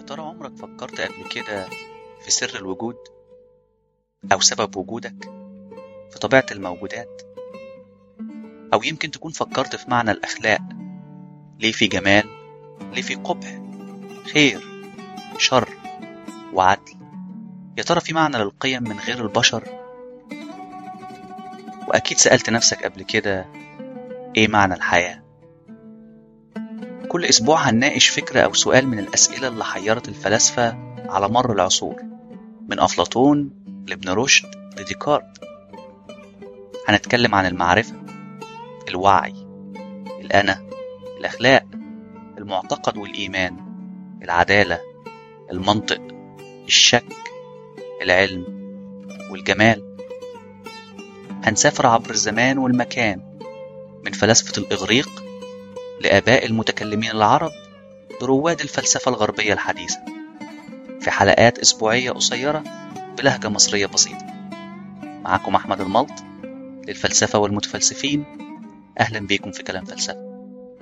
يا ترى عمرك فكرت قبل كده في سر الوجود أو سبب وجودك، في طبيعة الموجودات؟ أو يمكن تكون فكرت في معنى الأخلاق، ليه في جمال، ليه في قبح، خير، شر، وعدل؟ يا ترى في معنى للقيم من غير البشر؟ وأكيد سألت نفسك قبل كده إيه معنى الحياة؟ كل أسبوع هنناقش فكرة أو سؤال من الأسئلة اللي حيرت الفلاسفة على مر العصور، من أفلاطون لابن رشد لديكارت. هنتكلم عن المعرفة، الوعي، الأنا، الأخلاق، المعتقد والإيمان، العدالة، المنطق، الشك، العلم، والجمال. هنسافر عبر الزمان والمكان، من فلاسفة الإغريق لآباء المتكلمين العرب لرواد الفلسفة الغربية الحديثة، في حلقات أسبوعية قصيرة بلهجة مصرية بسيطة. معكم أحمد الملط للفلسفة والمتفلسفين. أهلا بيكم في كلام فلسفة.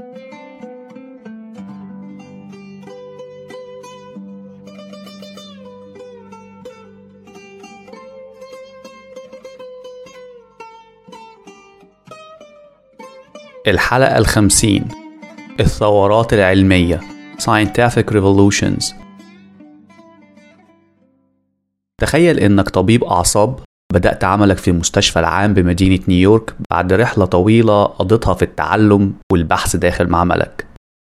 الحلقة 50: الثورات العلمية Scientific Revolutions. تخيل إنك طبيب أعصاب، بدأت عملك في المستشفى العام بمدينة نيويورك بعد رحلة طويلة قضيتها في التعلم والبحث داخل معملك.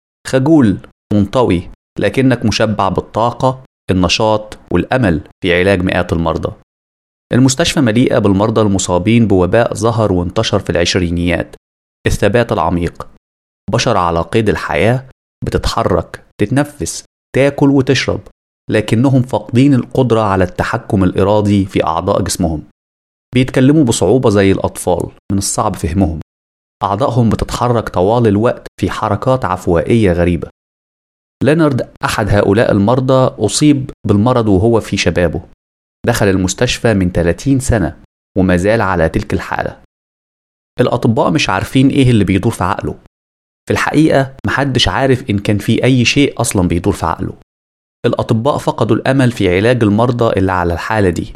خجول، منطوي، لكنك مشبع بالطاقة، النشاط والأمل في علاج مئات المرضى. المستشفى مليئة بالمرضى المصابين بوباء ظهر وانتشر في العشرينيات. الثبات العميق، بشر على قيد الحياة، بتتحرك، تتنفس، تاكل وتشرب، لكنهم فاقدين القدرة على التحكم الإرادي في أعضاء جسمهم. بيتكلموا بصعوبة زي الأطفال، من الصعب فهمهم. أعضائهم بتتحرك طوال الوقت في حركات عفوائية غريبة. لينارد أحد هؤلاء المرضى أصيب بالمرض وهو في شبابه. دخل المستشفى من 30 سنة وما زال على تلك الحالة. الأطباء مش عارفين إيه اللي بيدور في عقله. في الحقيقة محدش عارف إن كان في أي شيء أصلا بيدور في عقله. الأطباء فقدوا الأمل في علاج المرضى اللي على الحالة دي،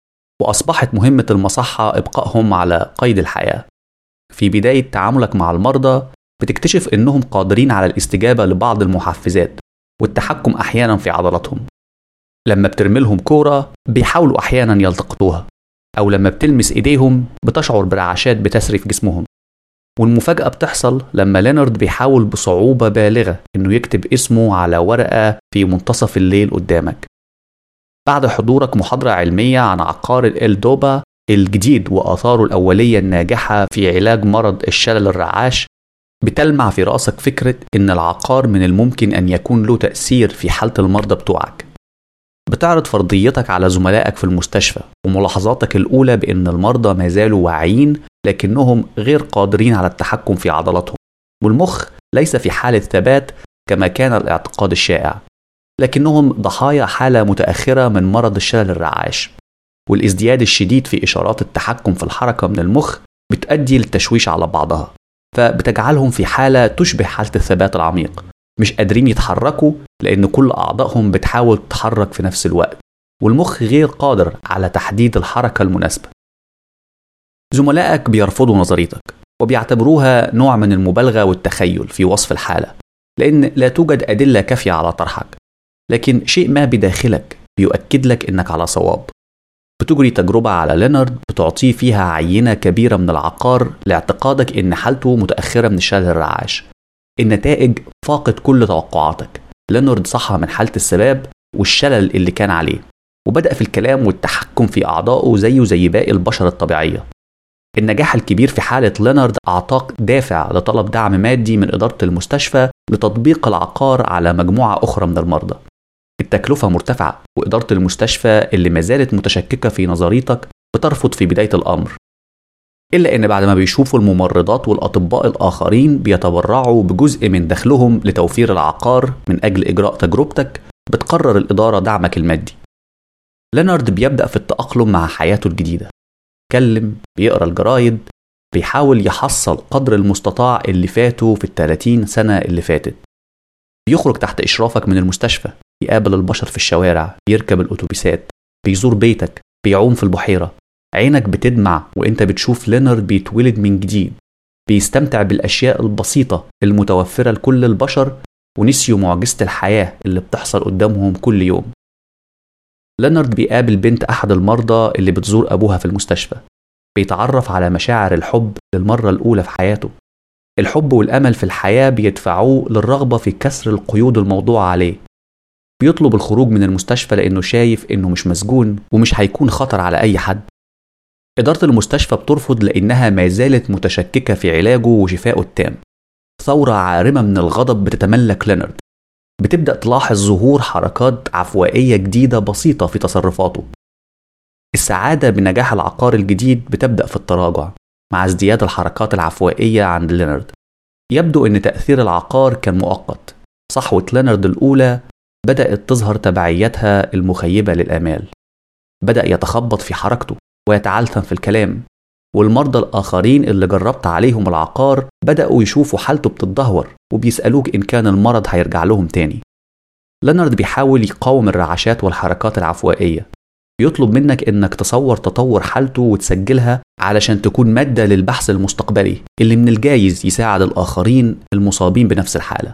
وأصبحت مهمة المصحة إبقائهم على قيد الحياة. في بداية تعاملك مع المرضى بتكتشف إنهم قادرين على الاستجابة لبعض المحفزات والتحكم أحيانا في عضلاتهم. لما بترملهم كورة بيحاولوا أحيانا يلتقطوها، أو لما بتلمس إيديهم بتشعر برعشات بتسري في جسمهم. والمفاجأة بتحصل لما لينارد بيحاول بصعوبة بالغة إنه يكتب اسمه على ورقة في منتصف الليل قدامك. بعد حضورك محاضرة علمية عن عقار الإلدوبا الجديد وآثاره الأولية الناجحة في علاج مرض الشلل الرعاش، بتلمع في رأسك فكرة إن العقار من الممكن أن يكون له تأثير في حالة المرضى بتوعك. بتعرض فرضيتك على زملائك في المستشفى وملاحظاتك الأولى بأن المرضى ما زالوا واعيين لكنهم غير قادرين على التحكم في عضلاتهم، والمخ ليس في حالة ثبات كما كان الاعتقاد الشائع، لكنهم ضحايا حالة متأخرة من مرض الشلل الرعاش. والازدياد الشديد في إشارات التحكم في الحركة من المخ بتؤدي للتشويش على بعضها، فبتجعلهم في حالة تشبه حالة الثبات العميق، مش قادرين يتحركوا لأن كل أعضائهم بتحاول تتحرك في نفس الوقت، والمخ غير قادر على تحديد الحركة المناسبة. زملائك بيرفضوا نظريتك وبيعتبروها نوع من المبالغة والتخيل في وصف الحالة، لأن لا توجد أدلة كافية على طرحك، لكن شيء ما بداخلك بيؤكد لك إنك على صواب. بتجري تجربة على لينارد بتعطيه فيها عينة كبيرة من العقار لاعتقادك إن حالته متأخرة من الشلل الرعاش. النتائج فاقت كل توقعاتك. لينارد صحى من حالة السباب والشلل اللي كان عليه، وبدأ في الكلام والتحكم في أعضائه زيه زي باقي البشر الطبيعية. النجاح الكبير في حالة لينارد أعطاك دافع لطلب دعم مادي من إدارة المستشفى لتطبيق العقار على مجموعة أخرى من المرضى. التكلفة مرتفعة، وإدارة المستشفى اللي ما زالت متشككة في نظريتك بترفض في بداية الأمر، إلا إن بعد ما بيشوفوا الممرضات والأطباء الآخرين بيتبرعوا بجزء من دخلهم لتوفير العقار من أجل إجراء تجربتك، بتقرر الإدارة دعمك المادي. لينارد بيبدأ في التأقلم مع حياته الجديدة. بيتكلم، بيقرأ الجرايد، بيحاول يحصل قدر المستطاع اللي فاته في 30 سنة اللي فاتت. بيخرج تحت إشرافك من المستشفى، يقابل البشر في الشوارع، بيركب الأتوبيسات، بيزور بيتك، بيعوم في البحيرة. عينك بتدمع وانت بتشوف لينارد بيتولد من جديد، بيستمتع بالأشياء البسيطة المتوفرة لكل البشر ونسيوا معجزة الحياة اللي بتحصل قدامهم كل يوم. لينارد بيقابل بنت أحد المرضى اللي بتزور أبوها في المستشفى، بيتعرف على مشاعر الحب للمرة الأولى في حياته. الحب والأمل في الحياة بيدفعوه للرغبة في كسر القيود الموضوعة عليه. بيطلب الخروج من المستشفى لأنه شايف إنه مش مسجون ومش هيكون خطر على أي حد. إدارة المستشفى بترفض لأنها ما زالت متشككة في علاجه وشفائه التام. ثورة عارمة من الغضب بتتملك لينارد. بتبدأ تلاحظ ظهور حركات عفوائية جديدة بسيطة في تصرفاته. السعادة بنجاح العقار الجديد بتبدأ في التراجع مع ازدياد الحركات العفوائية عند لينارد. يبدو أن تأثير العقار كان مؤقت. صحوة لينارد الأولى بدأت تظهر تبعياتها المخيبة للآمال. بدأ يتخبط في حركته ويتعلثم في الكلام، والمرضى الآخرين اللي جربت عليهم العقار بدأوا يشوفوا حالته بتتدهور وبيسألوك إن كان المرض هيرجع لهم تاني. لينارد بيحاول يقاوم الرعشات والحركات العفوائية. بيطلب منك إنك تصور تطور حالته وتسجلها علشان تكون مادة للبحث المستقبلي اللي من الجايز يساعد الآخرين المصابين بنفس الحالة.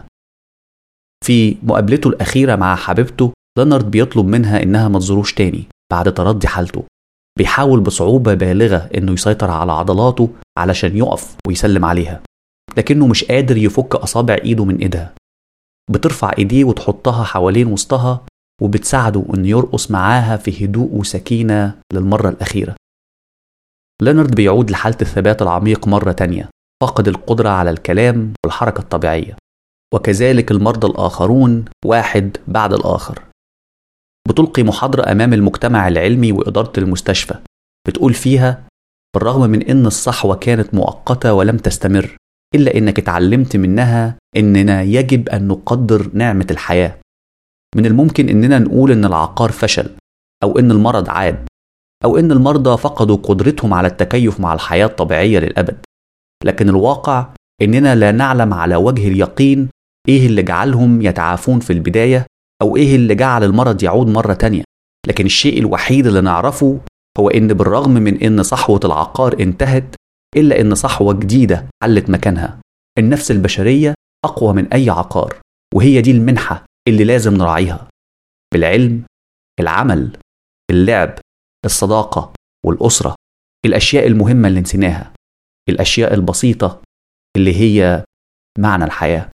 في مقابلته الأخيرة مع حبيبته، لينارد بيطلب منها إنها ما تزوروش تاني بعد تردي حالته. بيحاول بصعوبة بالغة إنه يسيطر على عضلاته علشان يقف ويسلم عليها، لكنه مش قادر يفك أصابع إيده من إيدها. بترفع إيديه وتحطها حوالين وسطها وبتساعده إنه يرقص معاها في هدوء وسكينة للمرة الأخيرة. لينارد بيعود لحالة الثبات العميق مرة تانية، فقد القدرة على الكلام والحركة الطبيعية، وكذلك المرضى الآخرون واحد بعد الآخر. بتلقي محاضرة أمام المجتمع العلمي وإدارة المستشفى، بتقول فيها: بالرغم من إن الصحوة كانت مؤقتة ولم تستمر، إلا إنك اتعلمت منها إننا يجب أن نقدر نعمة الحياة. من الممكن إننا نقول إن العقار فشل، أو إن المرض عاد، أو إن المرضى فقدوا قدرتهم على التكيف مع الحياة الطبيعية للأبد. لكن الواقع إننا لا نعلم على وجه اليقين إيه اللي جعلهم يتعافون في البداية، أو إيه اللي جعل المرض يعود مرة تانية. لكن الشيء الوحيد اللي نعرفه هو إن بالرغم من إن صحوة العقار انتهت، إلا إن صحوة جديدة حلت مكانها. النفس البشرية أقوى من أي عقار، وهي دي المنحة اللي لازم نراعيها. بالعلم، العمل، اللعب، الصداقة والأسرة، الأشياء المهمة اللي نسيناها، الأشياء البسيطة اللي هي معنى الحياة.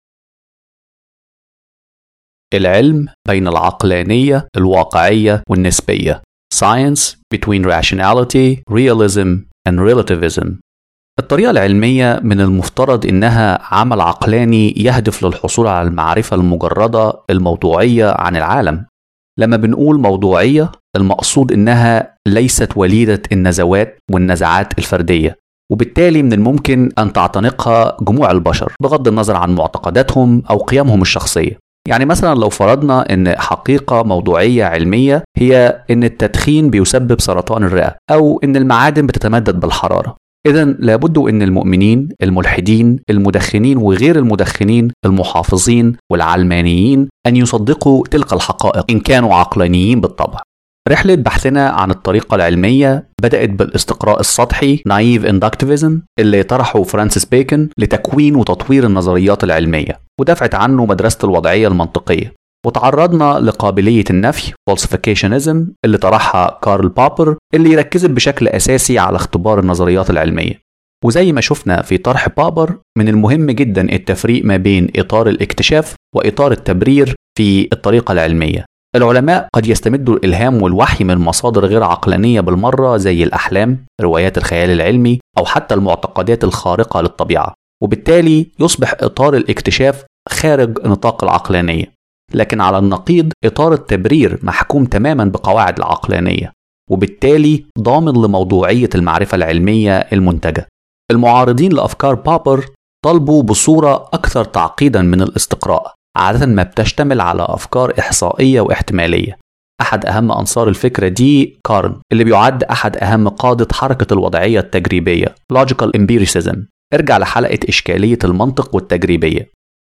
العلم بين العقلانية، الواقعية والنسبية. Science between rationality, realism and relativism. الطريقة العلمية من المفترض إنها عمل عقلاني يهدف للحصول على المعرفة المجردة الموضوعية عن العالم. لما بنقول موضوعية، المقصود إنها ليست وليدة النزوات والنزعات الفردية، وبالتالي من الممكن أن تعتنقها جموع البشر بغض النظر عن معتقداتهم أو قيمهم الشخصية. يعني مثلا لو فرضنا أن حقيقة موضوعية علمية هي أن التدخين بيسبب سرطان الرئة، أو أن المعادن بتتمدد بالحرارة، إذن لابد أن المؤمنين، الملحدين، المدخنين وغير المدخنين، المحافظين والعلمانيين أن يصدقوا تلك الحقائق إن كانوا عقلانيين بالطبع. رحلة بحثنا عن الطريقة العلمية بدأت بالاستقراء السطحي naive inductivism اللي طرحه فرانسيس بيكن لتكوين وتطوير النظريات العلمية، ودفعت عنه مدرسة الوضعية المنطقية. وتعرضنا لقابلية النفي falsificationism اللي طرحها كارل بابر، اللي ركزت بشكل أساسي على اختبار النظريات العلمية. وزي ما شفنا في طرح بابر، من المهم جدا التفريق ما بين إطار الاكتشاف وإطار التبرير في الطريقة العلمية. العلماء قد يستمدوا الإلهام والوحي من مصادر غير عقلانية بالمرة، زي الأحلام، روايات الخيال العلمي، أو حتى المعتقدات الخارقة للطبيعة، وبالتالي يصبح إطار الاكتشاف خارج نطاق العقلانية. لكن على النقيض، إطار التبرير محكوم تماما بقواعد العقلانية، وبالتالي ضامن لموضوعية المعرفة العلمية المنتجة. المعارضين لأفكار بابر طالبوا بصورة أكثر تعقيدا من الاستقراء، عادة ما بتشتمل على أفكار إحصائية واحتمالية. أحد أهم أنصار الفكرة دي كارن، اللي بيعد أحد أهم قادة حركة الوضعية التجريبية logical empiricism. ارجع لحلقة إشكالية المنطق والتجريبية.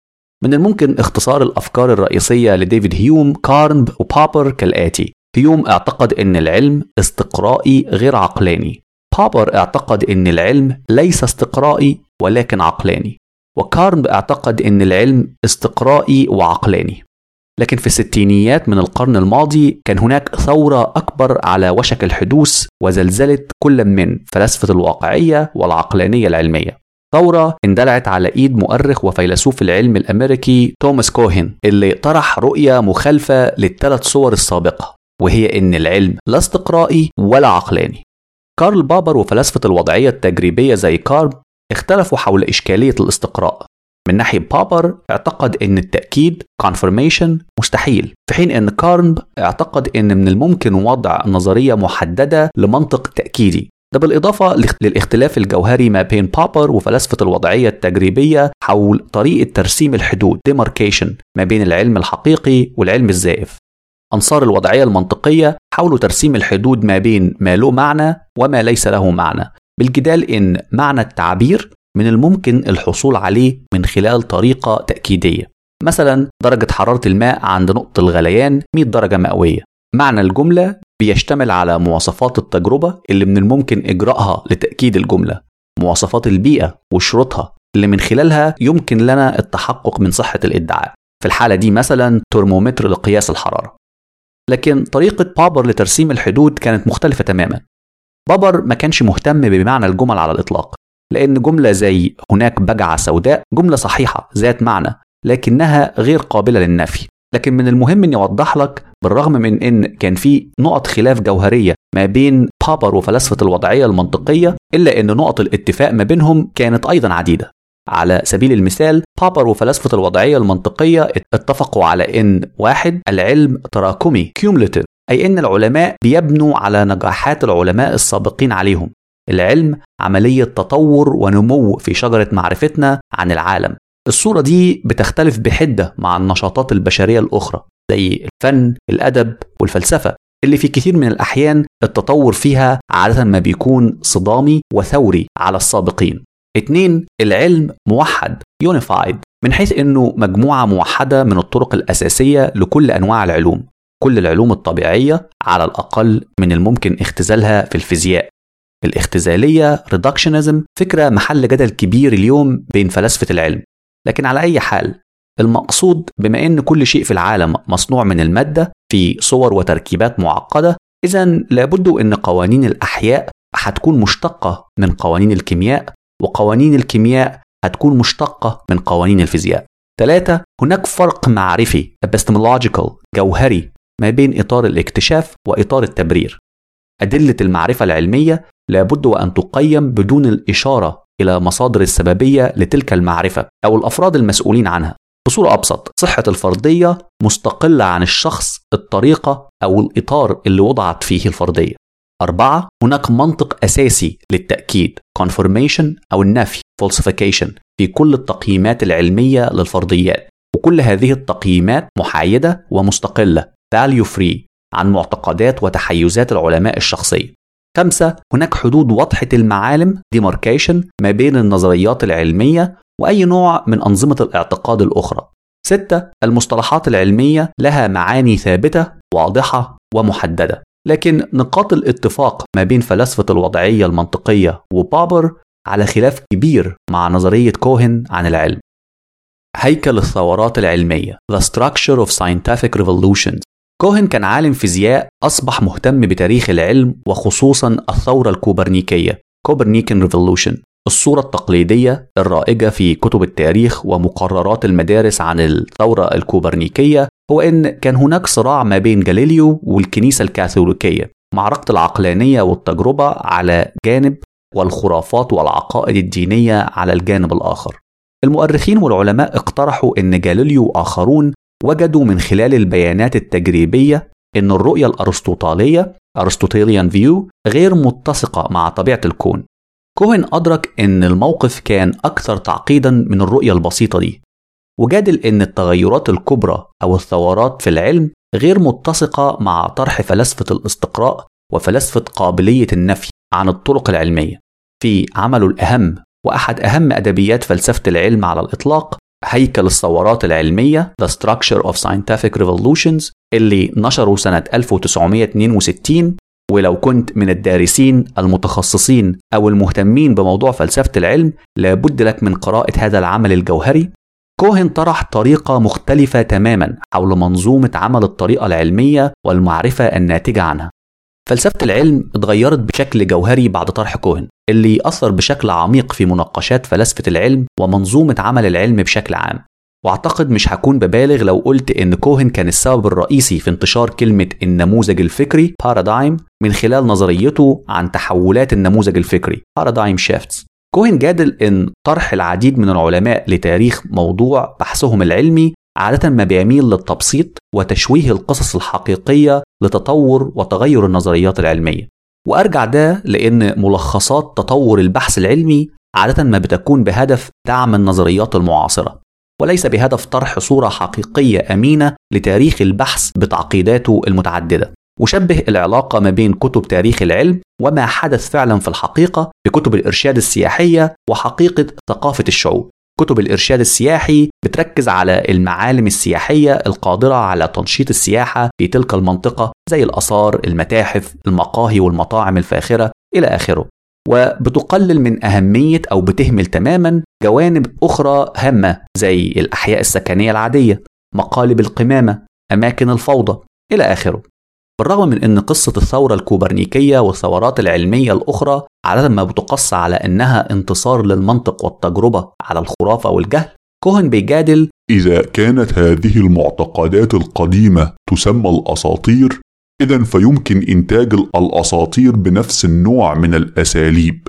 من الممكن اختصار الأفكار الرئيسية لديفيد هيوم، كارنب وبابر كالآتي: هيوم اعتقد أن العلم استقرائي غير عقلاني، بابر اعتقد أن العلم ليس استقرائي ولكن عقلاني، وكارنب اعتقد أن العلم استقرائي وعقلاني. لكن في الستينيات من القرن الماضي كان هناك ثورة أكبر على وشك الحدوث وزلزلت كل من فلسفة الواقعية والعقلانية العلمية. ثورة اندلعت على إيد مؤرخ وفيلسوف العلم الأمريكي توماس كوهن، اللي طرح رؤية مخالفة للثلاث صور السابقة، وهي إن العلم لا استقرائي ولا عقلاني. كارل بابر وفلسفة الوضعية التجريبية زي كارب اختلفوا حول إشكالية الاستقراء. من ناحية بابر اعتقد أن التأكيد confirmation مستحيل، في حين أن كارنب اعتقد أن من الممكن وضع نظرية محددة لمنطق تأكيدي. ده بالإضافة للاختلاف الجوهري ما بين بابر وفلسفة الوضعية التجريبية حول طريقة ترسيم الحدود demarcation ما بين العلم الحقيقي والعلم الزائف. أنصار الوضعية المنطقية حاولوا ترسيم الحدود ما بين ما له معنى وما ليس له معنى، بالجدال إن معنى التعبير من الممكن الحصول عليه من خلال طريقة تأكيدية. مثلا درجة حرارة الماء عند نقطة الغليان 100 درجة مئوية. معنى الجملة بيشتمل على مواصفات التجربة اللي من الممكن إجراءها لتأكيد الجملة، مواصفات البيئة وشروطها اللي من خلالها يمكن لنا التحقق من صحة الادعاء، في الحالة دي مثلا ترمومتر لقياس الحرارة. لكن طريقة بابر لترسيم الحدود كانت مختلفة تماما. بابر ما كانش مهتم بمعنى الجمل على الإطلاق، لأن جملة زي هناك بجعة سوداء جملة صحيحة ذات معنى لكنها غير قابلة للنفي. لكن من المهم أن يوضح لك بالرغم من أن كان في نقط خلاف جوهرية ما بين بابر وفلسفة الوضعية المنطقية، إلا أن نقط الاتفاق ما بينهم كانت أيضا عديدة. على سبيل المثال بابر وفلسفة الوضعية المنطقية اتفقوا على أن 1. العلم تراكمي cumulative، أي أن العلماء بيبنوا على نجاحات العلماء السابقين عليهم. العلم عملية تطور ونمو في شجرة معرفتنا عن العالم. الصورة دي بتختلف بحدة مع النشاطات البشرية الأخرى زي الفن، الأدب والفلسفة، اللي في كثير من الأحيان التطور فيها عادة ما بيكون صدامي وثوري على السابقين. 2. العلم موحد unified، من حيث أنه مجموعة موحدة من الطرق الأساسية لكل أنواع العلوم. كل العلوم الطبيعية على الأقل من الممكن اختزالها في الفيزياء. الاختزالية reductionism فكرة محل جدل كبير اليوم بين فلاسفة العلم، لكن على أي حال المقصود بما أن كل شيء في العالم مصنوع من المادة في صور وتركيبات معقدة، إذن لابد أن قوانين الأحياء هتكون مشتقة من قوانين الكيمياء، وقوانين الكيمياء هتكون مشتقة من قوانين الفيزياء. 3. هناك فرق معرفي epistemological جوهري ما بين إطار الاكتشاف وإطار التبرير. أدلة المعرفة العلمية لابد وأن تقيم بدون الإشارة إلى مصادر السببية لتلك المعرفة أو الأفراد المسؤولين عنها. بصورة أبسط، صحة الفرضية مستقلة عن الشخص، الطريقة أو الإطار اللي وضعت فيه الفرضية. 4. هناك منطق أساسي للتأكيد confirmation أو النفي falsification في كل التقييمات العلمية للفرضيات، وكل هذه التقييمات محايدة ومستقلة value free عن معتقدات وتحيزات العلماء الشخصية. 5. هناك حدود واضحة المعالم demarcation ما بين النظريات العلمية وأي نوع من أنظمة الاعتقاد الأخرى. 6. المصطلحات العلمية لها معاني ثابتة واضحة ومحددة. لكن نقاط الاتفاق ما بين فلسفة الوضعية المنطقية وبابر على خلاف كبير مع نظرية كوهن عن العلم. هيكل الثورات العلمية The Structure of Scientific Revolutions. كوهن كان عالم فيزياء أصبح مهتم بتاريخ العلم وخصوصا الثورة الكوبرنيكية Copernican Revolution. الصورة التقليدية الرائجة في كتب التاريخ ومقررات المدارس عن الثورة الكوبرنيكية هو أن كان هناك صراع ما بين جاليليو والكنيسة الكاثوليكية، معركة العقلانية والتجربة على جانب والخرافات والعقائد الدينية على الجانب الآخر. المؤرخين والعلماء اقترحوا أن جاليليو وآخرون وجدوا من خلال البيانات التجريبية أن الرؤية الأرسطوطالية Aristotelian View غير متسقة مع طبيعة الكون. كوهن أدرك أن الموقف كان أكثر تعقيدا من الرؤية البسيطة دي، وجادل أن التغيرات الكبرى أو الثورات في العلم غير متسقة مع طرح فلسفة الاستقراء وفلسفة قابلية النفي عن الطرق العلمية. في عمله الأهم وأحد أهم أدبيات فلسفة العلم على الإطلاق هيكل الثورات العلمية The Structure of Scientific Revolutions اللي نشره سنة 1962. ولو كنت من الدارسين المتخصصين أو المهتمين بموضوع فلسفة العلم لابد لك من قراءة هذا العمل الجوهري. كوهن طرح طريقة مختلفة تماما حول منظومة عمل الطريقة العلمية والمعرفة الناتجة عنها. فلسفة العلم اتغيرت بشكل جوهري بعد طرح كوهن اللي أثر بشكل عميق في مناقشات فلسفة العلم ومنظومة عمل العلم بشكل عام. واعتقد مش هكون ببالغ لو قلت ان كوهن كان السبب الرئيسي في انتشار كلمة النموذج الفكري paradigm من خلال نظريته عن تحولات النموذج الفكري paradigm shifts. كوهن جادل ان طرح العديد من العلماء لتاريخ موضوع بحثهم العلمي عادة ما بيميل للتبسيط وتشويه القصص الحقيقية لتطور وتغير النظريات العلمية. وأرجع ده لأن ملخصات تطور البحث العلمي عادة ما بتكون بهدف دعم النظريات المعاصرة وليس بهدف طرح صورة حقيقية أمينة لتاريخ البحث بتعقيداته المتعددة. وشبه العلاقة ما بين كتب تاريخ العلم وما حدث فعلا في الحقيقة بكتب الإرشاد السياحية وحقيقة ثقافة الشعوب. كتب الإرشاد السياحي بتركز على المعالم السياحية القادرة على تنشيط السياحة في تلك المنطقة زي الآثار، المتاحف، المقاهي والمطاعم الفاخرة إلى آخره، وبتقلل من أهمية أو بتهمل تماما جوانب أخرى هامة زي الأحياء السكنية العادية، مقالب القمامة، أماكن الفوضى إلى آخره. بالرغم من أن قصة الثورة الكوبرنيكية والثورات العلمية الأخرى عادة ما بتقص على أنها انتصار للمنطق والتجربة على الخرافة والجهل، كوهن بيجادل إذا كانت هذه المعتقدات القديمة تسمى الأساطير، إذن فيمكن إنتاج الأساطير بنفس النوع من الأساليب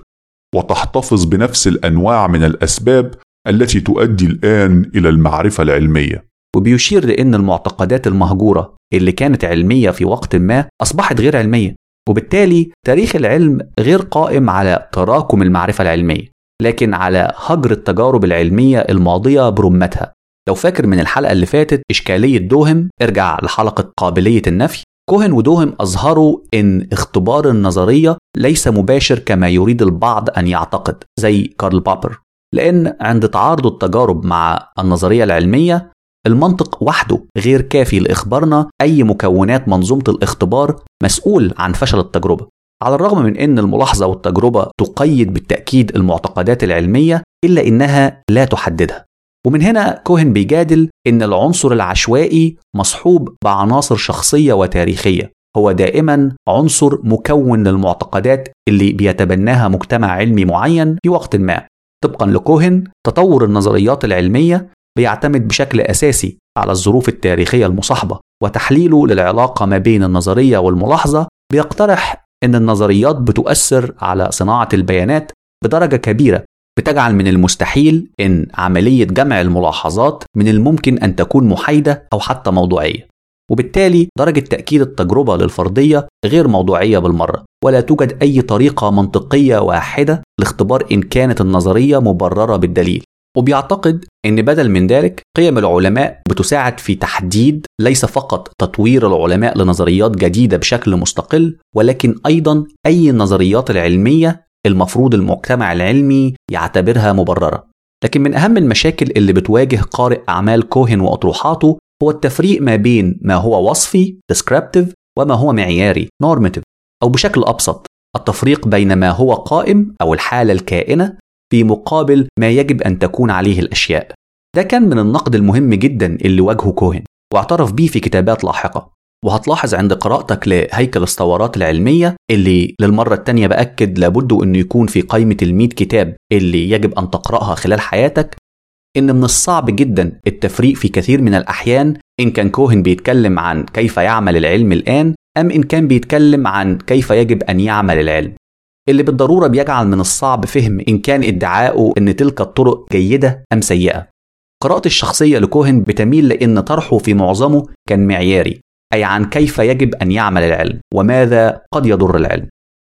وتحتفظ بنفس الأنواع من الأسباب التي تؤدي الآن إلى المعرفة العلمية. وبيشير لأن المعتقدات المهجورة اللي كانت علمية في وقت ما أصبحت غير علمية، وبالتالي تاريخ العلم غير قائم على تراكم المعرفة العلمية لكن على هجر التجارب العلمية الماضية برمتها. لو فاكر من الحلقة اللي فاتت إشكالية دوهم، ارجع لحلقة قابلية النفي. كوهن ودوهم أظهروا إن اختبار النظرية ليس مباشر كما يريد البعض أن يعتقد زي كارل بابر، لأن عند تعارض التجارب مع النظرية العلمية المنطق وحده غير كافي لإخبارنا أي مكونات منظومة الاختبار مسؤول عن فشل التجربة. على الرغم من أن الملاحظة والتجربة تقيد بالتأكيد المعتقدات العلمية إلا إنها لا تحددها. ومن هنا كوهن بيجادل إن العنصر العشوائي مصحوب بعناصر شخصية وتاريخية، هو دائما عنصر مكون للمعتقدات اللي بيتبناها مجتمع علمي معين في وقت ما. طبقا لكوهن، تطور النظريات العلمية بيعتمد بشكل أساسي على الظروف التاريخية المصاحبة، وتحليله للعلاقة ما بين النظرية والملاحظة بيقترح أن النظريات بتؤثر على صناعة البيانات بدرجة كبيرة، بتجعل من المستحيل أن عملية جمع الملاحظات من الممكن أن تكون محايدة أو حتى موضوعية، وبالتالي درجة تأكيد التجربة للفرضية غير موضوعية بالمرة، ولا توجد أي طريقة منطقية واحدة لاختبار إن كانت النظرية مبررة بالدليل. وبيعتقد أن بدل من ذلك قيم العلماء بتساعد في تحديد ليس فقط تطوير العلماء لنظريات جديدة بشكل مستقل، ولكن أيضا أي النظريات العلمية المفروض المجتمع العلمي يعتبرها مبررة. لكن من أهم المشاكل اللي بتواجه قارئ أعمال كوهن وأطروحاته هو التفريق ما بين ما هو وصفي descriptive وما هو معياري normative، أو بشكل أبسط التفريق بين ما هو قائم أو الحالة الكائنة في مقابل ما يجب أن تكون عليه الأشياء. ده كان من النقد المهم جدا اللي واجهه كوهن واعترف بيه في كتابات لاحقة. وهتلاحظ عند قراءتك لهيكل الثورات العلمية اللي للمرة التانية بأكد لابد أنه يكون في قائمة 100 كتاب اللي يجب أن تقرأها خلال حياتك، إن من الصعب جدا التفريق في كثير من الأحيان إن كان كوهن بيتكلم عن كيف يعمل العلم الآن أم إن كان بيتكلم عن كيف يجب أن يعمل العلم، اللي بالضرورة بيجعل من الصعب فهم إن كان ادعاؤه أن تلك الطرق جيدة أم سيئة. قراءة الشخصية لكوهن بتميل لأن طرحه في معظمه كان معياري، أي عن كيف يجب أن يعمل العلم وماذا قد يضر العلم.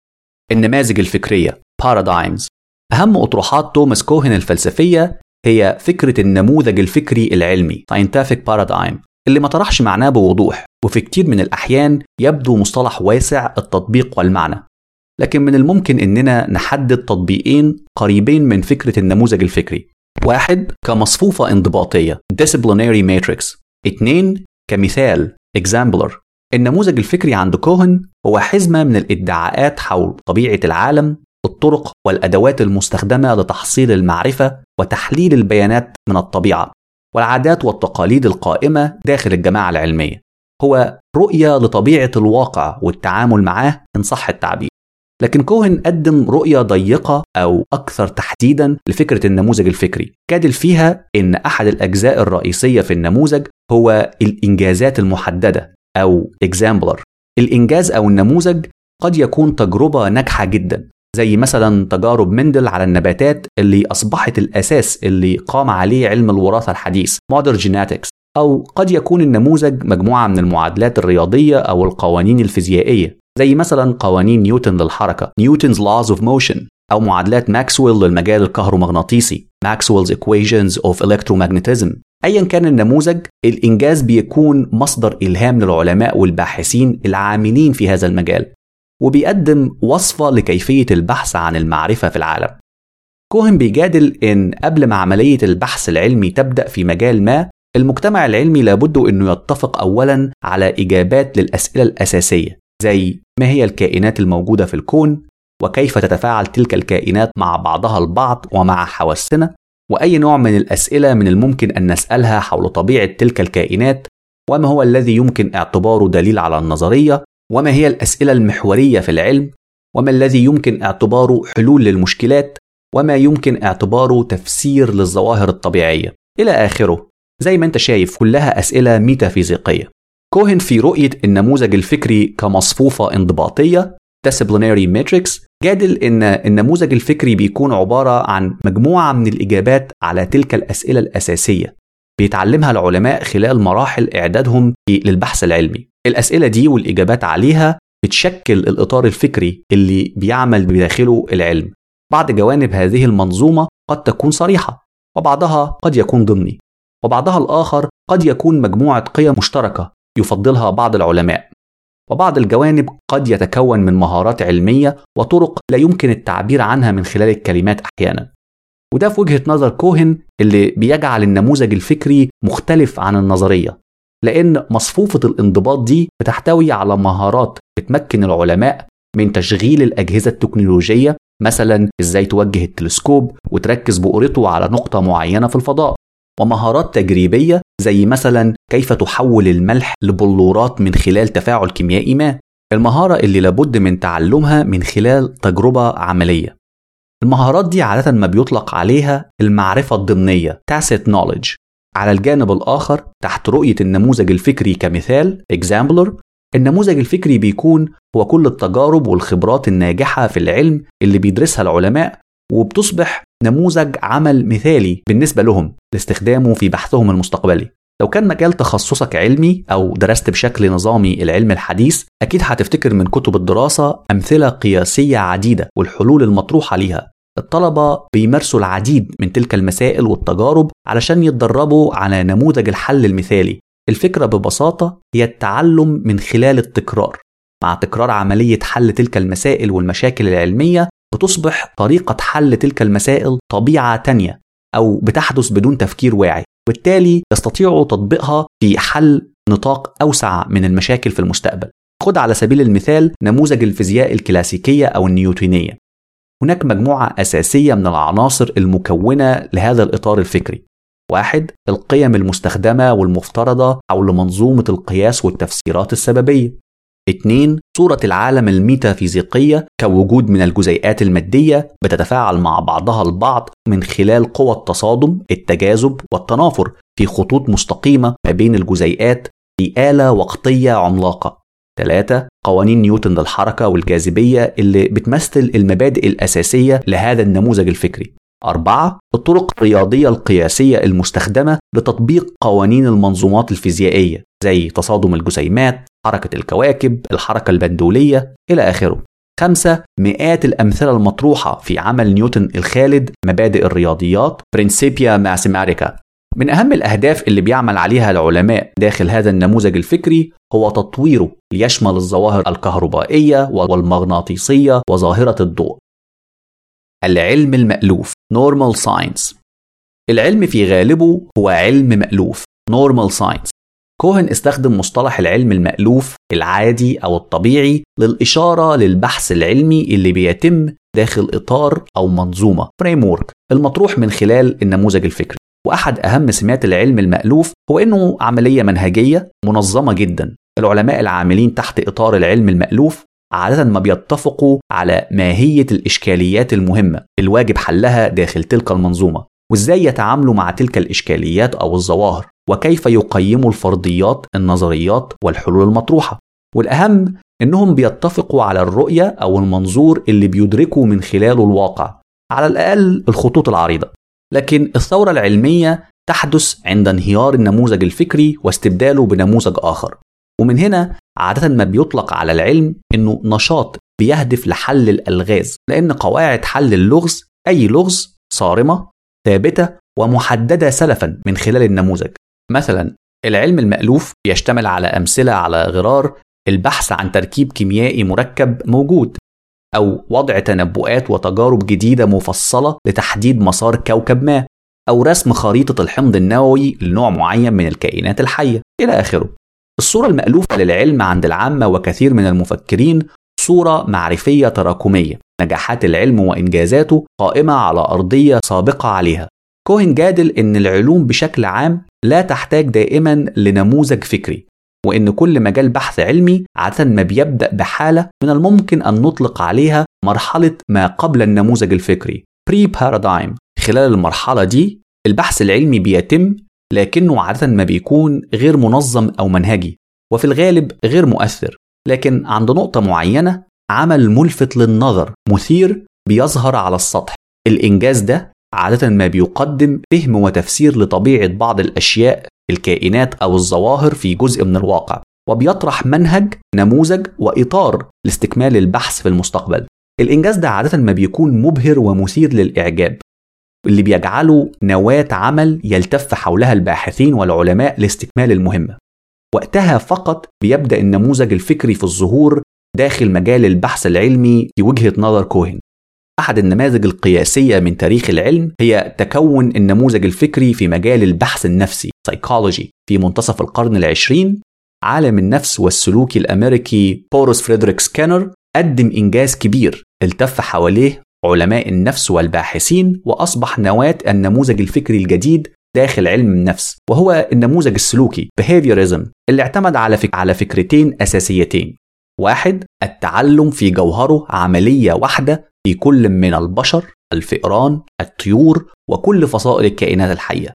النماذج الفكرية paradigms. أهم أطروحات توماس كوهن الفلسفية هي فكرة النموذج الفكري العلمي scientific paradigm، اللي ما طرحش معناه بوضوح، وفي كتير من الأحيان يبدو مصطلح واسع التطبيق والمعنى، لكن من الممكن أننا نحدد تطبيقين قريبين من فكرة النموذج الفكري. 1. كمصفوفة انضباطية disciplinary matrix. 2. كمثال examplar. النموذج الفكري عند كوهن هو حزمة من الادعاءات حول طبيعة العالم، الطرق والأدوات المستخدمة لتحصيل المعرفة وتحليل البيانات من الطبيعة، والعادات والتقاليد القائمة داخل الجماعة العلمية. هو رؤية لطبيعة الواقع والتعامل معاه إن صح التعبير. لكن كوهن قدم رؤية ضيقة أو أكثر تحديدا لفكرة النموذج الفكري، جادل فيها إن أحد الأجزاء الرئيسية في النموذج هو الإنجازات المحددة أو examplar. الإنجاز أو النموذج قد يكون تجربة ناجحة جدا، زي مثلا تجارب مندل على النباتات اللي أصبحت الأساس اللي قام عليه علم الوراثة الحديث modern genetics. أو قد يكون النموذج مجموعة من المعادلات الرياضية أو القوانين الفيزيائية، زي مثلا قوانين نيوتن للحركة Newton's laws of motion، أو معادلات ماكسويل للمجال الكهرومغناطيسي Maxwell's equations of electromagnetism. أيا كان النموذج، الإنجاز بيكون مصدر إلهام للعلماء والباحثين العاملين في هذا المجال، وبيقدم وصفة لكيفية البحث عن المعرفة في العالم. كوهن بيجادل إن قبل ما عملية البحث العلمي تبدأ في مجال ما، المجتمع العلمي لابد أنه يتفق أولا على إجابات للأسئلة الأساسية، زي ما هي الكائنات الموجودة في الكون، وكيف تتفاعل تلك الكائنات مع بعضها البعض ومع حواسنا، وأي نوع من الأسئلة من الممكن أن نسألها حول طبيعة تلك الكائنات، وما هو الذي يمكن اعتباره دليل على النظرية، وما هي الأسئلة المحورية في العلم، وما الذي يمكن اعتباره حلول للمشكلات، وما يمكن اعتباره تفسير للظواهر الطبيعية إلى آخره. زي ما انت شايف كلها أسئلة ميتافيزيقية. كوهن في رؤية النموذج الفكري كمصفوفة انضباطية disciplinary matrix جادل إن النموذج الفكري بيكون عبارة عن مجموعة من الإجابات على تلك الأسئلة الأساسية بيتعلمها العلماء خلال مراحل إعدادهم للبحث العلمي. الأسئلة دي والإجابات عليها بتشكل الإطار الفكري اللي بيعمل بداخله العلم. بعض جوانب هذه المنظومة قد تكون صريحة، وبعضها قد يكون ضمني، وبعضها الآخر قد يكون مجموعة قيم مشتركة يفضلها بعض العلماء، وبعض الجوانب قد يتكون من مهارات علمية وطرق لا يمكن التعبير عنها من خلال الكلمات أحيانا. وده في وجهة نظر كوهن اللي بيجعل النموذج الفكري مختلف عن النظرية، لأن مصفوفة الانضباط دي بتحتوي على مهارات بتمكن العلماء من تشغيل الأجهزة التكنولوجية، مثلا إزاي توجه التلسكوب وتركز بؤرته على نقطة معينة في الفضاء، ومهارات تجريبية زي مثلا كيف تحول الملح لبلورات من خلال تفاعل كيميائي ما، المهارة اللي لابد من تعلمها من خلال تجربة عملية. المهارات دي عادة ما بيطلق عليها المعرفة الضمنية tacit knowledge. على الجانب الآخر، تحت رؤية النموذج الفكري كمثال examplar، النموذج الفكري بيكون هو كل التجارب والخبرات الناجحة في العلم اللي بيدرسها العلماء، وبتصبح نموذج عمل مثالي بالنسبة لهم لاستخدامه في بحثهم المستقبلي. لو كان مجال تخصصك علمي أو درست بشكل نظامي العلم الحديث، أكيد هتفتكر من كتب الدراسة أمثلة قياسية عديدة والحلول المطروحة ليها. الطلبة بيمارسوا العديد من تلك المسائل والتجارب علشان يتدربوا على نموذج الحل المثالي. الفكرة ببساطة هي التعلم من خلال التكرار. مع تكرار عملية حل تلك المسائل والمشاكل العلمية، بتصبح طريقة حل تلك المسائل طبيعة تانية أو بتحدث بدون تفكير واعي، وبالتالي يستطيعوا تطبيقها في حل نطاق أوسع من المشاكل في المستقبل. خد على سبيل المثال نموذج الفيزياء الكلاسيكية أو النيوتونية. هناك مجموعة أساسية من العناصر المكونة لهذا الإطار الفكري. 1. القيم المستخدمة والمفترضة حول منظومة القياس والتفسيرات السببية. 2. صورة العالم الميتافيزيقية كوجود من الجزيئات المادية بتتفاعل مع بعضها البعض من خلال قوى التصادم، التجاذب والتنافر في خطوط مستقيمة ما بين الجزيئات في آلة وقتية عملاقة. 3. قوانين نيوتن للحركة والجاذبية اللي بتمثل المبادئ الأساسية لهذا النموذج الفكري. 4. الطرق الرياضية القياسية المستخدمة لتطبيق قوانين المنظومات الفيزيائية زي تصادم الجسيمات، حركة الكواكب، الحركة البندولية إلى آخره. 5. مئات الأمثلة المطروحة في عمل نيوتن الخالد مبادئ الرياضيات Principia Mathematica. من أهم الأهداف اللي بيعمل عليها العلماء داخل هذا النموذج الفكري هو تطويره ليشمل الظواهر الكهربائية والمغناطيسية وظاهرة الضوء. العلم المألوف Normal Science. العلم في غالبه هو علم مألوف normal science. كوهن استخدم مصطلح العلم المألوف العادي أو الطبيعي للإشارة للبحث العلمي اللي بيتم داخل إطار أو منظومة framework المطروح من خلال النموذج الفكري. وأحد أهم سمات العلم المألوف هو إنه عملية منهجية منظمة جدا. العلماء العاملين تحت إطار العلم المألوف عادة ما بيتفقوا على ماهية الإشكاليات المهمة الواجب حلها داخل تلك المنظومة، وإزاي يتعاملوا مع تلك الإشكاليات أو الظواهر، وكيف يقيموا الفرضيات، النظريات والحلول المطروحة. والأهم إنهم بيتفقوا على الرؤية أو المنظور اللي بيدركوا من خلاله الواقع، على الأقل الخطوط العريضة. لكن الثورة العلمية تحدث عند انهيار النموذج الفكري واستبداله بنموذج آخر. ومن هنا عادة ما بيطلق على العلم إنه نشاط بيهدف لحل الألغاز، لأن قواعد حل اللغز، أي لغز، صارمة ثابتة ومحددة سلفا من خلال النموذج. مثلا العلم المألوف يشتمل على أمثلة على غرار البحث عن تركيب كيميائي مركب موجود، أو وضع تنبؤات وتجارب جديدة مفصلة لتحديد مسار كوكب ما، أو رسم خريطة الحمض النووي لنوع معين من الكائنات الحية إلى آخره. الصورة المألوفة للعلم عند العامة وكثير من المفكرين صورة معرفية تراكمية، نجاحات العلم وإنجازاته قائمة على أرضية سابقة عليها. كوهن جادل إن العلوم بشكل عام لا تحتاج دائما لنموذج فكري، وإن كل مجال بحث علمي عادة ما بيبدأ بحالة من الممكن أن نطلق عليها مرحلة ما قبل النموذج الفكري pre-paradigm. خلال المرحلة دي البحث العلمي بيتم، لكنه عادة ما بيكون غير منظم أو منهجي، وفي الغالب غير مؤثر. لكن عند نقطة معينة عمل ملفت للنظر مثير بيظهر على السطح. الإنجاز ده عادة ما بيقدم فهم وتفسير لطبيعة بعض الأشياء، الكائنات أو الظواهر في جزء من الواقع، وبيطرح منهج، نموذج وإطار لاستكمال البحث في المستقبل. الإنجاز ده عادة ما بيكون مبهر ومثير للإعجاب، اللي بيجعله نواة عمل يلتف حولها الباحثين والعلماء لاستكمال المهمة. وقتها فقط بيبدأ النموذج الفكري في الظهور داخل مجال البحث العلمي في وجهة نظر كوهن. أحد النماذج القياسية من تاريخ العلم هي تكون النموذج الفكري في مجال البحث النفسي psychology في منتصف القرن العشرين. عالم النفس والسلوك الأمريكي بورس فريدريك سكينر قدم إنجاز كبير التف حواليه علماء النفس والباحثين، وأصبح نواة النموذج الفكري الجديد داخل علم النفس، وهو النموذج السلوكي behaviorism، اللي اعتمد على فكرتين أساسيتين. واحد، التعلم في جوهره عملية واحدة في كل من البشر، الفئران، الطيور وكل فصائل الكائنات الحية.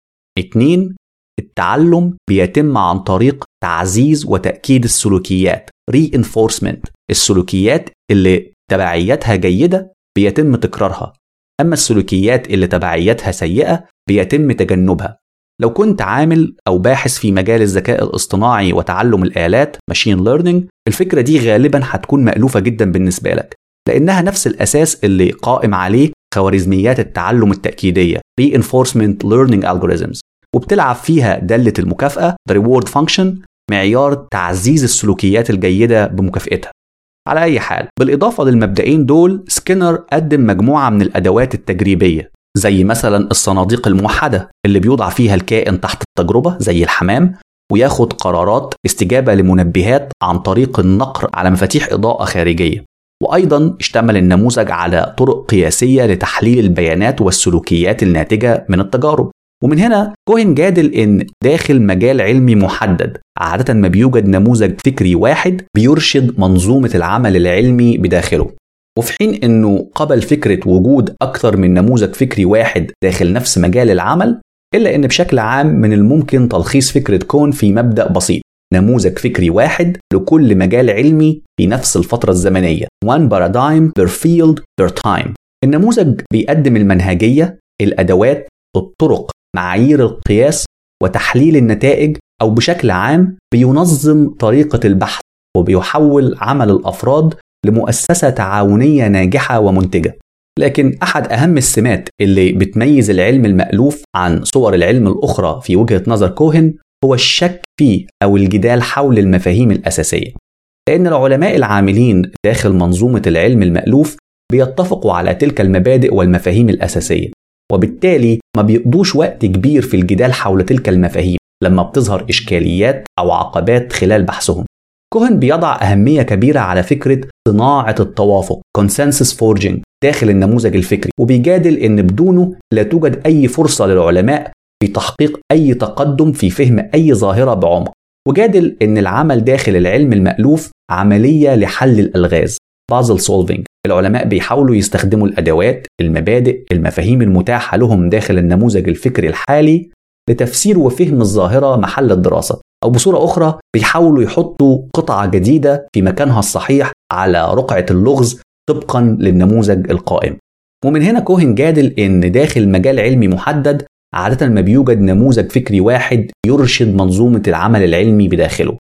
2، التعلم بيتم عن طريق تعزيز وتأكيد السلوكيات reinforcement. السلوكيات اللي تبعيتها جيدة بيتم تكرارها، أما السلوكيات اللي تبعيتها سيئة بيتم تجنبها. لو كنت عامل أو باحث في مجال الذكاء الاصطناعي وتعلم الآلات machine learning، الفكرة دي غالبا هتكون مألوفة جدا بالنسبة لك، لأنها نفس الأساس اللي قائم عليه خوارزميات التعلم التأكيدية reinforcement learning algorithms، وبتلعب فيها دالة المكافأة the reward function، معيار تعزيز السلوكيات الجيدة بمكافئتها. على أي حال، بالإضافة للمبدئين دول، سكينر قدم مجموعة من الأدوات التجريبية، زي مثلا الصناديق الموحدة اللي بيوضع فيها الكائن تحت التجربة زي الحمام، وياخد قرارات استجابة لمنبهات عن طريق النقر على مفاتيح إضاءة خارجية. وأيضا اشتمل النموذج على طرق قياسية لتحليل البيانات والسلوكيات الناتجة من التجارب. ومن هنا كوهن جادل إن داخل مجال علمي محدد عادة ما بيوجد نموذج فكري واحد بيرشد منظومة العمل العلمي بداخله، وفي حين إنه قبل فكرة وجود أكثر من نموذج فكري واحد داخل نفس مجال العمل، إلا إن بشكل عام من الممكن تلخيص فكرة كون في مبدأ بسيط: نموذج فكري واحد لكل مجال علمي في نفس الفترة الزمنية. One paradigm per field per time. النموذج بيقدم المنهجية، الأدوات، الطرق، معايير القياس وتحليل النتائج، أو بشكل عام بينظم طريقة البحث وبيحول عمل الأفراد لمؤسسة تعاونية ناجحة ومنتجة. لكن أحد أهم السمات اللي بتميز العلم المألوف عن صور العلم الأخرى في وجهة نظر كوهن هو الشك فيه أو الجدال حول المفاهيم الأساسية، لأن العلماء العاملين داخل منظومة العلم المألوف بيتفقوا على تلك المبادئ والمفاهيم الأساسية، وبالتالي ما بيقضوش وقت كبير في الجدال حول تلك المفاهيم لما بتظهر إشكاليات أو عقبات خلال بحثهم. كوهن بيضع أهمية كبيرة على فكرة صناعة التوافق consensus forging داخل النموذج الفكري، وبيجادل إن بدونه لا توجد أي فرصة للعلماء في تحقيق أي تقدم في فهم أي ظاهرة بعمق، وجادل إن العمل داخل العلم المألوف عملية لحل الألغاز puzzle solving. العلماء بيحاولوا يستخدموا الأدوات، المبادئ، المفاهيم المتاحة لهم داخل النموذج الفكري الحالي لتفسير وفهم الظاهرة محل الدراسة، أو بصورة أخرى بيحاولوا يحطوا قطعة جديدة في مكانها الصحيح على رقعة اللغز طبقا للنموذج القائم. ومن هنا كوهن جادل إن داخل مجال علمي محدد عادة ما بيوجد نموذج فكري واحد يرشد منظومة العمل العلمي بداخله.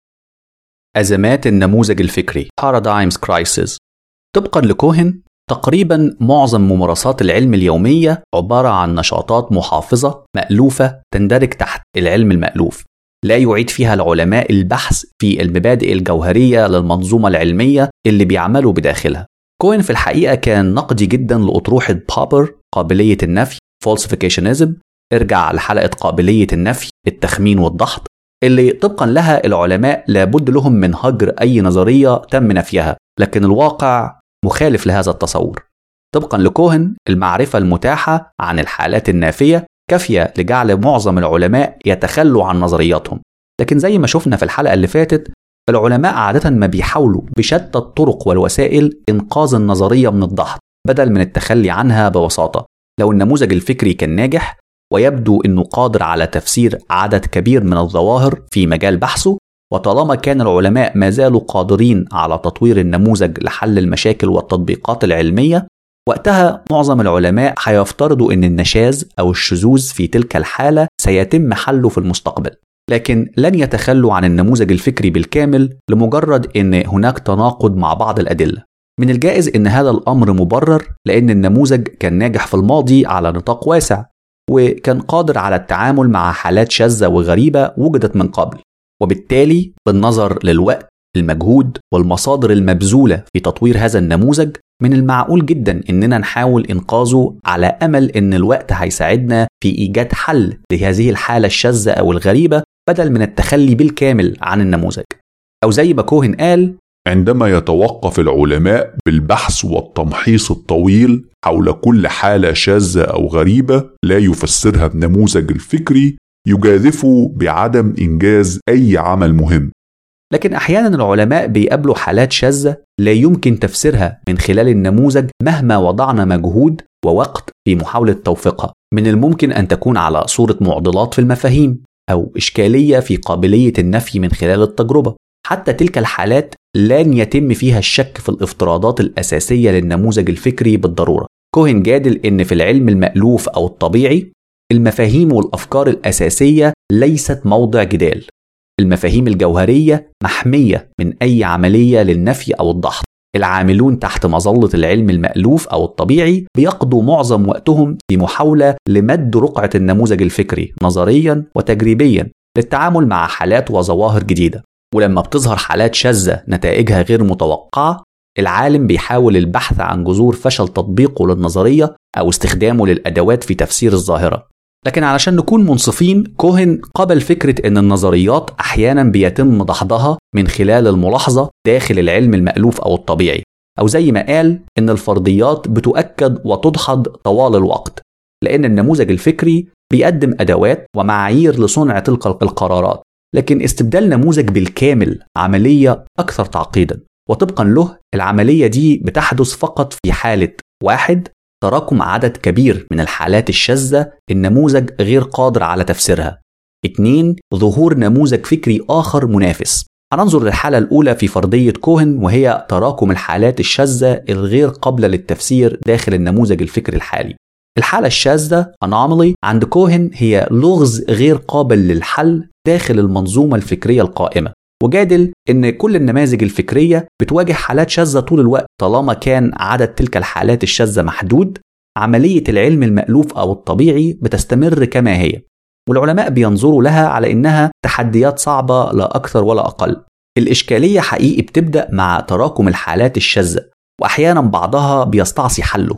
أزمات النموذج الفكري Paradigms Crisis. طبقا لكوهن تقريبا معظم ممارسات العلم اليومية عبارة عن نشاطات محافظة مألوفة تندرج تحت العلم المألوف، لا يعيد فيها العلماء البحث في المبادئ الجوهرية للمنظومة العلمية اللي بيعملوا بداخلها. كوهن في الحقيقة كان نقدي جدا لأطروحة بوبر قابلية النفي falsificationism. ارجع لحلقة قابلية النفي، التخمين والضغط، اللي طبقا لها العلماء لابد لهم من هجر أي نظرية تم نفيها، لكن الواقع مخالف لهذا التصور. طبقا لكوهن المعرفة المتاحة عن الحالات النافية كافية لجعل معظم العلماء يتخلوا عن نظرياتهم، لكن زي ما شفنا في الحلقة اللي فاتت العلماء عادة ما بيحاولوا بشتى الطرق والوسائل إنقاذ النظرية من الضغط بدل من التخلي عنها ببساطة. لو النموذج الفكري كان ناجح ويبدو أنه قادر على تفسير عدد كبير من الظواهر في مجال بحثه، وطالما كان العلماء ما زالوا قادرين على تطوير النموذج لحل المشاكل والتطبيقات العلمية، وقتها معظم العلماء هيفترضوا أن النشاز أو الشذوذ في تلك الحالة سيتم حله في المستقبل، لكن لن يتخلوا عن النموذج الفكري بالكامل لمجرد أن هناك تناقض مع بعض الأدلة. من الجائز أن هذا الأمر مبرر لأن النموذج كان ناجح في الماضي على نطاق واسع، وكان قادر على التعامل مع حالات شاذة وغريبة وجدت من قبل، وبالتالي بالنظر للوقت، المجهود والمصادر المبذولة في تطوير هذا النموذج من المعقول جدا إننا نحاول إنقاذه على أمل إن الوقت هيساعدنا في إيجاد حل لهذه الحالة الشاذة أو الغريبة بدل من التخلي بالكامل عن النموذج. أو زي ما كوهن قال: عندما يتوقف العلماء بالبحث والتمحيص الطويل حول كل حالة شاذة أو غريبة لا يفسرها النموذج الفكري، يجازفوا بعدم إنجاز أي عمل مهم. لكن أحيانا العلماء بيقابلوا حالات شاذة لا يمكن تفسيرها من خلال النموذج مهما وضعنا مجهود ووقت في محاولة توفيقها. من الممكن أن تكون على صورة معضلات في المفاهيم أو إشكالية في قابلية النفي من خلال التجربة. حتى تلك الحالات لن يتم فيها الشك في الافتراضات الأساسية للنموذج الفكري بالضرورة. كوهن جادل إن في العلم المألوف أو الطبيعي المفاهيم والأفكار الأساسية ليست موضع جدال. المفاهيم الجوهرية محمية من أي عملية للنفي أو الدحض. العاملون تحت مظلة العلم المألوف أو الطبيعي بيقضوا معظم وقتهم في محاولة لمد رقعة النموذج الفكري نظريا وتجريبيا للتعامل مع حالات وظواهر جديدة. ولما بتظهر حالات شاذة نتائجها غير متوقعة، العالم بيحاول البحث عن جذور فشل تطبيقه للنظرية أو استخدامه للأدوات في تفسير الظاهرة. لكن علشان نكون منصفين، كوهن قبل فكرة أن النظريات أحيانا بيتم دحضها من خلال الملاحظة داخل العلم المألوف أو الطبيعي، أو زي ما قال أن الفرضيات بتؤكد وتدحض طوال الوقت، لأن النموذج الفكري بيقدم أدوات ومعايير لصنع تلك القرارات. لكن استبدال نموذج بالكامل عملية أكثر تعقيدا، وطبقا له العملية دي بتحدث فقط في حالة: 1. تراكم عدد كبير من الحالات الشاذة النموذج غير قادر على تفسيرها. 2. ظهور نموذج فكري آخر منافس. هننظر للحالة الأولى في فرضية كوهن، وهي تراكم الحالات الشاذة الغير قابلة للتفسير داخل النموذج الفكري الحالي. الحالة الشاذة anomaly عند كوهن هي لغز غير قابل للحل داخل المنظومة الفكرية القائمة، وجادل إن كل النماذج الفكرية بتواجه حالات شاذة طول الوقت. طالما كان عدد تلك الحالات الشاذة محدود، عملية العلم المألوف أو الطبيعي بتستمر كما هي، والعلماء بينظروا لها على إنها تحديات صعبة لا أكثر ولا أقل. الإشكالية حقيقي بتبدأ مع تراكم الحالات الشاذة، وأحيانا بعضها بيستعصي حله.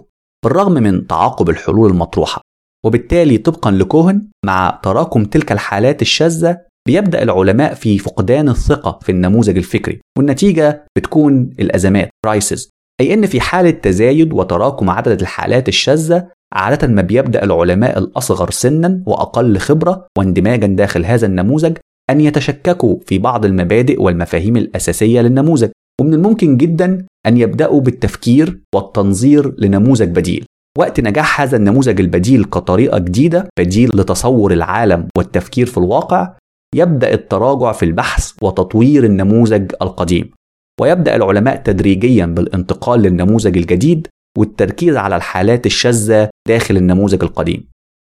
بالرغم من تعاقب الحلول المطروحة. وبالتالي طبقا لكوهن، مع تراكم تلك الحالات الشاذة بيبدأ العلماء في فقدان الثقة في النموذج الفكري، والنتيجة بتكون الأزمات crisis، أي أن في حالة تزايد وتراكم عدد الحالات الشاذة عادة ما بيبدأ العلماء الأصغر سنا وأقل خبرة واندماجا داخل هذا النموذج أن يتشككوا في بعض المبادئ والمفاهيم الأساسية للنموذج، ومن الممكن جدا أن يبدأوا بالتفكير والتنظير لنموذج بديل. وقت نجاح هذا النموذج البديل كطريقة جديدة بديل لتصور العالم والتفكير في الواقع، يبدأ التراجع في البحث وتطوير النموذج القديم، ويبدأ العلماء تدريجيا بالانتقال للنموذج الجديد والتركيز على الحالات الشاذة داخل النموذج القديم.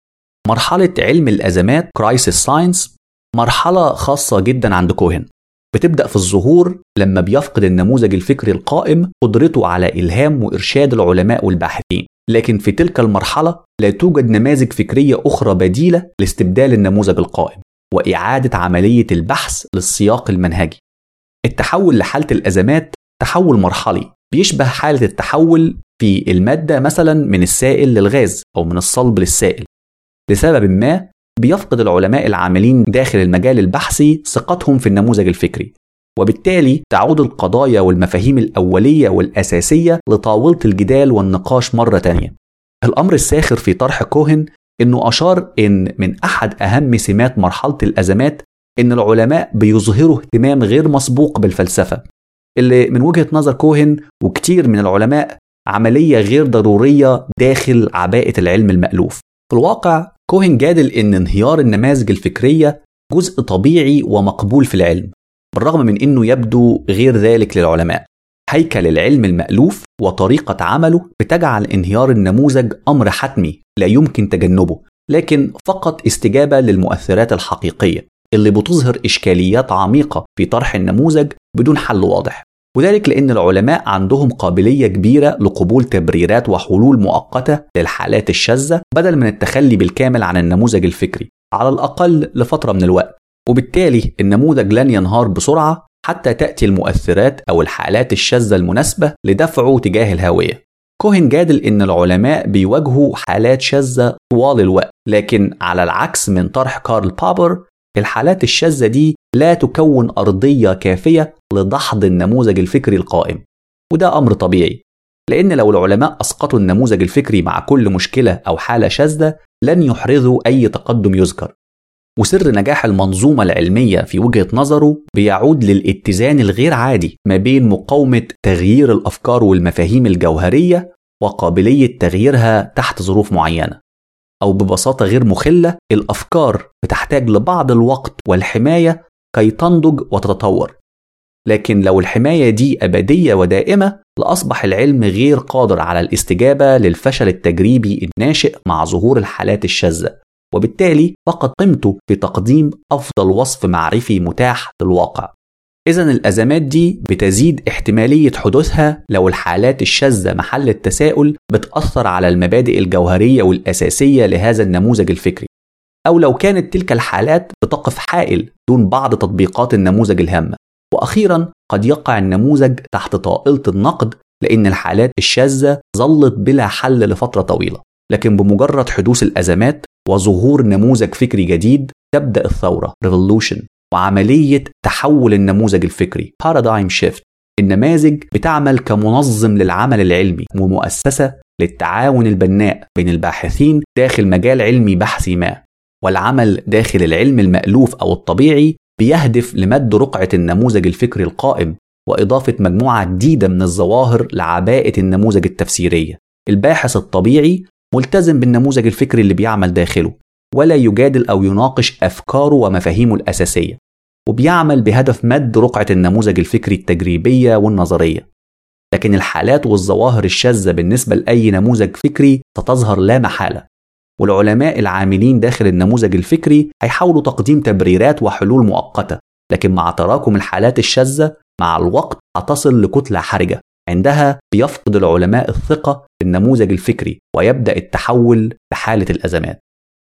مرحلة علم الأزمات Crisis Science مرحلة خاصة جدا عند كوهن، بتبدأ في الظهور لما بيفقد النموذج الفكري القائم قدرته على إلهام وإرشاد العلماء والباحثين، لكن في تلك المرحلة لا توجد نماذج فكرية أخرى بديلة لاستبدال النموذج القائم وإعادة عملية البحث للسياق المنهجي. التحول لحالة الأزمات تحول مرحلي بيشبه حالة التحول في المادة مثلا من السائل للغاز أو من الصلب للسائل. لسبب ما بيفقد العلماء العاملين داخل المجال البحثي ثقتهم في النموذج الفكري، وبالتالي تعود القضايا والمفاهيم الأولية والأساسية لطاولة الجدال والنقاش مرة تانية. الأمر الساخر في طرح كوهن إنه أشار إن من أحد أهم سمات مرحلة الأزمات إن العلماء بيظهروا اهتمام غير مسبوق بالفلسفة، اللي من وجهة نظر كوهن وكتير من العلماء عملية غير ضرورية داخل عباءة العلم المألوف. في الواقع كوهن جادل إن انهيار النماذج الفكرية جزء طبيعي ومقبول في العلم، بالرغم من إنه يبدو غير ذلك للعلماء. هيكل العلم المألوف وطريقة عمله بتجعل انهيار النموذج أمر حتمي لا يمكن تجنبه، لكن فقط استجابة للمؤثرات الحقيقية اللي بتظهر إشكاليات عميقة في طرح النموذج بدون حل واضح. وذلك لأن العلماء عندهم قابلية كبيرة لقبول تبريرات وحلول مؤقتة للحالات الشاذة بدل من التخلي بالكامل عن النموذج الفكري على الأقل لفترة من الوقت، وبالتالي النموذج لن ينهار بسرعة حتى تأتي المؤثرات أو الحالات الشاذة المناسبة لدفعه تجاه الهاوية. كوهن جادل إن العلماء بيواجهوا حالات شاذة طوال الوقت، لكن على العكس من طرح كارل بابر الحالات الشاذة دي لا تكون أرضية كافية لدحض النموذج الفكري القائم، وده أمر طبيعي، لأن لو العلماء أسقطوا النموذج الفكري مع كل مشكلة أو حالة شاذة لن يحرزوا أي تقدم يذكر. وسر نجاح المنظومة العلمية في وجهة نظره بيعود للاتزان الغير عادي ما بين مقاومة تغيير الأفكار والمفاهيم الجوهرية وقابلية تغييرها تحت ظروف معينة، أو ببساطة غير مخلة الأفكار بتحتاج لبعض الوقت والحماية كي تنضج وتتطور، لكن لو الحماية دي أبدية ودائمة لأصبح العلم غير قادر على الاستجابة للفشل التجريبي الناشئ مع ظهور الحالات الشاذة، وبالتالي فقد قيمته في تقديم أفضل وصف معرفي متاح للواقع. إذن الأزمات دي بتزيد احتمالية حدوثها لو الحالات الشاذة محل التساؤل بتأثر على المبادئ الجوهرية والأساسية لهذا النموذج الفكري، أو لو كانت تلك الحالات بتقف حائل دون بعض تطبيقات النموذج الهامة. وأخيرا قد يقع النموذج تحت طائلة النقد لأن الحالات الشاذة ظلت بلا حل لفترة طويلة، لكن بمجرد حدوث الأزمات وظهور نموذج فكري جديد تبدأ الثورة revolution وعملية تحول النموذج الفكري paradigm shift. النماذج بتعمل كمنظم للعمل العلمي ومؤسسة للتعاون البناء بين الباحثين داخل مجال علمي بحثي ما، والعمل داخل العلم المألوف أو الطبيعي بيهدف لمد رقعة النموذج الفكري القائم وإضافة مجموعة جديدة من الظواهر لعباءة النموذج التفسيرية. الباحث الطبيعي ملتزم بالنموذج الفكري اللي بيعمل داخله، ولا يجادل أو يناقش أفكاره ومفاهيمه الأساسية، وبيعمل بهدف مد رقعة النموذج الفكري التجريبية والنظرية. لكن الحالات والظواهر الشاذة بالنسبة لأي نموذج فكري ستظهر لا محالة، والعلماء العاملين داخل النموذج الفكري هيحاولوا تقديم تبريرات وحلول مؤقتة، لكن مع تراكم الحالات الشاذة مع الوقت هتصل لكتلة حرجة، عندها بيفقد العلماء الثقة في النموذج الفكري ويبدأ التحول لحالة الأزمات.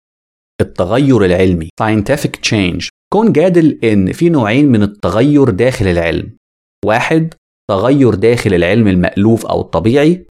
التغير العلمي scientific change. كون جادل إن في نوعين من التغير داخل العلم: 1 تغير داخل العلم المألوف أو الطبيعي،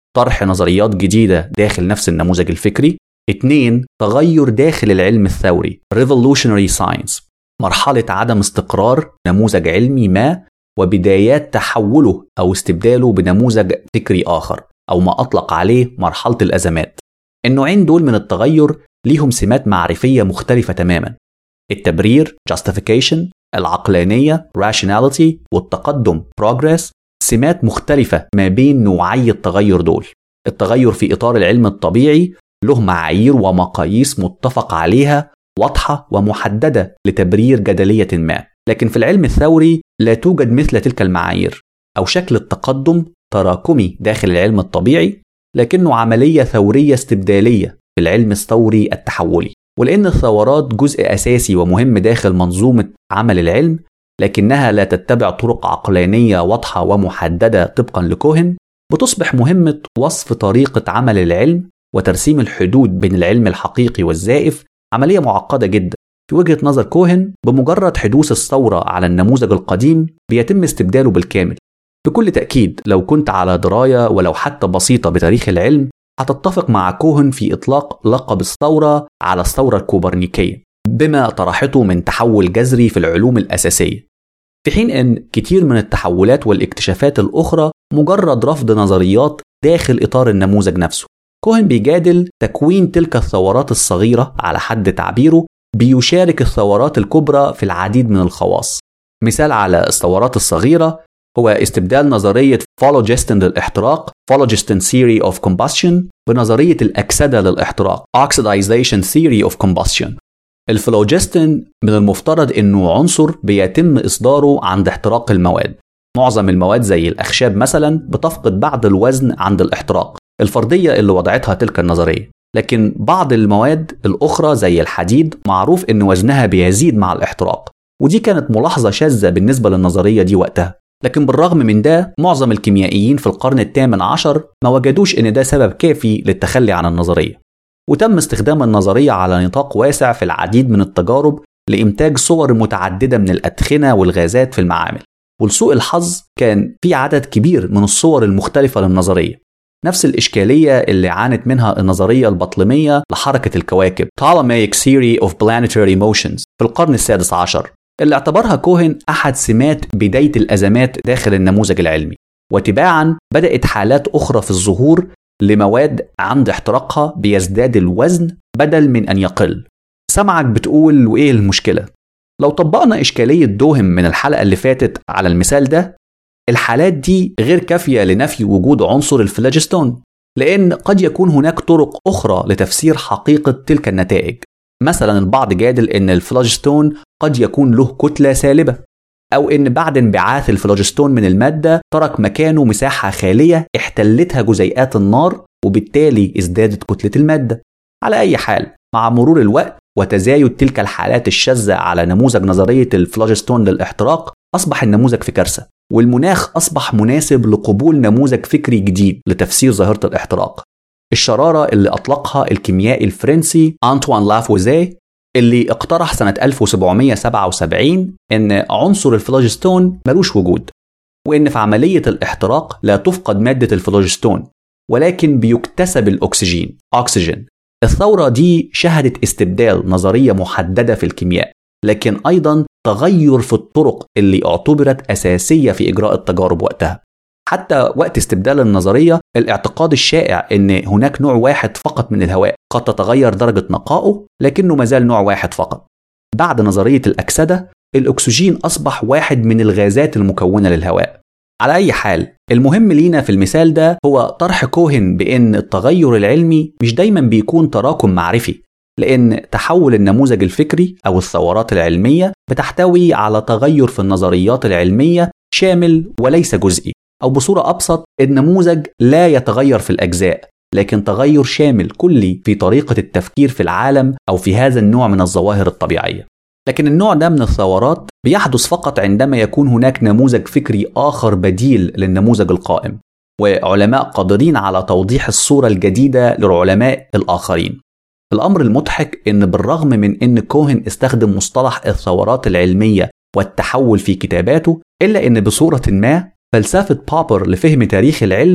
طرح نظريات جديدة داخل نفس النموذج الفكري. 2. تغير داخل العلم الثوري Revolutionary Science، مرحلة عدم استقرار نموذج علمي ما وبدايات تحوله أو استبداله بنموذج فكري آخر، أو ما أطلق عليه مرحلة الأزمات. النوعين دول من التغير ليهم سمات معرفية مختلفة تماما. التبرير Justification، العقلانية Rationality، والتقدم Progress سمات مختلفة ما بين نوعي التغير دول. التغير في إطار العلم الطبيعي له معايير ومقاييس متفق عليها واضحة ومحددة لتبرير جدلية ما، لكن في العلم الثوري لا توجد مثل تلك المعايير، أو شكل التقدم تراكمي داخل العلم الطبيعي لكنه عملية ثورية استبدالية في العلم الثوري التحولي. ولأن الثورات جزء أساسي ومهم داخل منظومة عمل العلم، لكنها لا تتبع طرق عقلانية واضحة ومحددة طبقا لكوهن، بتصبح مهمة وصف طريقة عمل العلم وترسيم الحدود بين العلم الحقيقي والزائف عملية معقدة جدا. في وجهة نظر كوهن، بمجرد حدوث الثورة على النموذج القديم بيتم استبداله بالكامل. بكل تأكيد لو كنت على دراية ولو حتى بسيطة بتاريخ العلم، هتتفق مع كوهن في إطلاق لقب الثورة على الثورة الكوبرنيكية بما طرحته من تحول جذري في العلوم الأساسية، في حين أن كتير من التحولات والاكتشافات الأخرى مجرد رفض نظريات داخل إطار النموذج نفسه. كوهن بيجادل تكوين تلك الثورات الصغيرة على حد تعبيره بيشارك الثورات الكبرى في العديد من الخواص. مثال على الثورات الصغيرة هو استبدال نظرية فولوجستن للاحتراق Phlogiston Theory of Combustion بنظرية الأكسدة للاحتراق Oxidization Theory of Combustion. الفلوجستن من المفترض أنه عنصر بيتم إصداره عند احتراق المواد. معظم المواد زي الأخشاب مثلا بتفقد بعض الوزن عند الاحتراق، الفرضية اللي وضعتها تلك النظرية. لكن بعض المواد الأخرى زي الحديد معروف أن وزنها بيزيد مع الاحتراق، ودي كانت ملاحظة شاذة بالنسبة للنظرية دي وقتها. لكن بالرغم من ده معظم الكيميائيين في القرن الثامن عشر ما وجدوش أن ده سبب كافي للتخلي عن النظرية، وتم استخدام النظرية على نطاق واسع في العديد من التجارب لإنتاج صور متعددة من الأدخنة والغازات في المعامل. ولسوء الحظ كان في عدد كبير من الصور المختلفة للنظرية، نفس الإشكالية اللي عانت منها النظرية البطلمية لحركة الكواكب Ptolemaic Theory of Planetary Motions في القرن السادس عشر، اللي اعتبرها كوهن أحد سمات بداية الأزمات داخل النموذج العلمي. وتباعا بدأت حالات أخرى في الظهور لمواد عند احتراقها بيزداد الوزن بدل من أن يقل. سمعك بتقول وإيه المشكلة؟ لو طبقنا إشكالية دوهم من الحلقة اللي فاتت على المثال ده، الحالات دي غير كافية لنفي وجود عنصر الفلاجستون، لأن قد يكون هناك طرق أخرى لتفسير حقيقة تلك النتائج. مثلا البعض جادل أن الفلاجستون قد يكون له كتلة سالبة، أو أن بعد انبعاث الفلاجستون من المادة ترك مكانه مساحة خالية احتلتها جزيئات النار وبالتالي ازدادت كتلة المادة. على أي حال، مع مرور الوقت وتزايد تلك الحالات الشاذة على نموذج نظرية الفلاجستون للاحتراق، أصبح النموذج في كارثة، والمناخ أصبح مناسب لقبول نموذج فكري جديد لتفسير ظاهرة الاحتراق، الشرارة اللي أطلقها الكيميائي الفرنسي أنطوان لافوازيه، اللي اقترح سنة 1777 إن عنصر الفلاجستون ملوش وجود، وإن في عملية الاحتراق لا تفقد مادة الفلاجستون ولكن بيكتسب الأكسجين أكسجين. الثورة دي شهدت استبدال نظرية محددة في الكيمياء، لكن أيضا تغير في الطرق اللي اعتبرت أساسية في إجراء التجارب وقتها. حتى وقت استبدال النظرية، الاعتقاد الشائع أن هناك نوع واحد فقط من الهواء قد تتغير درجة نقائه لكنه مازال نوع واحد فقط. بعد نظرية الأكسدة، الأكسجين أصبح واحد من الغازات المكونة للهواء. على أي حال، المهم لينا في المثال ده هو طرح كوهن بأن التغير العلمي مش دايما بيكون تراكم معرفي، لأن تحول النموذج الفكري أو الثورات العلمية بتحتوي على تغير في النظريات العلمية شامل وليس جزئي، أو بصورة أبسط، النموذج لا يتغير في الأجزاء لكن تغير شامل كلي في طريقة التفكير في العالم أو في هذا النوع من الظواهر الطبيعية. لكن النوع ده من الثورات بيحدث فقط عندما يكون هناك نموذج فكري آخر بديل للنموذج القائم، وعلماء قادرين على توضيح الصورة الجديدة للعلماء الآخرين. الأمر المضحك إن بالرغم من إن كوهن استخدم مصطلح الثورات العلمية والتحول في كتاباته، إلا إن بصورة ما فلسفة بوبر لفهم تاريخ العلم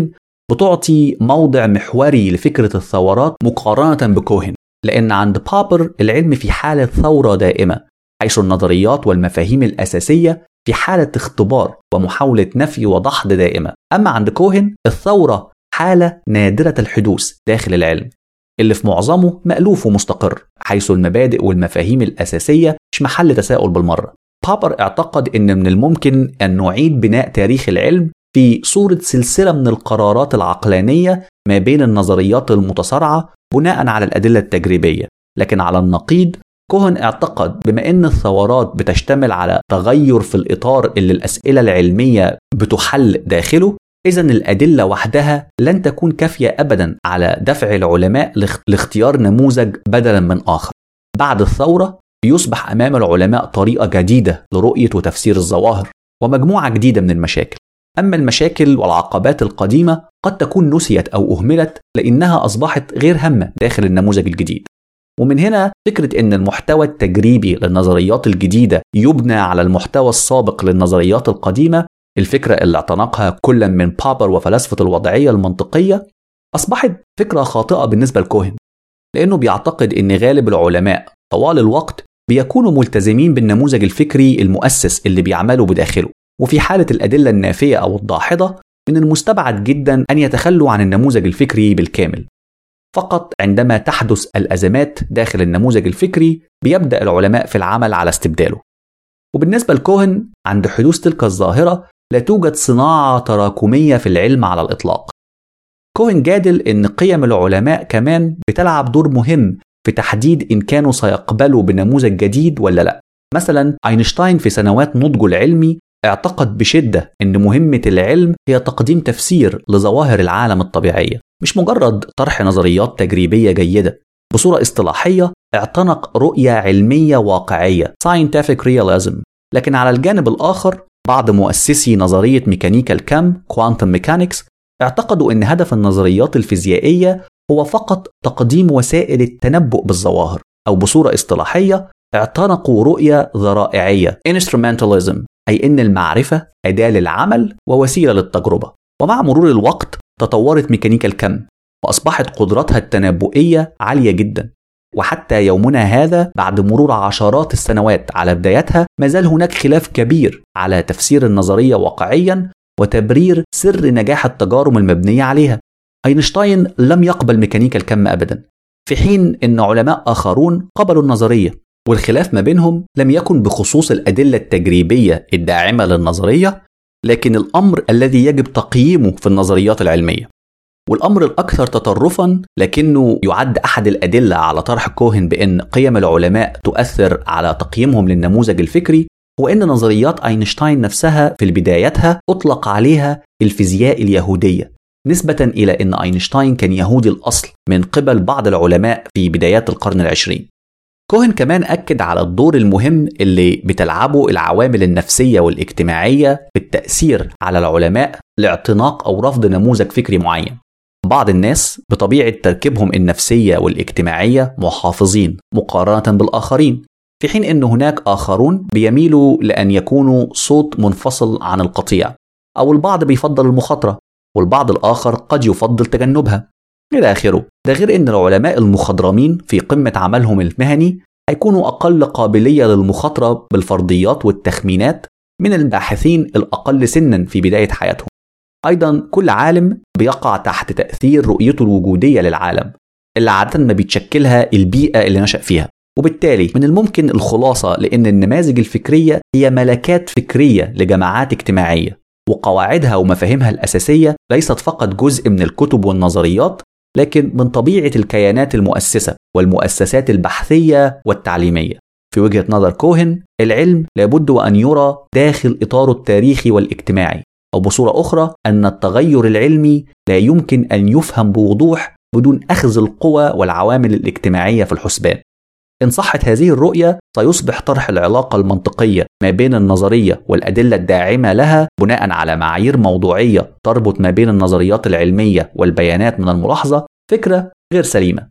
بتعطي موضع محوري لفكرة الثورات مقارنة بكوهن، لأن عند بابر العلم في حالة ثورة دائمة، حيث النظريات والمفاهيم الأساسية في حالة اختبار ومحاولة نفي وضحض دائمة. أما عند كوهن الثورة حالة نادرة الحدوث داخل العلم، اللي في معظمه مألوف ومستقر، حيث المبادئ والمفاهيم الأساسية مش محل تساؤل بالمرة. بابر اعتقد أن من الممكن أن نعيد بناء تاريخ العلم في صورة سلسلة من القرارات العقلانية ما بين النظريات المتصارعة بناء على الأدلة التجريبية. لكن على النقيض، كوهن اعتقد بما أن الثورات بتشتمل على تغير في الإطار اللي الأسئلة العلمية بتحل داخله، إذن الأدلة وحدها لن تكون كافية أبدا على دفع العلماء لاختيار نموذج بدلا من آخر. بعد الثورة يصبح أمام العلماء طريقة جديدة لرؤية وتفسير الظواهر ومجموعة جديدة من المشاكل. أما المشاكل والعقبات القديمة قد تكون نسيت أو أهملت لأنها أصبحت غير هامة داخل النموذج الجديد. ومن هنا فكرة أن المحتوى التجريبي للنظريات الجديدة يبنى على المحتوى السابق للنظريات القديمة، الفكرة اللي اعتنقها كل من بابر وفلسفة الوضعية المنطقية، أصبحت فكرة خاطئة بالنسبة لكوهن، لأنه بيعتقد أن غالب العلماء طوال الوقت بيكونوا ملتزمين بالنموذج الفكري المؤسس اللي بيعملوا بداخله، وفي حالة الأدلة النافية أو الداحضة من المستبعد جدا أن يتخلوا عن النموذج الفكري بالكامل. فقط عندما تحدث الأزمات داخل النموذج الفكري بيبدأ العلماء في العمل على استبداله. وبالنسبة لكوهن، عند حدوث تلك الظاهرة لا توجد صناعة تراكمية في العلم على الإطلاق. كوهن جادل أن قيم العلماء كمان بتلعب دور مهم في تحديد إن كانوا سيقبلوا بنموذج جديد ولا لا. مثلا أينشتاين في سنوات نضجه العلمي اعتقد بشدة أن مهمة العلم هي تقديم تفسير لظواهر العالم الطبيعية، مش مجرد طرح نظريات تجريبية جيدة. بصورة اصطلاحية اعتنق رؤية علمية واقعية scientific realism. لكن على الجانب الآخر بعض مؤسسي نظرية ميكانيكا الكم quantum mechanics اعتقدوا أن هدف النظريات الفيزيائية هو فقط تقديم وسائل التنبؤ بالظواهر، أو بصورة اصطلاحية اعتنقوا رؤية ذرائعية instrumentalism، أي أن المعرفة أداة للعمل ووسيلة للتجربة. ومع مرور الوقت تطورت ميكانيكا الكم وأصبحت قدراتها التنبؤية عالية جدا، وحتى يومنا هذا بعد مرور عشرات السنوات على بدايتها ما زال هناك خلاف كبير على تفسير النظرية واقعيا وتبرير سر نجاح التجارب المبنية عليها. أينشتاين لم يقبل ميكانيكا الكم أبدا، في حين أن علماء آخرون قبلوا النظرية، والخلاف ما بينهم لم يكن بخصوص الأدلة التجريبية الداعمة للنظرية، لكن الأمر الذي يجب تقييمه في النظريات العلمية. والأمر الأكثر تطرفاً لكنه يعد أحد الأدلة على طرح كوهن بأن قيم العلماء تؤثر على تقييمهم للنموذج الفكري، هو أن نظريات أينشتاين نفسها في بدايتها أطلق عليها الفيزياء اليهودية، نسبة إلى أن أينشتاين كان يهودي الأصل من قبل بعض العلماء في بدايات القرن العشرين. كوهن كمان أكد على الدور المهم اللي بتلعبه العوامل النفسية والاجتماعية بالتأثير على العلماء لاعتناق أو رفض نموذج فكري معين. بعض الناس بطبيعة تركيبهم النفسية والاجتماعية محافظين مقارنة بالآخرين، في حين أن هناك آخرون بيميلوا لأن يكونوا صوت منفصل عن القطيع، أو البعض بيفضل المخاطرة والبعض الآخر قد يفضل تجنبها إلى آخره. ده غير أن العلماء المخضرمين في قمة عملهم المهني هيكونوا أقل قابلية للمخاطرة بالفرضيات والتخمينات من الباحثين الأقل سنا في بداية حياتهم. أيضا كل عالم بيقع تحت تأثير رؤيته الوجودية للعالم اللي عادة ما بيتشكلها البيئة اللي نشأ فيها، وبالتالي من الممكن الخلاصة لأن النماذج الفكرية هي ملكات فكرية لجماعات اجتماعية، وقواعدها ومفاهيمها الأساسية ليست فقط جزء من الكتب والنظريات، لكن من طبيعة الكيانات المؤسسة والمؤسسات البحثية والتعليمية. في وجهة نظر كوهن، العلم لابد وأن يرى داخل إطاره التاريخي والاجتماعي، أو بصورة أخرى أن التغير العلمي لا يمكن أن يفهم بوضوح بدون أخذ القوى والعوامل الاجتماعية في الحسبان. إن صحت هذه الرؤية سيصبح طرح العلاقة المنطقية ما بين النظرية والأدلة الداعمة لها بناء على معايير موضوعية تربط ما بين النظريات العلمية والبيانات من الملاحظة فكرة غير سليمة.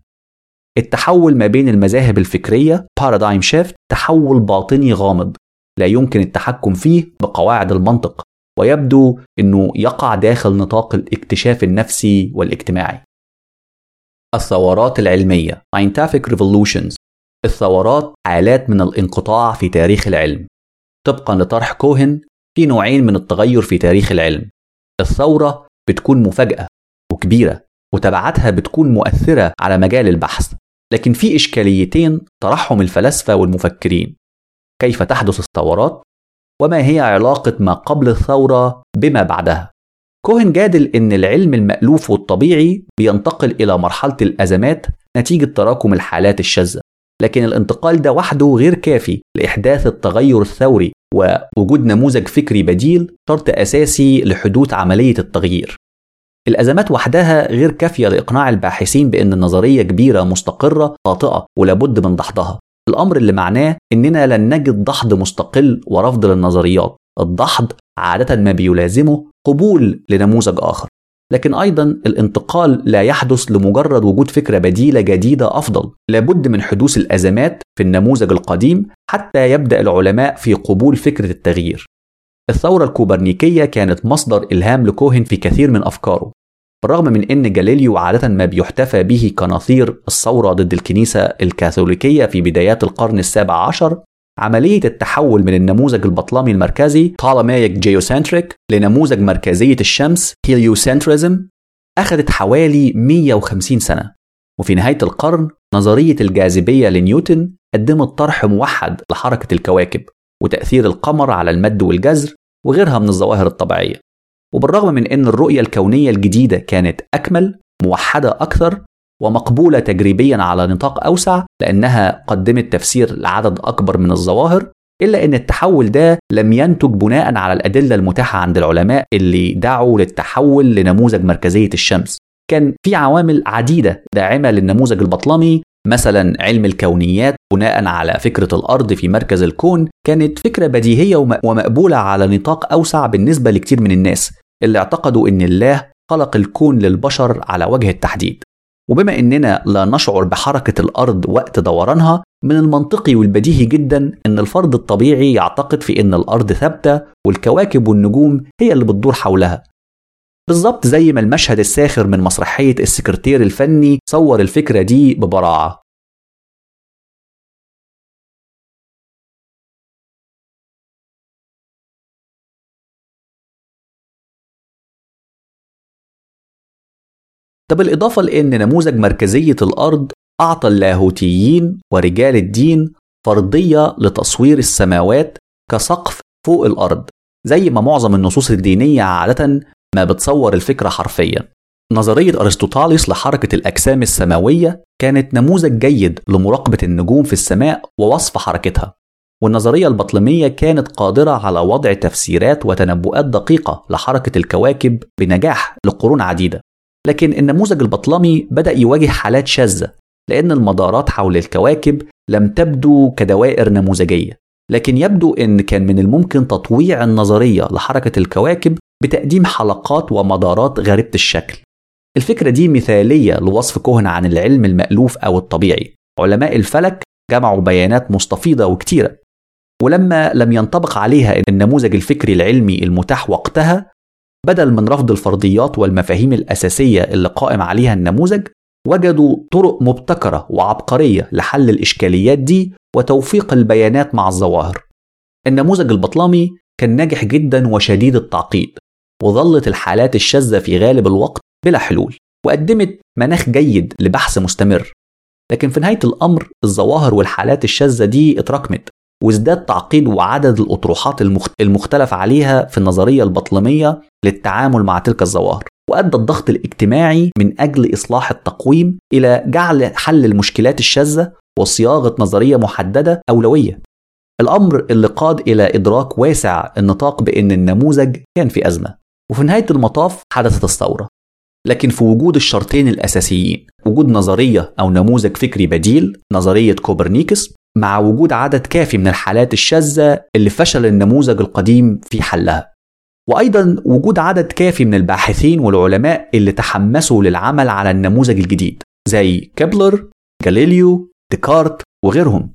التحول ما بين المذاهب الفكرية paradigm shift تحول باطني غامض لا يمكن التحكم فيه بقواعد المنطق، ويبدو أنه يقع داخل نطاق الاكتشاف النفسي والاجتماعي. الثورات العلمية Scientific Revolutions. الثورات حالات من الانقطاع في تاريخ العلم. طبقا لطرح كوهن، في نوعين من التغير في تاريخ العلم. الثورة بتكون مفاجأة وكبيرة وتبعاتها بتكون مؤثرة على مجال البحث، لكن في إشكاليتين طرحهم الفلاسفة والمفكرين: كيف تحدث الثورات؟ وما هي علاقة ما قبل الثورة بما بعدها؟ كوهن جادل إن العلم المألوف والطبيعي بينتقل إلى مرحلة الأزمات نتيجة تراكم الحالات الشاذة، لكن الانتقال ده وحده غير كافي لإحداث التغير الثوري، ووجود نموذج فكري بديل شرط أساسي لحدوث عملية التغيير. الأزمات وحدها غير كافية لإقناع الباحثين بأن النظرية كبيرة مستقرة خاطئة ولابد من دحضها، الأمر اللي معناه إننا لن نجد دحض مستقل ورفض للنظريات. الدحض عادة ما بيلازمه قبول لنموذج آخر، لكن أيضا الانتقال لا يحدث لمجرد وجود فكرة بديلة جديدة أفضل. لابد من حدوث الأزمات في النموذج القديم حتى يبدأ العلماء في قبول فكرة التغيير. الثورة الكوبرنيكية كانت مصدر إلهام لكوهن في كثير من أفكاره، بالرغم من أن جاليليو عادة ما بيحتفى به كنظير الثورة ضد الكنيسة الكاثوليكية في بدايات القرن السابع عشر. عملية التحول من النموذج البطلمي المركزي Ptolemaic Geocentric لنموذج مركزية الشمس Heliocentrism أخذت حوالي 150 سنة، وفي نهاية القرن نظرية الجاذبية لنيوتن قدمت طرح موحد لحركة الكواكب وتأثير القمر على المد والجزر وغيرها من الظواهر الطبيعية. وبالرغم من أن الرؤية الكونية الجديدة كانت أكمل، موحدة أكثر، ومقبولة تجريبيا على نطاق أوسع لأنها قدمت تفسير لعدد أكبر من الظواهر، إلا أن التحول ده لم ينتج بناء على الأدلة المتاحة عند العلماء اللي دعوا للتحول لنموذج مركزية الشمس. كان في عوامل عديدة داعمة للنموذج البطلمي، مثلا علم الكونيات بناء على فكرة الأرض في مركز الكون كانت فكرة بديهية ومقبولة على نطاق أوسع بالنسبة لكتير من الناس اللي اعتقدوا أن الله خلق الكون للبشر على وجه التحديد. وبما أننا لا نشعر بحركة الأرض وقت دورانها، من المنطقي والبديهي جدا أن الفرد الطبيعي يعتقد في أن الأرض ثابتة والكواكب والنجوم هي اللي بتدور حولها، بالضبط زي ما المشهد الساخر من مسرحية السكرتير الفني صور الفكرة دي ببراعة. ده بالإضافة لأن نموذج مركزية الأرض أعطى اللاهوتيين ورجال الدين فرضية لتصوير السماوات كسقف فوق الأرض، زي ما معظم النصوص الدينية عادة ما بتصور الفكرة حرفيا. نظرية أرسطوطاليس لحركة الأجسام السماوية كانت نموذج جيد لمراقبة النجوم في السماء ووصف حركتها، والنظرية البطلمية كانت قادرة على وضع تفسيرات وتنبؤات دقيقة لحركة الكواكب بنجاح لقرون عديدة. لكن النموذج البطلمي بدأ يواجه حالات شاذة، لأن المدارات حول الكواكب لم تبدو كدوائر نموذجية، لكن يبدو أن كان من الممكن تطويع النظرية لحركة الكواكب بتقديم حلقات ومدارات غريبة الشكل. الفكرة دي مثالية لوصف كوهن عن العلم المألوف أو الطبيعي. علماء الفلك جمعوا بيانات مستفيضة وكتيرة، ولما لم ينطبق عليها النموذج الفكري العلمي المتاح وقتها، بدل من رفض الفرضيات والمفاهيم الأساسية اللي قائم عليها النموذج، وجدوا طرق مبتكرة وعبقرية لحل الإشكاليات دي وتوفيق البيانات مع الظواهر. النموذج البطلمي كان ناجح جدا وشديد التعقيد، وظلت الحالات الشاذة في غالب الوقت بلا حلول، وقدمت مناخ جيد لبحث مستمر. لكن في نهاية الأمر الظواهر والحالات الشاذة دي اتراكمت، وازداد تعقيد وعدد الأطروحات المختلف عليها في النظرية البطلمية للتعامل مع تلك الظواهر، وأدى الضغط الاجتماعي من أجل إصلاح التقويم إلى جعل حل المشكلات الشاذة وصياغة نظرية محددة أولوية. الأمر اللي قاد إلى إدراك واسع النطاق بأن النموذج كان في أزمة، وفي نهاية المطاف حدثت الثورة. لكن في وجود الشرطين الأساسيين، وجود نظرية أو نموذج فكري بديل نظرية كوبرنيكوس، مع وجود عدد كافي من الحالات الشاذة اللي فشل النموذج القديم في حلها، وأيضا وجود عدد كافي من الباحثين والعلماء اللي تحمسوا للعمل على النموذج الجديد زي كيبلر، جاليليو، ديكارت وغيرهم.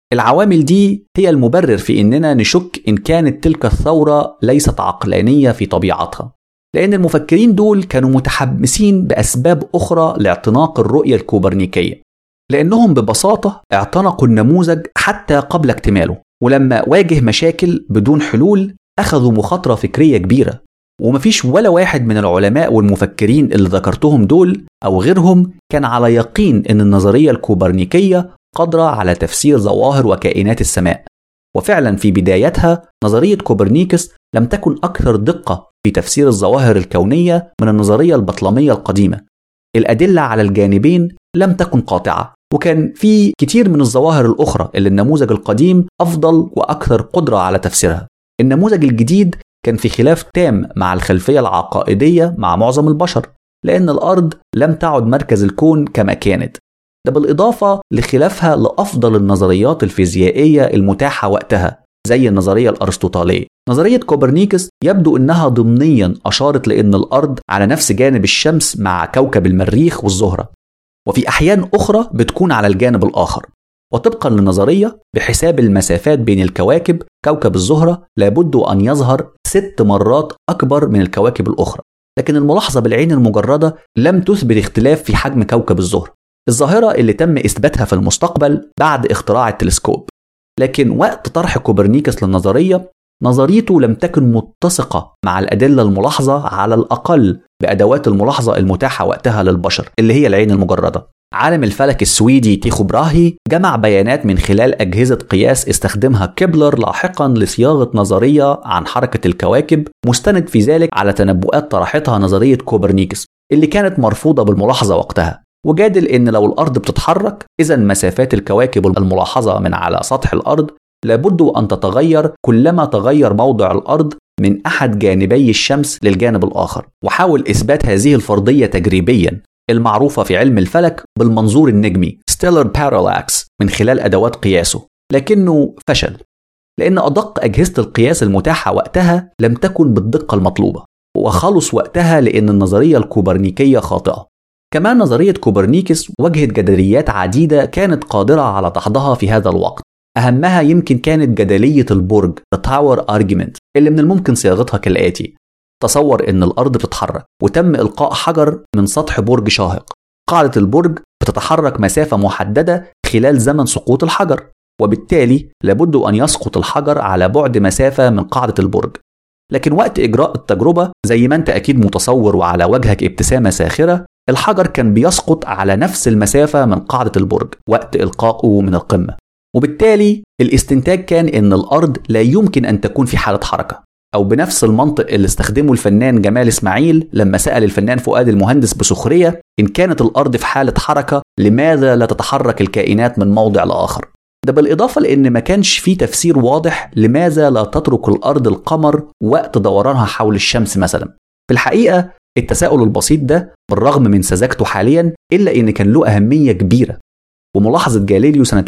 العوامل دي هي المبرر في إننا نشك إن كانت تلك الثورة ليست عقلانية في طبيعتها، لأن المفكرين دول كانوا متحمسين بأسباب أخرى لاعتناق الرؤية الكوبرنيكية، لأنهم ببساطة اعتنقوا النموذج حتى قبل اكتماله، ولما واجه مشاكل بدون حلول أخذوا مخاطرة فكرية كبيرة. ومفيش ولا واحد من العلماء والمفكرين اللي ذكرتهم دول أو غيرهم كان على يقين إن النظرية الكوبرنيكية قادرة على تفسير ظواهر وكائنات السماء. وفعلا في بدايتها نظرية كوبرنيكوس لم تكن أكثر دقة في تفسير الظواهر الكونية من النظرية البطلمية القديمة. الأدلة على الجانبين لم تكن قاطعة، وكان في كتير من الظواهر الأخرى اللي النموذج القديم أفضل وأكثر قدرة على تفسيرها. النموذج الجديد كان في خلاف تام مع الخلفية العقائدية مع معظم البشر، لأن الأرض لم تعد مركز الكون كما كانت، ده بالإضافة لخلافها لأفضل النظريات الفيزيائية المتاحة وقتها زي النظرية الأرسطوطالية. نظرية كوبرنيكوس يبدو أنها ضمنيا أشارت لأن الأرض على نفس جانب الشمس مع كوكب المريخ والزهرة، وفي أحيان أخرى بتكون على الجانب الآخر. وطبقا للنظرية بحساب المسافات بين الكواكب، كوكب الزهرة لابد أن يظهر 6 مرات أكبر من الكواكب الأخرى، لكن الملاحظة بالعين المجردة لم تثبت اختلاف في حجم كوكب الزهرة، الظاهرة اللي تم إثباتها في المستقبل بعد اختراع التلسكوب. لكن وقت طرح كوبرنيكوس للنظرية، نظريته لم تكن متسقة مع الأدلة الملاحظة على الأقل بأدوات الملاحظة المتاحة وقتها للبشر اللي هي العين المجردة. عالم الفلك السويدي تيخو براهي جمع بيانات من خلال أجهزة قياس استخدمها كيبلر لاحقا لصياغة نظرية عن حركة الكواكب، مستند في ذلك على تنبؤات طرحتها نظرية كوبرنيكوس اللي كانت مرفوضة بالملاحظة وقتها، وجادل إن لو الأرض بتتحرك إذا مسافات الكواكب الملاحظة من على سطح الأرض لابد أن تتغير كلما تغير موضع الأرض من أحد جانبي الشمس للجانب الآخر. وحاول إثبات هذه الفرضية تجريبيا المعروفة في علم الفلك بالمنظور النجمي Stellar Parallax من خلال أدوات قياسه، لكنه فشل لأن أدق أجهزة القياس المتاحة وقتها لم تكن بالدقة المطلوبة، وخلص وقتها لأن النظرية الكوبرنيكية خاطئة. كمان نظرية كوبرنيكوس واجهت جدليات عديدة كانت قادرة على دحضها في هذا الوقت، أهمها يمكن كانت جدلية البرج The Tower Argument اللي من الممكن صياغتها كالآتي: تصور أن الأرض بتتحرك وتم إلقاء حجر من سطح برج شاهق، قاعدة البرج بتتحرك مسافة محددة خلال زمن سقوط الحجر، وبالتالي لابد أن يسقط الحجر على بعد مسافة من قاعدة البرج. لكن وقت إجراء التجربة زي ما أنت أكيد متصور وعلى وجهك ابتسامة ساخرة، الحجر كان بيسقط على نفس المسافة من قاعدة البرج وقت إلقائه من القمة، وبالتالي الاستنتاج كان إن الأرض لا يمكن أن تكون في حالة حركة، أو بنفس المنطق اللي استخدمه الفنان جمال إسماعيل لما سأل الفنان فؤاد المهندس بسخرية إن كانت الأرض في حالة حركة لماذا لا تتحرك الكائنات من موضع لآخر. ده بالإضافة لأن ما كانش فيه تفسير واضح لماذا لا تترك الأرض القمر وقت دورانها حول الشمس مثلا. في الحقيقة التساؤل البسيط ده بالرغم من سذاجته حاليا إلا إن كان له أهمية كبيرة، وملاحظة جاليليو سنة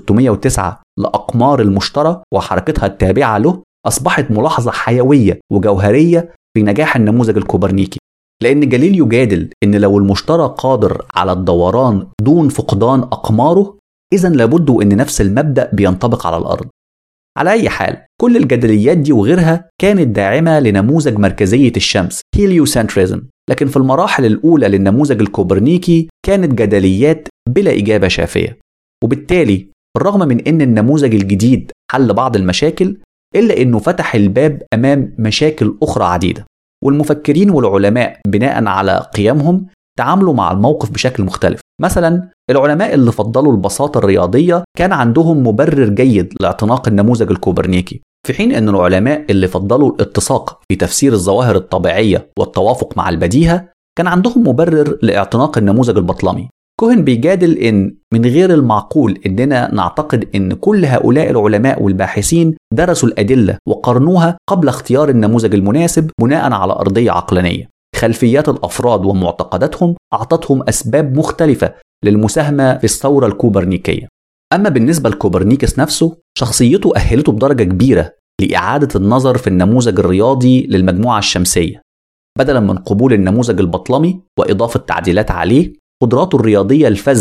1609 لأقمار المشتري وحركتها التابعة له أصبحت ملاحظة حيوية وجوهرية في نجاح النموذج الكوبرنيكي، لأن جاليليو جادل إن لو المشتري قادر على الدوران دون فقدان أقماره إذن لابد أن نفس المبدأ بينطبق على الأرض. على أي حال كل الجدليات دي وغيرها كانت داعمة لنموذج مركزية الشمس هيليوسنتريزم، لكن في المراحل الأولى للنموذج الكوبرنيكي كانت جدليات بلا إجابة شافية، وبالتالي بالرغم من أن النموذج الجديد حل بعض المشاكل إلا أنه فتح الباب أمام مشاكل أخرى عديدة، والمفكرين والعلماء بناء على قيمهم تعاملوا مع الموقف بشكل مختلف. مثلا العلماء اللي فضلوا البساطة الرياضية كان عندهم مبرر جيد لاعتناق النموذج الكوبرنيكي، في حين أن العلماء اللي فضلوا الاتساق في تفسير الظواهر الطبيعية والتوافق مع البديهة كان عندهم مبرر لاعتناق النموذج البطلمي. كوهن بيجادل إن من غير المعقول إننا نعتقد إن كل هؤلاء العلماء والباحثين درسوا الأدلة وقارنوها قبل اختيار النموذج المناسب بناء على أرضية عقلانية. خلفيات الأفراد ومعتقداتهم أعطتهم أسباب مختلفة للمساهمة في الثورة الكوبرنيكية. أما بالنسبة لكوبرنيكوس نفسه، شخصيته أهلته بدرجة كبيرة لإعادة النظر في النموذج الرياضي للمجموعة الشمسية. بدلا من قبول النموذج البطلمي وإضافة تعديلات عليه، قدراته الرياضية الفذة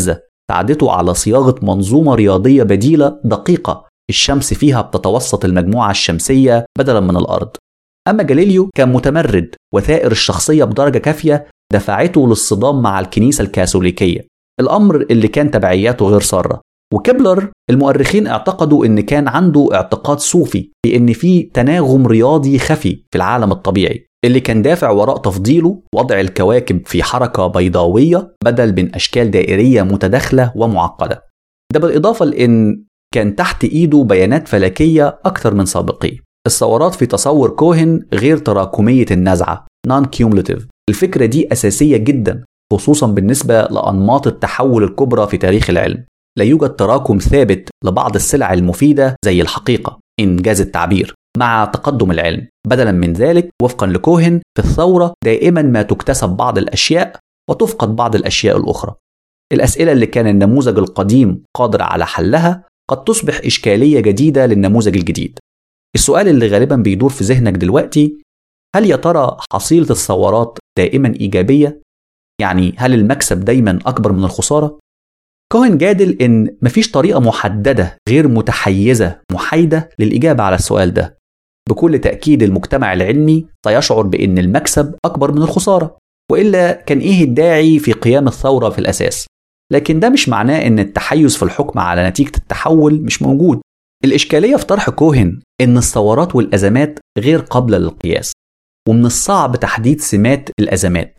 ساعدته على صياغة منظومة رياضية بديلة دقيقة الشمس فيها بتتوسط المجموعة الشمسية بدلا من الأرض. أما جاليليو كان متمرد، وثائر الشخصية بدرجة كافية دفعته للصدام مع الكنيسة الكاثوليكية، الأمر اللي كان تبعياته غير سارة. وكبلر المؤرخين اعتقدوا إن كان عنده اعتقاد صوفي في إن في تناغم رياضي خفي في العالم الطبيعي، اللي كان دافع وراء تفضيله وضع الكواكب في حركة بيضاوية بدل من أشكال دائرية متداخلة ومعقدة. ده بالإضافة لأن كان تحت إيده بيانات فلكية أكثر من سابقيه. الثورات في تصور كوهن غير تراكمية النزعة non-cumulative. الفكرة دي أساسية جدا خصوصا بالنسبة لأنماط التحول الكبرى في تاريخ العلم. لا يوجد تراكم ثابت لبعض السلع المفيدة زي الحقيقة إنجاز التعبير مع تقدم العلم. بدلا من ذلك، وفقا لكوهن، في الثورة دائما ما تكتسب بعض الأشياء وتفقد بعض الأشياء الأخرى. الأسئلة اللي كان النموذج القديم قادر على حلها قد تصبح إشكالية جديدة للنموذج الجديد. السؤال اللي غالبا بيدور في ذهنك دلوقتي، هل يا ترى حصيلة الثورات دائما إيجابية؟ يعني هل المكسب دايما أكبر من الخسارة؟ كوهن جادل إن مفيش طريقة محددة غير متحيزة محايدة للإجابة على السؤال ده. بكل تأكيد المجتمع العلمي سيشعر بأن المكسب أكبر من الخسارة، وإلا كان إيه الداعي في قيام الثورة في الأساس؟ لكن ده مش معناه إن التحيز في الحكم على نتيجة التحول مش موجود. الإشكالية في طرح كوهن إن الثورات والأزمات غير قابلة للقياس، ومن الصعب تحديد سمات الأزمات.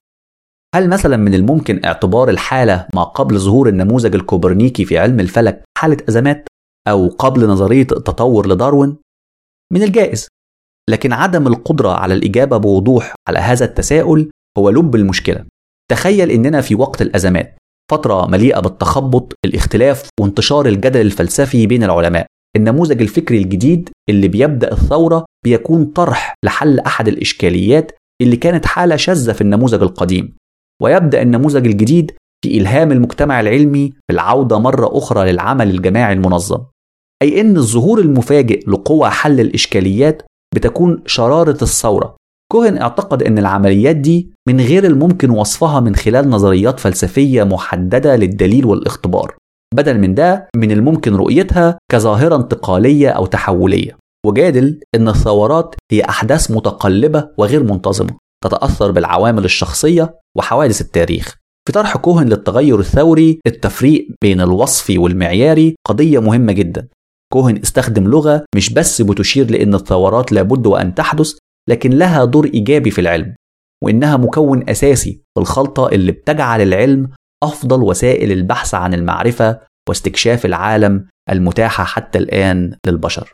هل مثلا من الممكن اعتبار الحالة ما قبل ظهور النموذج الكوبرنيكي في علم الفلك حالة أزمات، أو قبل نظرية التطور لداروين؟ من الجائز، لكن عدم القدرة على الإجابة بوضوح على هذا التساؤل هو لب المشكلة. تخيل إننا في وقت الأزمات، فترة مليئة بالتخبط، الاختلاف، وانتشار الجدل الفلسفي بين العلماء. النموذج الفكري الجديد اللي بيبدأ الثورة بيكون طرح لحل أحد الإشكاليات اللي كانت حالة شاذة في النموذج القديم، ويبدأ النموذج الجديد في إلهام المجتمع العلمي بالعودة مرة أخرى للعمل الجماعي المنظم. أي أن الظهور المفاجئ لقوى حل الإشكاليات بتكون شرارة الثورة. كوهن اعتقد أن العمليات دي من غير الممكن وصفها من خلال نظريات فلسفية محددة للدليل والاختبار، بدل من ده من الممكن رؤيتها كظاهرة انتقالية أو تحولية. وجادل أن الثورات هي أحداث متقلبة وغير منتظمة تتأثر بالعوامل الشخصية وحوادث التاريخ. في طرح كوهن للتغير الثوري، التفريق بين الوصفي والمعياري قضية مهمة جدا. كوهن استخدم لغة مش بس بتشير لأن الثورات لابد وأن تحدث، لكن لها دور إيجابي في العلم، وإنها مكون أساسي في الخلطة اللي بتجعل العلم أفضل وسائل البحث عن المعرفة واستكشاف العالم المتاحة حتى الآن للبشر.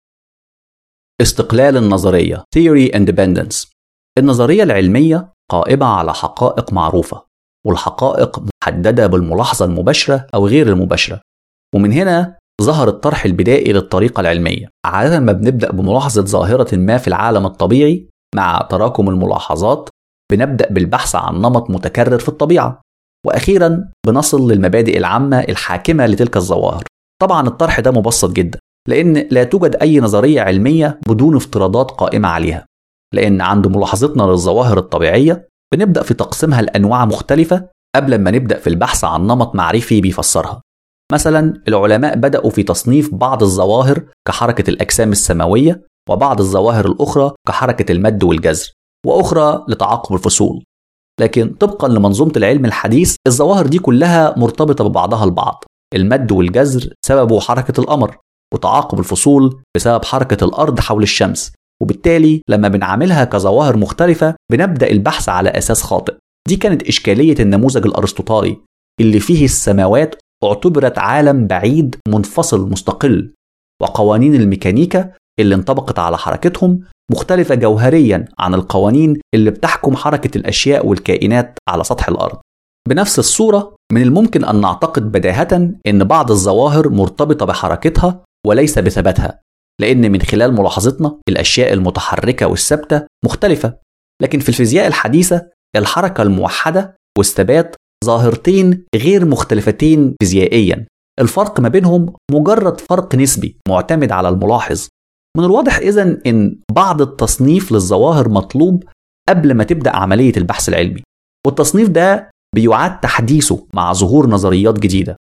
استقلال النظرية Theory Independence. النظرية العلمية قائمة على حقائق معروفة، والحقائق محددة بالملاحظة المباشرة أو غير المباشرة. ومن هنا ظهر الطرح البدائي للطريقة العلمية. عادة ما بنبدأ بملاحظة ظاهرة ما في العالم الطبيعي، مع تراكم الملاحظات بنبدأ بالبحث عن نمط متكرر في الطبيعة، وأخيرا بنصل للمبادئ العامة الحاكمة لتلك الظواهر. طبعا الطرح ده مبسط جدا، لأن لا توجد أي نظرية علمية بدون افتراضات قائمة عليها. لأن عند ملاحظتنا للظواهر الطبيعية بنبدأ في تقسيمها لأنواع مختلفة قبل ما نبدأ في البحث عن نمط معرفي بيفسرها. مثلا العلماء بدأوا في تصنيف بعض الظواهر كحركة الأجسام السماوية، وبعض الظواهر الأخرى كحركة المد والجزر، وأخرى لتعاقب الفصول. لكن طبقا لمنظومة العلم الحديث، الظواهر دي كلها مرتبطة ببعضها البعض. المد والجزر سببه حركة القمر، وتعاقب الفصول بسبب حركة الأرض حول الشمس. وبالتالي لما بنعملها كظواهر مختلفة بنبدأ البحث على أساس خاطئ. دي كانت إشكالية النموذج الأرسطوطالي اللي فيه السماوات اعتبرت عالم بعيد منفصل مستقل، وقوانين الميكانيكا اللي انطبقت على حركتهم مختلفة جوهريا عن القوانين اللي بتحكم حركة الأشياء والكائنات على سطح الأرض. بنفس الصورة من الممكن أن نعتقد بداهة أن بعض الظواهر مرتبطة بحركتها وليس بثباتها، لأن من خلال ملاحظتنا الأشياء المتحركة والثابتة مختلفة. لكن في الفيزياء الحديثة الحركة الموحدة والثبات ظاهرتين غير مختلفتين فيزيائيا، الفرق ما بينهم مجرد فرق نسبي معتمد على الملاحظ. من الواضح إذن أن بعض التصنيف للظواهر مطلوب قبل ما تبدأ عملية البحث العلمي، والتصنيف ده بيعاد تحديثه مع ظهور نظريات جديدة.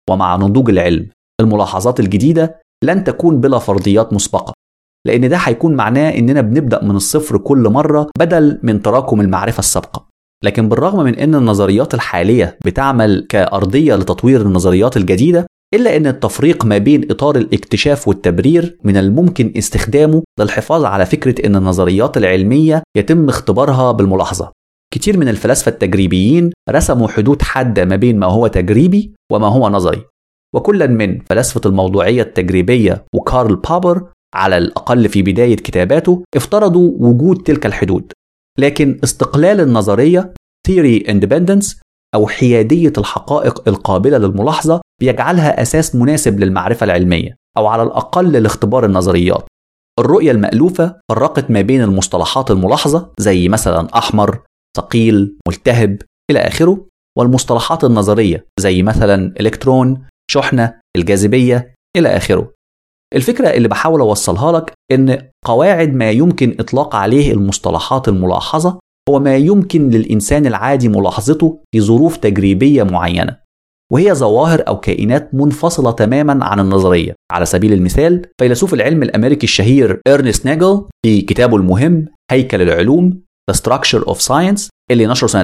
ومع نضوج العلم الملاحظات الجديدة لن تكون بلا فرضيات مسبقة، لأن ده هيكون معناه إننا بنبدأ من الصفر كل مرة بدل من تراكم المعرفة السابقة. لكن بالرغم من إن النظريات الحالية بتعمل كأرضية لتطوير النظريات الجديدة، إلا أن التفريق ما بين إطار الاكتشاف والتبرير من الممكن استخدامه للحفاظ على فكرة أن النظريات العلمية يتم اختبارها بالملاحظة. كتير من الفلاسفة التجريبيين رسموا حدود حادة ما بين ما هو تجريبي وما هو نظري، وكلا من فلاسفة الموضوعية التجريبية وكارل بابر على الأقل في بداية كتاباته افترضوا وجود تلك الحدود. لكن استقلال النظرية theory independence أو حيادية الحقائق القابلة للملاحظة بيجعلها أساس مناسب للمعرفة العلمية أو على الأقل لاختبار النظريات. الرؤية المألوفة فرقت ما بين المصطلحات الملاحظة زي مثلا أحمر، ثقيل، ملتهب إلى آخره، والمصطلحات النظرية زي مثلا إلكترون، شحنة، الجاذبية إلى آخره. الفكرة اللي بحاول أوصلها لك إن قواعد ما يمكن إطلاق عليه المصطلحات الملاحظة هو ما يمكن للإنسان العادي ملاحظته في ظروف تجريبية معينة، وهي ظواهر أو كائنات منفصلة تماما عن النظرية. على سبيل المثال فيلسوف العلم الأمريكي الشهير إرنست ناجل في كتابه المهم هيكل العلوم The Structure of Science اللي نشره سنة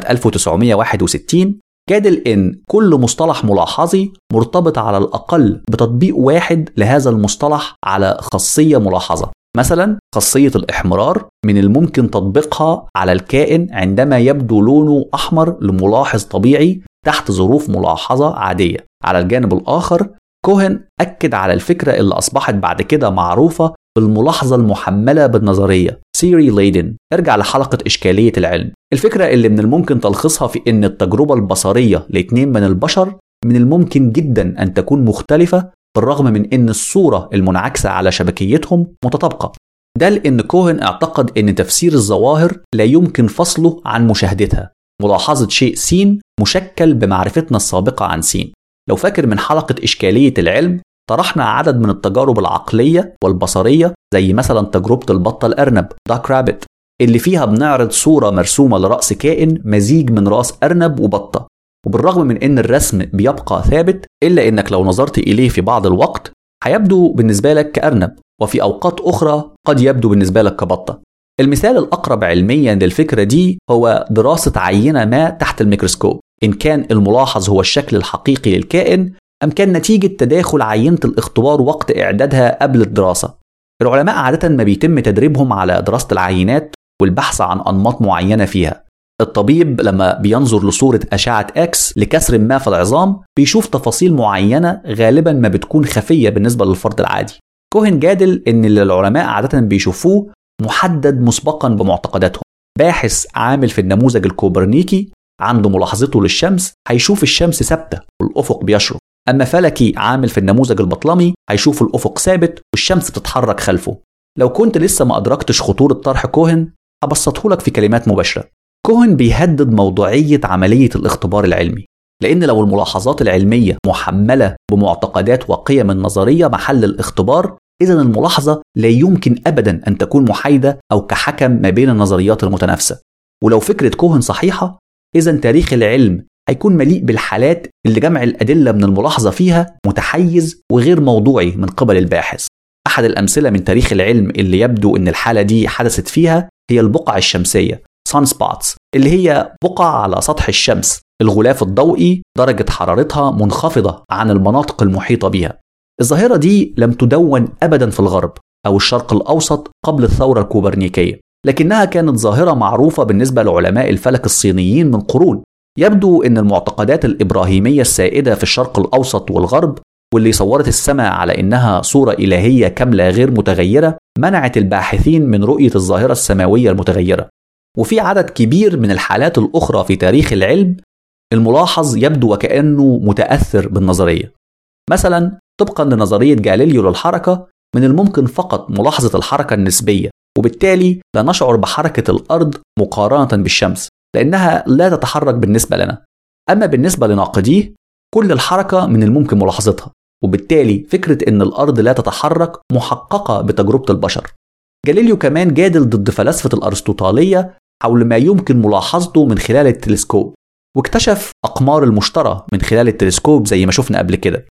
1961 جادل إن كل مصطلح ملاحظي مرتبط على الأقل بتطبيق واحد لهذا المصطلح على خاصية ملاحظة. مثلا خاصية الإحمرار من الممكن تطبيقها على الكائن عندما يبدو لونه أحمر لملاحظ طبيعي تحت ظروف ملاحظة عادية. على الجانب الآخر كوهن أكد على الفكرة اللي أصبحت بعد كده معروفة بالملاحظة المحملة بالنظرية theory laden. ارجع لحلقة إشكالية العلم. الفكرة اللي من الممكن تلخيصها في أن التجربة البصرية لاثنين من البشر من الممكن جدا أن تكون مختلفة بالرغم من أن الصورة المنعكسة على شبكيتهم متطابقة. ده لأن كوهن اعتقد أن تفسير الظواهر لا يمكن فصله عن مشاهدتها. ملاحظة شيء سين مشكل بمعرفتنا السابقة عن سين. لو فاكر من حلقة إشكالية العلم طرحنا عدد من التجارب العقلية والبصرية زي مثلا تجربة البطة الأرنب داك رابت اللي فيها بنعرض صورة مرسومة لرأس كائن مزيج من رأس أرنب وبطة، وبالرغم من أن الرسم بيبقى ثابت إلا أنك لو نظرت إليه في بعض الوقت هيبدو بالنسبة لك كأرنب، وفي أوقات أخرى قد يبدو بالنسبة لك كبطة. المثال الأقرب علميا للفكرة دي هو دراسة عينة ما تحت الميكروسكوب، إن كان الملاحظ هو الشكل الحقيقي للكائن أم كان نتيجة تداخل عينة الاختبار وقت إعدادها قبل الدراسة. العلماء عادة ما بيتم تدريبهم على دراسة العينات والبحث عن أنماط معينة فيها. الطبيب لما بينظر لصورة أشعة إكس لكسر ما في العظام بيشوف تفاصيل معينة غالبا ما بتكون خفية بالنسبة للفرد العادي. كوهن جادل إن اللي العلماء عادة بيشوفوه محدد مسبقا بمعتقداتهم. باحث عامل في النموذج الكوبرنيكي عنده ملاحظته للشمس هيشوف الشمس ثابتة والأفق بيشرق، أما فلكي عامل في النموذج البطلمي هيشوف الأفق ثابت والشمس بتتحرك خلفه. لو كنت لسه ما أدركتش خطورة طرح كوهن هبسطه لك في كلمات مباشرة. كوهن بيهدد موضوعية عملية الاختبار العلمي، لأن لو الملاحظات العلمية محملة بمعتقدات وقيم النظرية محل الاختبار إذن الملاحظة لا يمكن أبدا أن تكون محايدة أو كحكم ما بين النظريات المتنافسة. ولو فكرة كوهن صحيحة إذن تاريخ العلم هيكون مليء بالحالات اللي جمع الأدلة من الملاحظة فيها متحيز وغير موضوعي من قبل الباحث. أحد الأمثلة من تاريخ العلم اللي يبدو أن الحالة دي حدثت فيها هي البقع الشمسية sunspots، اللي هي بقع على سطح الشمس الغلاف الضوئي درجة حرارتها منخفضة عن المناطق المحيطة بها. الظاهرة دي لم تدون أبدا في الغرب أو الشرق الأوسط قبل الثورة الكوبرنيكية، لكنها كانت ظاهرة معروفة بالنسبة لعلماء الفلك الصينيين من قرون. يبدو أن المعتقدات الإبراهيمية السائدة في الشرق الأوسط والغرب واللي صورت السماء على إنها صورة إلهية كاملة غير متغيرة منعت الباحثين من رؤية الظاهرة السماوية المتغيرة. وفي عدد كبير من الحالات الأخرى في تاريخ العلم الملاحظ يبدو وكأنه متأثر بالنظرية. مثلا طبقا لنظرية جاليليو للحركة من الممكن فقط ملاحظة الحركة النسبية، وبالتالي لا نشعر بحركة الأرض مقارنة بالشمس لأنها لا تتحرك بالنسبة لنا. أما بالنسبة لناقديه كل الحركة من الممكن ملاحظتها، وبالتالي فكرة أن الأرض لا تتحرك محققة بتجربة البشر. جاليليو كمان جادل ضد فلسفة الأرسطوطالية حول ما يمكن ملاحظته من خلال التلسكوب، واكتشف أقمار المشتري من خلال التلسكوب زي ما شفنا قبل كده.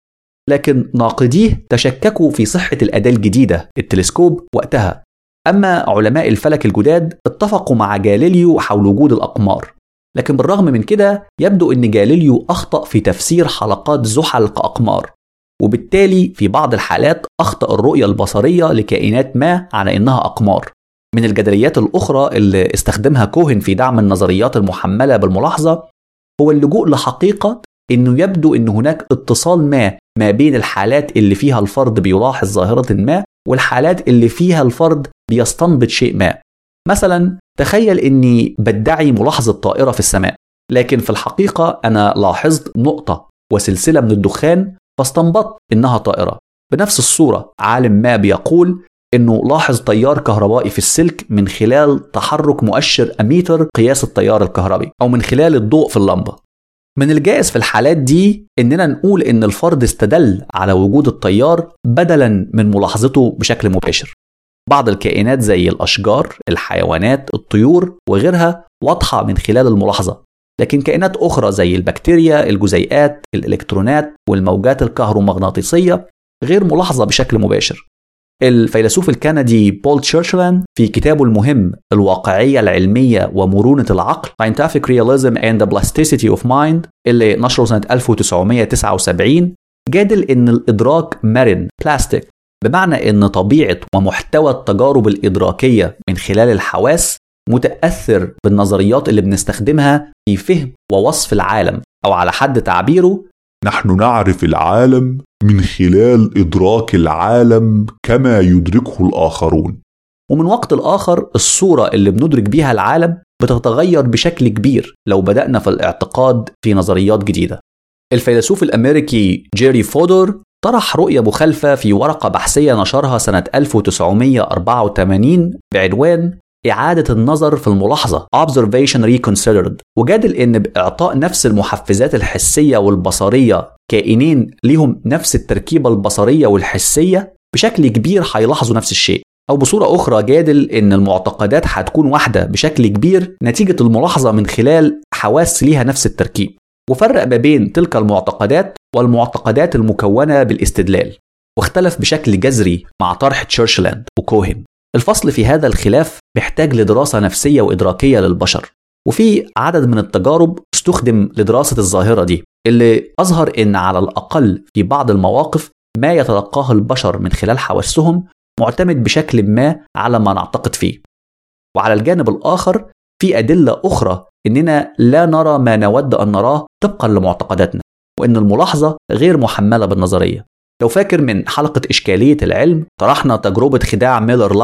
لكن ناقديه تشككوا في صحة الأداة الجديدة التلسكوب وقتها. أما علماء الفلك الجداد اتفقوا مع جاليليو حول وجود الأقمار، لكن بالرغم من كده يبدو أن جاليليو أخطأ في تفسير حلقات زحل كأقمار، وبالتالي في بعض الحالات أخطأ الرؤية البصرية لكائنات ما على إنها أقمار. من الجدليات الأخرى اللي استخدمها كوهن في دعم النظريات المحملة بالملاحظة هو اللجوء لحقيقة إنه يبدو إن هناك اتصال ما بين الحالات اللي فيها الفرد بيلاحظ ظاهرة ما والحالات اللي فيها الفرد بيستنبط شيء ما. مثلا تخيل إني بدعي ملاحظة طائرة في السماء، لكن في الحقيقة أنا لاحظت نقطة وسلسلة من الدخان فاستنبطت إنها طائرة. بنفس الصورة عالم ما بيقول إنه لاحظ تيار كهربائي في السلك من خلال تحرك مؤشر أميتر قياس التيار الكهربي، أو من خلال الضوء في اللمبة. من الجائز في الحالات دي إننا نقول إن الفرد استدل على وجود التيار بدلاً من ملاحظته بشكل مباشر. بعض الكائنات زي الأشجار، الحيوانات، الطيور وغيرها واضحة من خلال الملاحظة، لكن كائنات أخرى زي البكتيريا، الجزيئات، الإلكترونات والموجات الكهرومغناطيسية غير ملاحظة بشكل مباشر. الفيلسوف الكندي بول تشرشلاند في كتابه المهم الواقعية العلمية ومرونة العقل Scientific Realism and the Plasticity of Mind اللي نشره سنة 1979 جادل إن الإدراك مرن بلاستيك، بمعنى إن طبيعة ومحتوى التجارب الإدراكية من خلال الحواس متأثر بالنظريات اللي بنستخدمها في فهم ووصف العالم، أو على حد تعبيره نحن نعرف العالم من خلال إدراك العالم كما يدركه الآخرون. ومن وقت لآخر الصورة اللي بندرك بيها العالم بتتغير بشكل كبير لو بدأنا في الاعتقاد في نظريات جديدة. الفيلسوف الأمريكي جيري فودور طرح رؤية مخالفة في ورقة بحثية نشرها سنة 1984 بعنوان إعادة النظر في الملاحظة Observation Reconsidered، وجادل إن بإعطاء نفس المحفزات الحسية والبصرية كائنين ليهم نفس التركيبة البصرية والحسية بشكل كبير هيلاحظوا نفس الشيء. أو بصورة أخرى جادل إن المعتقدات هتكون واحدة بشكل كبير نتيجة الملاحظة من خلال حواس ليها نفس التركيب، وفرق ما بين تلك المعتقدات والمعتقدات المكونة بالاستدلال، واختلف بشكل جذري مع طرح تشرشلاند وكوهن. الفصل في هذا الخلاف بيحتاج لدراسة نفسية وإدراكية للبشر، وفي عدد من التجارب استخدم لدراسة الظاهرة دي اللي أظهر إن على الأقل في بعض المواقف ما يتلقاه البشر من خلال حواسهم معتمد بشكل ما على ما نعتقد فيه. وعلى الجانب الآخر في أدلة أخرى إننا لا نرى ما نود أن نراه طبقا لمعتقداتنا، وإن الملاحظة غير محملة بالنظرية. لو فاكر من حلقة إشكالية العلم طرحنا تجربة خداع ميلر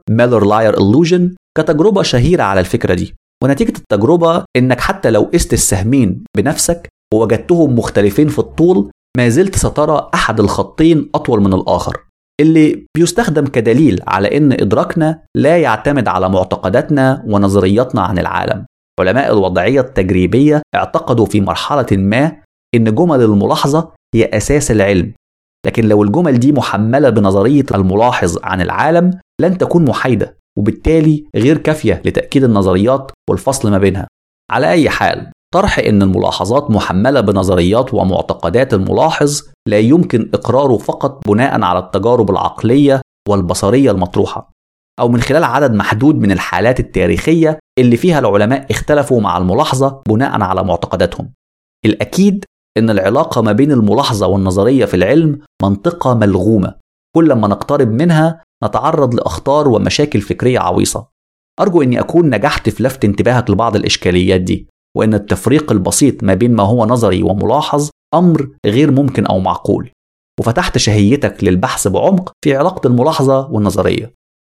لاير إلوجن كتجربة شهيرة على الفكرة دي، ونتيجة التجربة إنك حتى لو قست السهمين بنفسك ووجدتهم مختلفين في الطول ما زلت سترى أحد الخطين أطول من الآخر، اللي بيستخدم كدليل على إن إدراكنا لا يعتمد على معتقداتنا ونظرياتنا عن العالم. علماء الوضعية التجريبية اعتقدوا في مرحلة ما إن جمل الملاحظة هي أساس العلم، لكن لو الجمل دي محملة بنظرية الملاحظ عن العالم لن تكون محايدة، وبالتالي غير كافية لتأكيد النظريات والفصل ما بينها. على أي حال، طرح إن الملاحظات محملة بنظريات ومعتقدات الملاحظ لا يمكن إقراره فقط بناء على التجارب العقلية والبصرية المطروحة، أو من خلال عدد محدود من الحالات التاريخية اللي فيها العلماء اختلفوا مع الملاحظة بناء على معتقداتهم. الأكيد إن العلاقة ما بين الملاحظة والنظرية في العلم منطقة ملغومة، كل ما نقترب منها نتعرض لأخطار ومشاكل فكرية عويصة. أرجو أني أكون نجحت في لفت انتباهك لبعض الإشكاليات دي، وأن التفريق البسيط ما بين ما هو نظري وملاحظ أمر غير ممكن أو معقول، وفتحت شهيتك للبحث بعمق في علاقة الملاحظة والنظرية.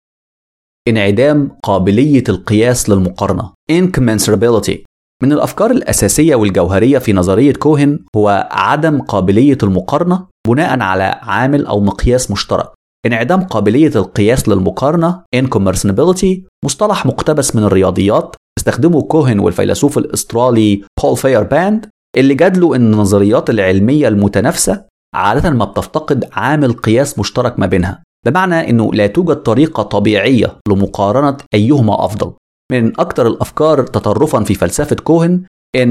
انعدام قابلية القياس للمقارنة incommensurability. من الأفكار الأساسية والجوهرية في نظرية كوهن هو عدم قابلية المقارنة بناء على عامل أو مقياس مشترك. انعدام قابلية القياس للمقارنة incommensurability مصطلح مقتبس من الرياضيات استخدمه كوهن والفيلسوف الأسترالي بول فيرباند، اللي جادلوا أن النظريات العلمية المتنافسة عادة ما بتفتقد عامل قياس مشترك ما بينها، بمعنى أنه لا توجد طريقة طبيعية لمقارنة أيهما أفضل. من أكثر الأفكار تطرفاً في فلسفة كوهن إن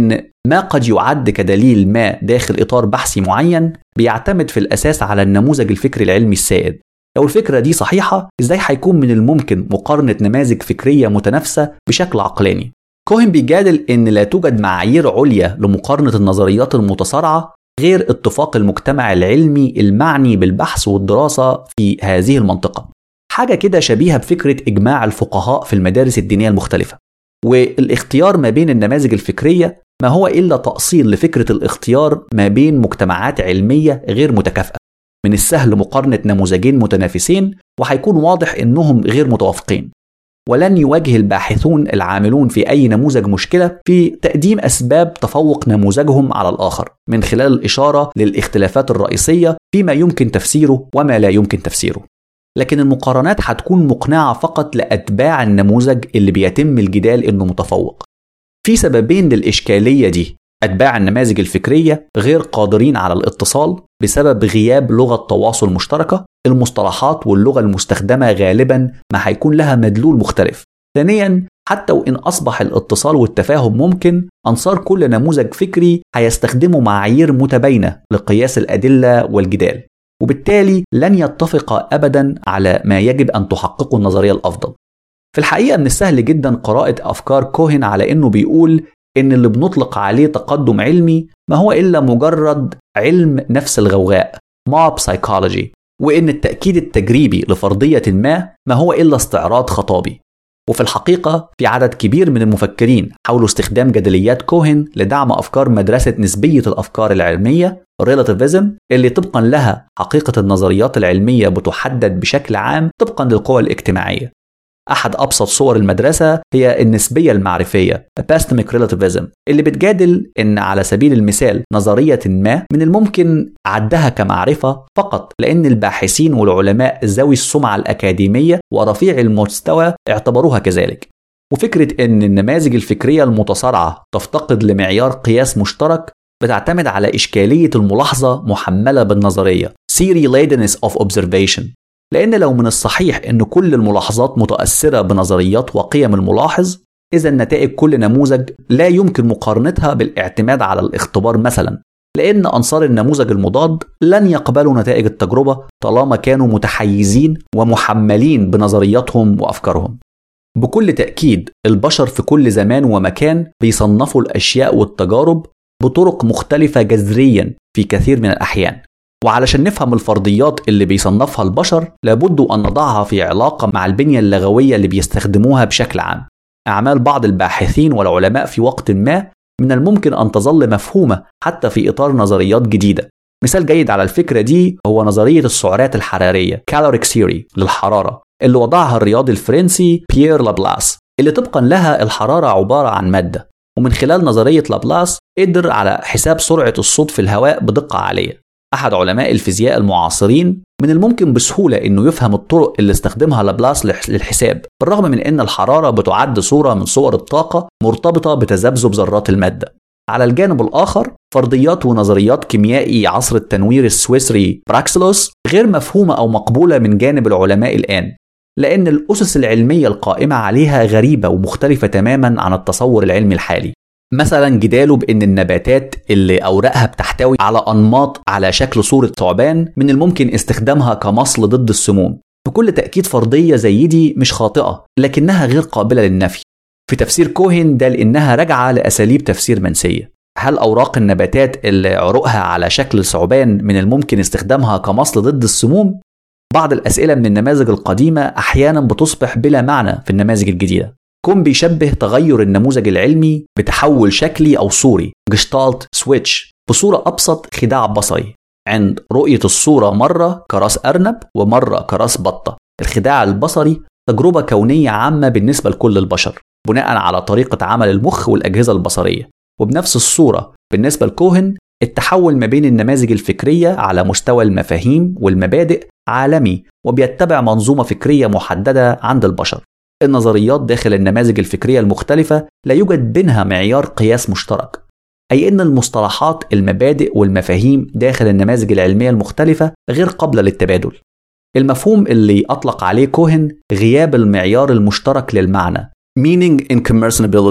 ما قد يعد كدليل ما داخل إطار بحثي معين بيعتمد في الأساس على النموذج الفكري العلمي السائد. لو الفكرة دي صحيحة، إزاي هيكون من الممكن مقارنة نماذج فكرية متنافسة بشكل عقلاني؟ كوهن بيجادل إن لا توجد معايير عليا لمقارنة النظريات المتصارعة غير اتفاق المجتمع العلمي المعني بالبحث والدراسة في هذه المنطقة، حاجة كده شبيهة بفكرة إجماع الفقهاء في المدارس الدينية المختلفة. والاختيار ما بين النماذج الفكرية ما هو إلا تأصيل لفكرة الاختيار ما بين مجتمعات علمية غير متكافئة. من السهل مقارنة نموذجين متنافسين وهيكون واضح إنهم غير متوافقين، ولن يواجه الباحثون العاملون في أي نموذج مشكلة في تقديم أسباب تفوق نموذجهم على الآخر من خلال الإشارة للاختلافات الرئيسية فيما يمكن تفسيره وما لا يمكن تفسيره. لكن المقارنات هتكون مقنعة فقط لأتباع النموذج اللي بيتم الجدال إنه متفوق. في سببين للإشكالية دي: أتباع النماذج الفكرية غير قادرين على الاتصال بسبب غياب لغة تواصل مشتركة، المصطلحات واللغة المستخدمة غالبا ما هيكون لها مدلول مختلف. ثانيا، حتى وإن أصبح الاتصال والتفاهم ممكن، أنصار كل نموذج فكري هيستخدموا معايير متباينة لقياس الأدلة والجدال، وبالتالي لن يتفق أبدا على ما يجب أن تحققه النظرية الأفضل. في الحقيقة من السهل جدا قراءة أفكار كوهن على أنه بيقول إن اللي بنطلق عليه تقدم علمي ما هو إلا مجرد علم نفس الغوغاء mob psychology، وإن التأكيد التجريبي لفرضية ما هو إلا استعراض خطابي. وفي الحقيقة في عدد كبير من المفكرين حاولوا استخدام جدليات كوهن لدعم أفكار مدرسة نسبية الأفكار العلمية relativism، اللي طبقا لها حقيقة النظريات العلمية بتحدد بشكل عام طبقا للقوى الاجتماعية. أحد أبسط صور المدرسة هي النسبية المعرفية epistemic relativism، اللي بتجادل إن على سبيل المثال نظرية ما من الممكن عدها كمعرفة فقط لأن الباحثين والعلماء ذوي السمعة الأكاديمية ورفيع المستوى اعتبروها كذلك. وفكرة إن النماذج الفكرية المتصارعة تفتقد لمعيار قياس مشترك بتعتمد على إشكالية الملاحظة محملة بالنظرية theory ladeness of observation، لأن لو من الصحيح أن كل الملاحظات متأثرة بنظريات وقيم الملاحظ، إذا نتائج كل نموذج لا يمكن مقارنتها بالاعتماد على الاختبار مثلا، لأن أنصار النموذج المضاد لن يقبلوا نتائج التجربة طالما كانوا متحيزين ومحملين بنظرياتهم وأفكارهم. بكل تأكيد البشر في كل زمان ومكان بيصنفوا الأشياء والتجارب بطرق مختلفة جذريا في كثير من الأحيان، وعلشان نفهم الفرضيات اللي بيصنفها البشر لابد أن نضعها في علاقة مع البنية اللغوية اللي بيستخدموها بشكل عام. أعمال بعض الباحثين والعلماء في وقت ما من الممكن أن تظل مفهومة حتى في إطار نظريات جديدة. مثال جيد على الفكرة دي هو نظرية السعرات الحرارية caloric theory للحرارة اللي وضعها الرياضي الفرنسي بيير لابلاس، اللي طبقا لها الحرارة عبارة عن مادة، ومن خلال نظرية لابلاس قدر على حساب سرعة الصوت في الهواء بدقة عالية. أحد علماء الفيزياء المعاصرين من الممكن بسهولة أنه يفهم الطرق اللي استخدمها لابلاس للحساب، بالرغم من أن الحرارة بتعد صورة من صور الطاقة مرتبطة بتذبذب ذرات المادة. على الجانب الآخر فرضيات ونظريات كيميائي عصر التنوير السويسري براكسلوس غير مفهومة أو مقبولة من جانب العلماء الآن، لأن الأسس العلمية القائمة عليها غريبة ومختلفة تماما عن التصور العلمي الحالي. مثلا جداله بأن النباتات اللي أوراقها بتحتوي على أنماط على شكل صورة ثعبان من الممكن استخدامها كمصل ضد السموم. بكل تأكيد فرضية زي دي مش خاطئة، لكنها غير قابلة للنفي. في تفسير كوهن ده لأنها راجعة لأساليب تفسير منسية. هل أوراق النباتات اللي عروقها على شكل ثعبان من الممكن استخدامها كمصل ضد السموم؟ بعض الأسئلة من النماذج القديمة أحيانا بتصبح بلا معنى في النماذج الجديدة. كون بيشبه تغير النموذج العلمي بتحول شكلي أو صوري جشتالت سويتش، بصورة أبسط خداع بصري عند رؤية الصورة مرة كراس أرنب ومرة كراس بطة. الخداع البصري تجربة كونية عامة بالنسبة لكل البشر بناء على طريقة عمل المخ والأجهزة البصرية، وبنفس الصورة بالنسبة لكوهن التحول ما بين النماذج الفكرية على مستوى المفاهيم والمبادئ عالمي وبيتبع منظومة فكرية محددة عند البشر. النظريات داخل النماذج الفكرية المختلفة لا يوجد بينها معيار قياس مشترك، أي أن المصطلحات المبادئ والمفاهيم داخل النماذج العلمية المختلفة غير قابلة للتبادل. المفهوم اللي أطلق عليه كوهن غياب المعيار المشترك للمعنى meaning incommensurability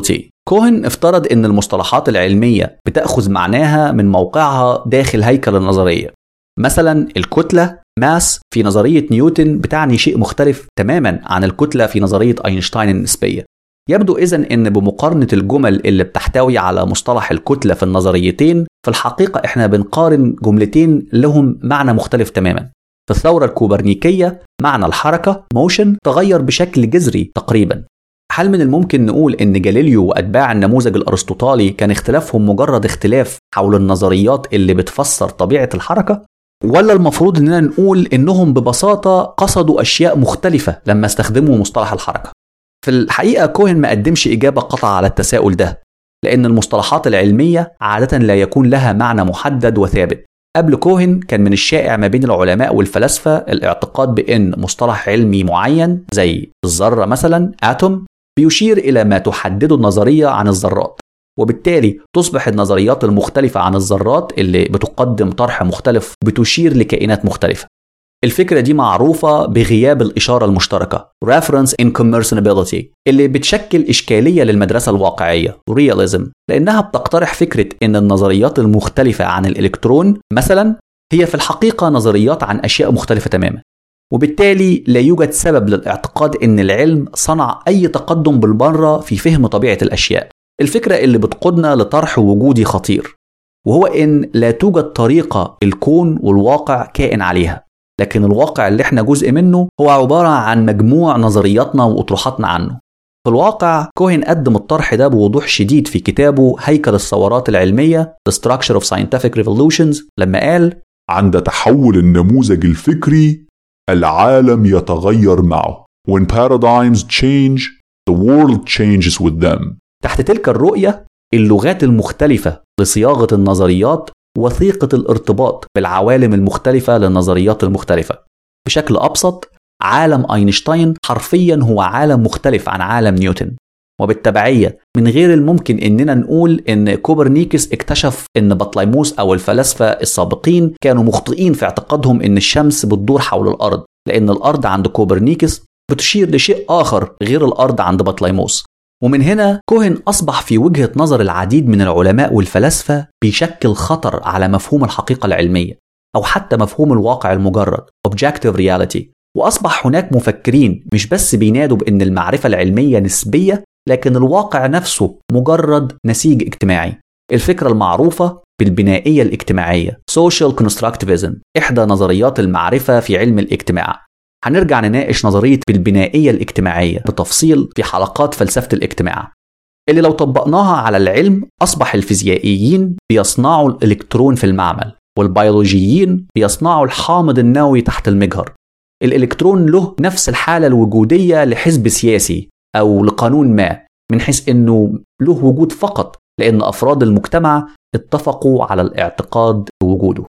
كوهن افترض إن المصطلحات العلمية بتأخذ معناها من موقعها داخل هيكل النظرية. مثلا الكتلة ماس في نظرية نيوتن بتعني شيء مختلف تماما عن الكتلة في نظرية أينشتاين النسبية. يبدو إذن إن بمقارنة الجمل اللي بتحتوي على مصطلح الكتلة في النظريتين، في الحقيقة إحنا بنقارن جملتين لهم معنى مختلف تماما. في الثورة الكوبرنيكية معنى الحركة motion تغير بشكل جذري تقريبا. هل من الممكن نقول إن جاليليو وأتباع النموذج الأرسطوطالي كان اختلافهم مجرد اختلاف حول النظريات اللي بتفسر طبيعة الحركة؟ ولا المفروض إننا نقول إنهم ببساطة قصدوا أشياء مختلفة لما استخدموا مصطلح الحركة؟ في الحقيقة كوهن ما قدمش إجابة قطعة على التساؤل ده، لأن المصطلحات العلمية عادة لا يكون لها معنى محدد وثابت. قبل كوهن كان من الشائع ما بين العلماء والفلاسفة الاعتقاد بأن مصطلح علمي معين زي الذرة مثلا آتوم بيشير إلى ما تحدده النظرية عن الذرات، وبالتالي تصبح النظريات المختلفة عن الذرات اللي بتقدم طرح مختلف بتشير لكائنات مختلفة. الفكرة دي معروفة بغياب الإشارة المشتركة Reference Incommensurability اللي بتشكل إشكالية للمدرسة الواقعية Realism، لأنها بتقترح فكرة إن النظريات المختلفة عن الإلكترون مثلا هي في الحقيقة نظريات عن أشياء مختلفة تماما، وبالتالي لا يوجد سبب للاعتقاد إن العلم صنع أي تقدم بالمرة في فهم طبيعة الأشياء. الفكرة اللي بتقودنا لطرح وجودي خطير، وهو إن لا توجد طريقة الكون والواقع كائن عليها، لكن الواقع اللي احنا جزء منه هو عبارة عن مجموع نظرياتنا وأطروحاتنا عنه. في الواقع كوهن قدم الطرح ده بوضوح شديد في كتابه هيكل الثورات العلمية The Structure of Scientific Revolutions لما قال: عند تحول النموذج الفكري العالم يتغير معه. When paradigms change, the world changes with them. تحت تلك الرؤية اللغات المختلفة لصياغة النظريات وثيقة الارتباط بالعوالم المختلفة للنظريات المختلفة. بشكل أبسط، عالم أينشتاين حرفيا هو عالم مختلف عن عالم نيوتن، وبالتبعية من غير الممكن إننا نقول إن كوبرنيكوس اكتشف إن بطليموس أو الفلاسفة السابقين كانوا مخطئين في اعتقادهم إن الشمس بتدور حول الأرض، لأن الأرض عند كوبرنيكوس بتشير لشيء آخر غير الأرض عند بطليموس. ومن هنا كوهن أصبح في وجهة نظر العديد من العلماء والفلاسفة بيشكل خطر على مفهوم الحقيقة العلمية أو حتى مفهوم الواقع المجرد Objective Reality. وأصبح هناك مفكرين مش بس بينادوا بأن المعرفة العلمية نسبية، لكن الواقع نفسه مجرد نسيج اجتماعي. الفكرة المعروفة بالبنائية الاجتماعية Social Constructivism إحدى نظريات المعرفة في علم الاجتماع. هنرجع نناقش نظرية البنائية الاجتماعية بتفصيل في حلقات فلسفة الاجتماع، اللي لو طبقناها على العلم أصبح الفيزيائيين بيصنعوا الإلكترون في المعمل، والبيولوجيين بيصنعوا الحامض النووي تحت المجهر. الإلكترون له نفس الحالة الوجودية لحزب سياسي أو لقانون ما، من حيث أنه له وجود فقط لأن أفراد المجتمع اتفقوا على الاعتقاد بوجوده.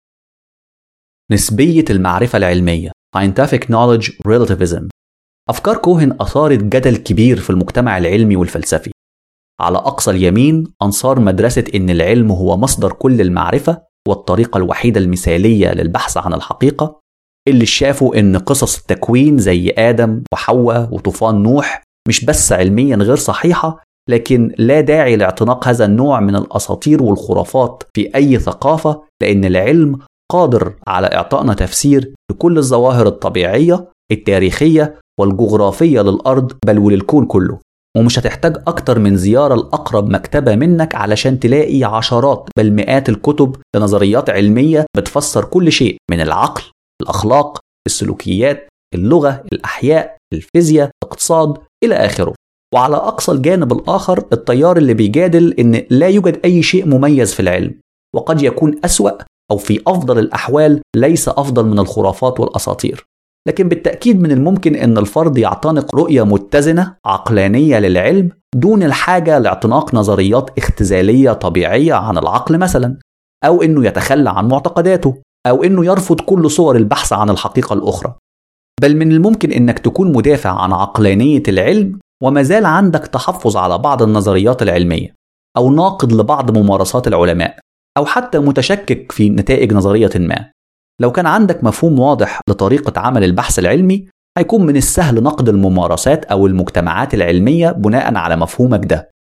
نسبية المعرفة العلمية Scientific Knowledge Relativism. أفكار كوهن أثارت جدل كبير في المجتمع العلمي والفلسفي. على أقصى اليمين أنصار مدرسة إن العلم هو مصدر كل المعرفة والطريقة الوحيدة المثالية للبحث عن الحقيقة، اللي شافوا إن قصص التكوين زي آدم وحواء وطوفان نوح مش بس علميا غير صحيحة، لكن لا داعي لاعتناق هذا النوع من الأساطير والخرافات في أي ثقافة، لأن العلم قادر على إعطائنا تفسير لكل الظواهر الطبيعية التاريخية والجغرافية للأرض بل وللكون كله. ومش هتحتاج أكتر من زيارة لأقرب مكتبة منك علشان تلاقي عشرات بل مئات الكتب لنظريات علمية بتفسر كل شيء من العقل، الأخلاق، السلوكيات، اللغة، الأحياء، الفيزياء، الاقتصاد إلى آخره. وعلى أقصى الجانب الآخر التيار اللي بيجادل إن لا يوجد أي شيء مميز في العلم، وقد يكون أسوأ أو في أفضل الأحوال ليس أفضل من الخرافات والأساطير. لكن بالتأكيد من الممكن أن الفرد يعتنق رؤية متزنة عقلانية للعلم دون الحاجة لاعتناق نظريات اختزالية طبيعية عن العقل مثلا، أو أنه يتخلى عن معتقداته، أو أنه يرفض كل صور البحث عن الحقيقة الأخرى. بل من الممكن أنك تكون مدافع عن عقلانية العلم وما زال عندك تحفظ على بعض النظريات العلمية، أو ناقد لبعض ممارسات العلماء، أو حتى متشكك في نتائج نظرية ما. لو كان عندك مفهوم واضح لطريقة عمل البحث العلمي، هيكون من السهل نقد الممارسات أو المجتمعات العلمية بناء على مفهومك ده،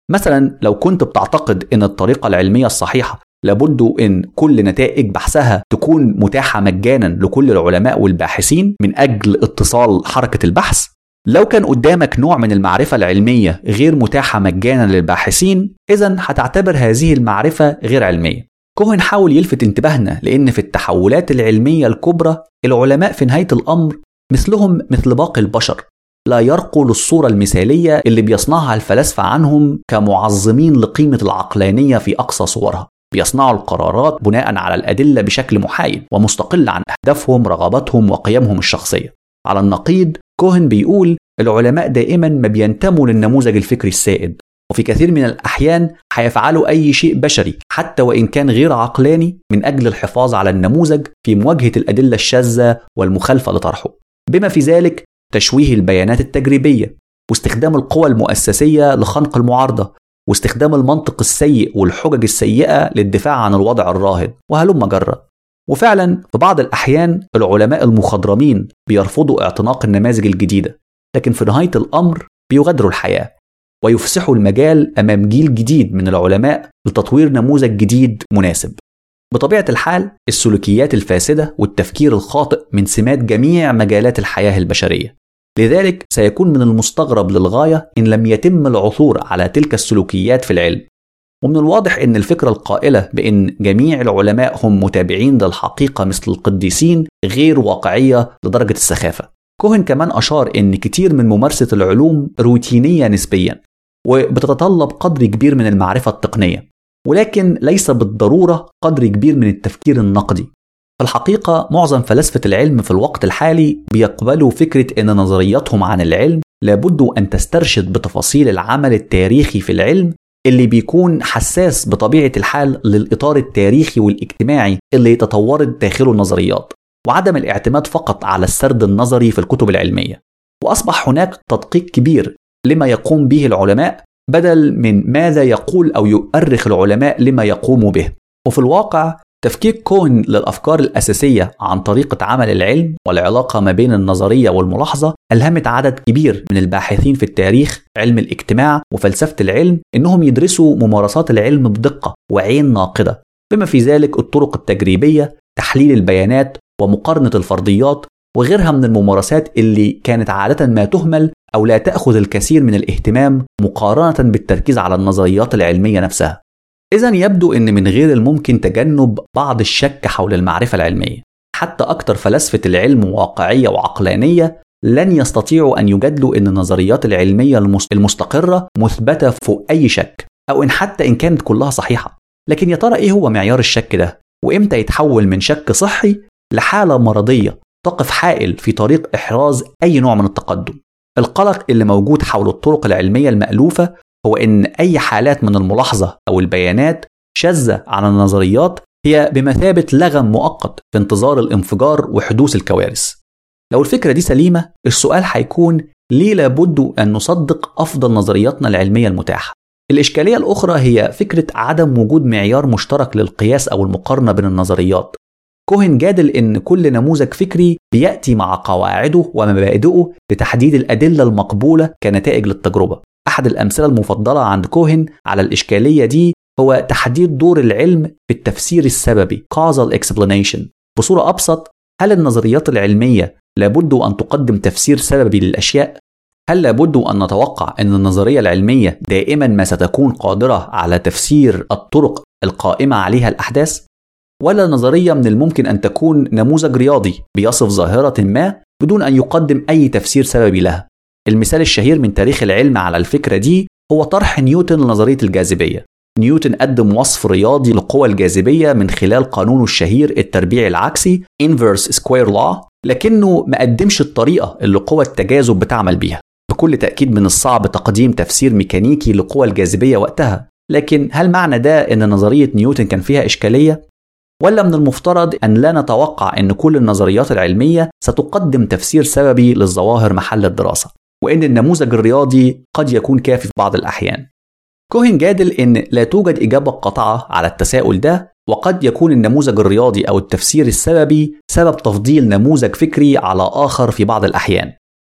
مثلا لو كنت بتعتقد إن الطريقة العلمية الصحيحة لابد إن كل نتائج بحثها تكون متاحة مجانا لكل العلماء والباحثين من أجل اتصال حركة البحث، لو كان قدامك نوع من المعرفة العلمية غير متاحة مجانا للباحثين، إذن هتعتبر هذه المعرفة غير علمية. كوهن حاول يلفت انتباهنا لأن في التحولات العلمية الكبرى العلماء في نهاية الأمر مثلهم مثل باقي البشر، لا يرقوا للصورة المثالية اللي بيصنعها الفلاسفة عنهم كمعظمين لقيمة العقلانية في أقصى صورها. بيصنعوا القرارات بناء على الأدلة بشكل محايد ومستقل عن أهدافهم، رغباتهم وقيمهم الشخصية. على النقيض كوهن بيقول العلماء دائما ما بينتموا للنموذج الفكري السائد، وفي كثير من الأحيان هيفعلوا أي شيء بشري حتى وإن كان غير عقلاني من أجل الحفاظ على النموذج في مواجهة الأدلة الشاذة والمخالفة لطرحه، بما في ذلك تشويه البيانات التجريبية واستخدام القوى المؤسسية لخنق المعارضة واستخدام المنطق السيء والحجج السيئة للدفاع عن الوضع الراهن وهلم جرة. وفعلا في بعض الأحيان العلماء المخضرمين بيرفضوا اعتناق النماذج الجديدة، لكن في نهاية الأمر بيغادروا الحياة ويفسحوا المجال أمام جيل جديد من العلماء لتطوير نموذج جديد مناسب. بطبيعة الحال السلوكيات الفاسدة والتفكير الخاطئ من سمات جميع مجالات الحياة البشرية، لذلك سيكون من المستغرب للغاية إن لم يتم العثور على تلك السلوكيات في العلم. ومن الواضح أن الفكرة القائلة بأن جميع العلماء هم متابعين للحقيقة مثل القديسين غير واقعية لدرجة السخافة. كوهن كمان أشار أن كتير من ممارسة العلوم روتينية نسبيا وبتتطلب قدر كبير من المعرفة التقنية، ولكن ليس بالضرورة قدر كبير من التفكير النقدي. في الحقيقة معظم فلاسفة العلم في الوقت الحالي بيقبلوا فكرة أن نظرياتهم عن العلم لابد أن تسترشد بتفاصيل العمل التاريخي في العلم اللي بيكون حساس بطبيعة الحال للإطار التاريخي والاجتماعي اللي تطورت داخله النظريات، وعدم الاعتماد فقط على السرد النظري في الكتب العلمية. وأصبح هناك تدقيق كبير لما يقوم به العلماء بدل من ماذا يقول أو يؤرخ العلماء لما يقوم به. وفي الواقع تفكيك كوهن للأفكار الأساسية عن طريقة عمل العلم والعلاقة ما بين النظرية والملاحظة ألهمت عدد كبير من الباحثين في التاريخ، علم الاجتماع وفلسفة العلم إنهم يدرسوا ممارسات العلم بدقة وعين ناقدة، بما في ذلك الطرق التجريبية، تحليل البيانات ومقارنة الفرضيات وغيرها من الممارسات اللي كانت عادة ما تهمل أو لا تأخذ الكثير من الاهتمام مقارنة بالتركيز على النظريات العلمية نفسها. إذن يبدو أن من غير الممكن تجنب بعض الشك حول المعرفة العلمية. حتى أكثر فلاسفة العلم واقعية وعقلانية لن يستطيعوا أن يجادلوا أن النظريات العلمية المستقرة مثبتة فوق أي شك، أو إن حتى إن كانت كلها صحيحة. لكن يا ترى إيه هو معيار الشك ده؟ وإمتى يتحول من شك صحي لحالة مرضية تقف حائل في طريق إحراز أي نوع من التقدم؟ القلق اللي موجود حول الطرق العلمية المألوفة هو إن أي حالات من الملاحظة أو البيانات شاذة عن النظريات هي بمثابة لغم مؤقت في انتظار الانفجار وحدوث الكوارث. لو الفكرة دي سليمة، السؤال هيكون ليه لابد أن نصدق أفضل نظرياتنا العلمية المتاحة؟ الإشكالية الأخرى هي فكرة عدم وجود معيار مشترك للقياس أو المقارنة بين النظريات. كوهن جادل إن كل نموذج فكري بيأتي مع قواعده ومبادئه لتحديد الأدلة المقبولة كنتائج للتجربة. أحد الأمثلة المفضلة عند كوهن على الإشكالية دي هو تحديد دور العلم في التفسير السببي causal explanation. بصورة أبسط، هل النظريات العلمية لابد أن تقدم تفسير سببي للأشياء؟ هل لابد أن نتوقع أن النظرية العلمية دائما ما ستكون قادرة على تفسير الطرق القائمة عليها الأحداث؟ ولا نظرية من الممكن أن تكون نموذج رياضي بيصف ظاهرة ما بدون أن يقدم أي تفسير سببي لها؟ المثال الشهير من تاريخ العلم على الفكرة دي هو طرح نيوتن لنظرية الجاذبية. نيوتن قدم وصف رياضي لقوى الجاذبية من خلال قانونه الشهير التربيع العكسي inverse square law، لكنه ما قدمش الطريقة اللي قوى التجاذب بتعمل بيها. بكل تأكيد من الصعب تقديم تفسير ميكانيكي لقوى الجاذبية وقتها، لكن هل معنى ده أن نظرية نيوتن كان فيها إشكالية؟ ولا من المفترض أن لا نتوقع أن كل النظريات العلمية ستقدم تفسير سببي للظواهر محل الدراسة، وأن النموذج الرياضي قد يكون كافي في بعض الأحيان؟ كوهن جادل أن لا توجد إجابة قاطعة على التساؤل ده، وقد يكون النموذج الرياضي أو التفسير السببي سبب تفضيل نموذج فكري على آخر في بعض الأحيان.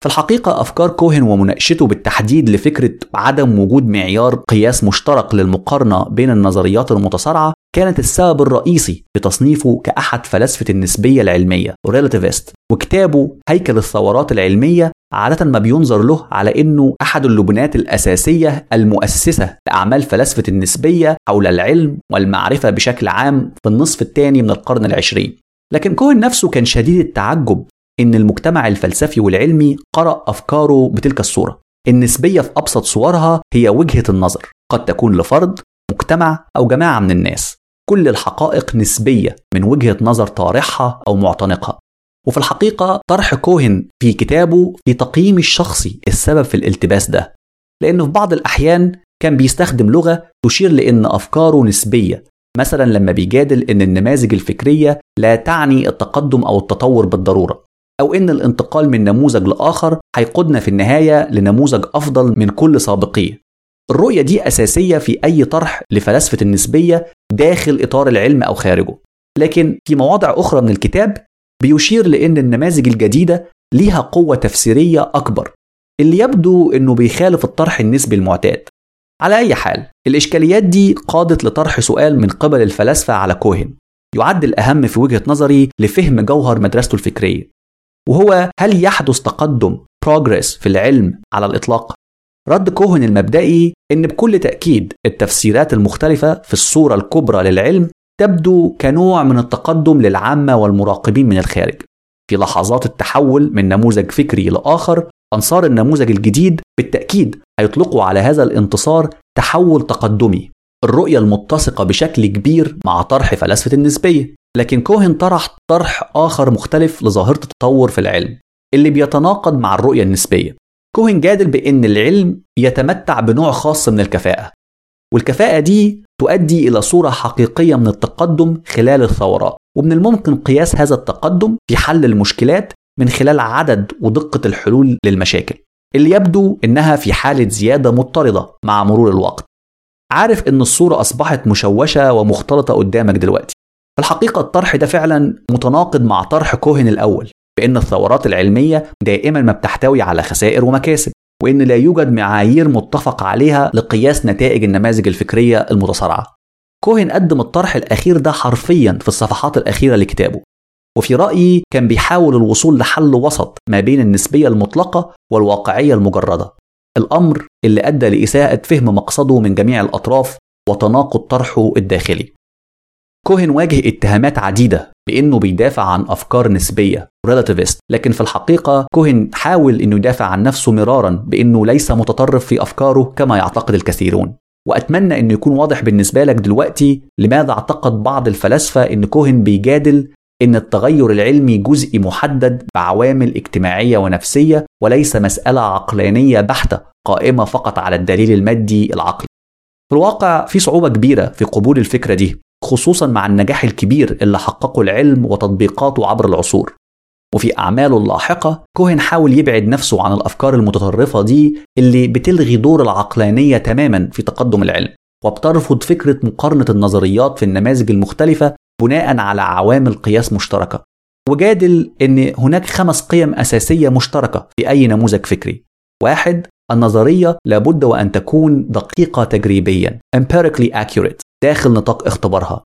في الحقيقة أفكار كوهن ومناقشته بالتحديد لفكرة عدم وجود معيار قياس مشترك للمقارنة بين النظريات المتصارعة كانت السبب الرئيسي في تصنيفه كأحد فلاسفة النسبية العلمية relativist، وكتابه هيكل الثورات العلمية عادة ما بينظر له على أنه أحد اللبنات الأساسية المؤسسة لأعمال فلاسفة النسبية حول العلم والمعرفة بشكل عام في النصف الثاني من القرن العشرين. لكن كوهن نفسه كان شديد التعجب إن المجتمع الفلسفي والعلمي قرأ أفكاره بتلك الصورة. النسبية في أبسط صورها هي وجهة النظر قد تكون لفرد، مجتمع أو جماعة من الناس. كل الحقائق نسبية من وجهة نظر طارحها أو معتنقها. وفي الحقيقة طرح كوهن في كتابه في تقييم الشخصي السبب في الالتباس ده، لأنه في بعض الأحيان كان بيستخدم لغة تشير لأن أفكاره نسبية، مثلا لما بيجادل أن النماذج الفكرية لا تعني التقدم أو التطور بالضرورة، أو أن الانتقال من نموذج لآخر هيقودنا في النهاية لنموذج أفضل من كل سابقيه. الرؤية دي أساسية في أي طرح لفلسفة النسبية داخل إطار العلم أو خارجه. لكن في مواضع أخرى من الكتاب بيشير لأن النماذج الجديدة ليها قوة تفسيرية أكبر، اللي يبدو أنه بيخالف الطرح النسبي المعتاد. على أي حال، الإشكاليات دي قادت لطرح سؤال من قبل الفلاسفة على كوهن يعد الأهم في وجهة نظري لفهم جوهر مدرسته الفكرية، وهو هل يحدث تقدم progress في العلم على الإطلاق؟ رد كوهن المبدئي إن بكل تأكيد التفسيرات المختلفة في الصورة الكبرى للعلم تبدو كنوع من التقدم للعامة والمراقبين من الخارج. في لحظات التحول من نموذج فكري لآخر، أنصار النموذج الجديد بالتأكيد هيطلقوا على هذا الانتصار تحول تقدمي، الرؤية المتسقة بشكل كبير مع طرح فلسفة النسبية. لكن كوهن طرح آخر مختلف لظاهرة التطور في العلم اللي بيتناقض مع الرؤية النسبية. كوهن جادل بأن العلم يتمتع بنوع خاص من الكفاءة، والكفاءة دي تؤدي إلى صورة حقيقية من التقدم خلال الثورات، ومن الممكن قياس هذا التقدم في حل المشكلات من خلال عدد ودقة الحلول للمشاكل اللي يبدو إنها في حالة زيادة مضطردة مع مرور الوقت. عارف إن الصورة أصبحت مشوشة ومختلطة قدامك دلوقتي. في الحقيقة الطرح ده فعلا متناقض مع طرح كوهن الأول بأن الثورات العلمية دائما ما بتحتوي على خسائر ومكاسب، وإن لا يوجد معايير متفق عليها لقياس نتائج النماذج الفكرية المتصارعة. كوهن قدم الطرح الأخير ده حرفيا في الصفحات الأخيرة لكتابه، وفي رأيي كان بيحاول الوصول لحل وسط ما بين النسبية المطلقة والواقعية المجردة، الأمر اللي أدى لإساءة فهم مقصده من جميع الأطراف وتناقض طرحه الداخلي. كوهن واجه اتهامات عديدة بأنه بيدافع عن أفكار نسبية relativist، لكن في الحقيقة كوهن حاول أنه يدافع عن نفسه مرارا بأنه ليس متطرف في أفكاره كما يعتقد الكثيرون. وأتمنى أنه يكون واضح بالنسبة لك دلوقتي لماذا اعتقد بعض الفلاسفة أن كوهن بيجادل أن التغير العلمي جزئي محدد بعوامل اجتماعية ونفسية، وليس مسألة عقلانية بحتة قائمة فقط على الدليل المادي العقلي. في الواقع في صعوبة كبيرة في قبول الفكرة دي، خصوصا مع النجاح الكبير اللي حققه العلم وتطبيقاته عبر العصور. وفي أعماله اللاحقة كوهن حاول يبعد نفسه عن الأفكار المتطرفة دي اللي بتلغي دور العقلانية تماما في تقدم العلم، وبترفض فكرة مقارنة النظريات في النماذج المختلفة بناء على عوامل قياس مشتركة. وجادل أن هناك 5 قيم أساسية مشتركة في أي نموذج فكري. 1. النظرية لابد وأن تكون دقيقة تجريبيا empirically accurate داخل نطاق اختبارها.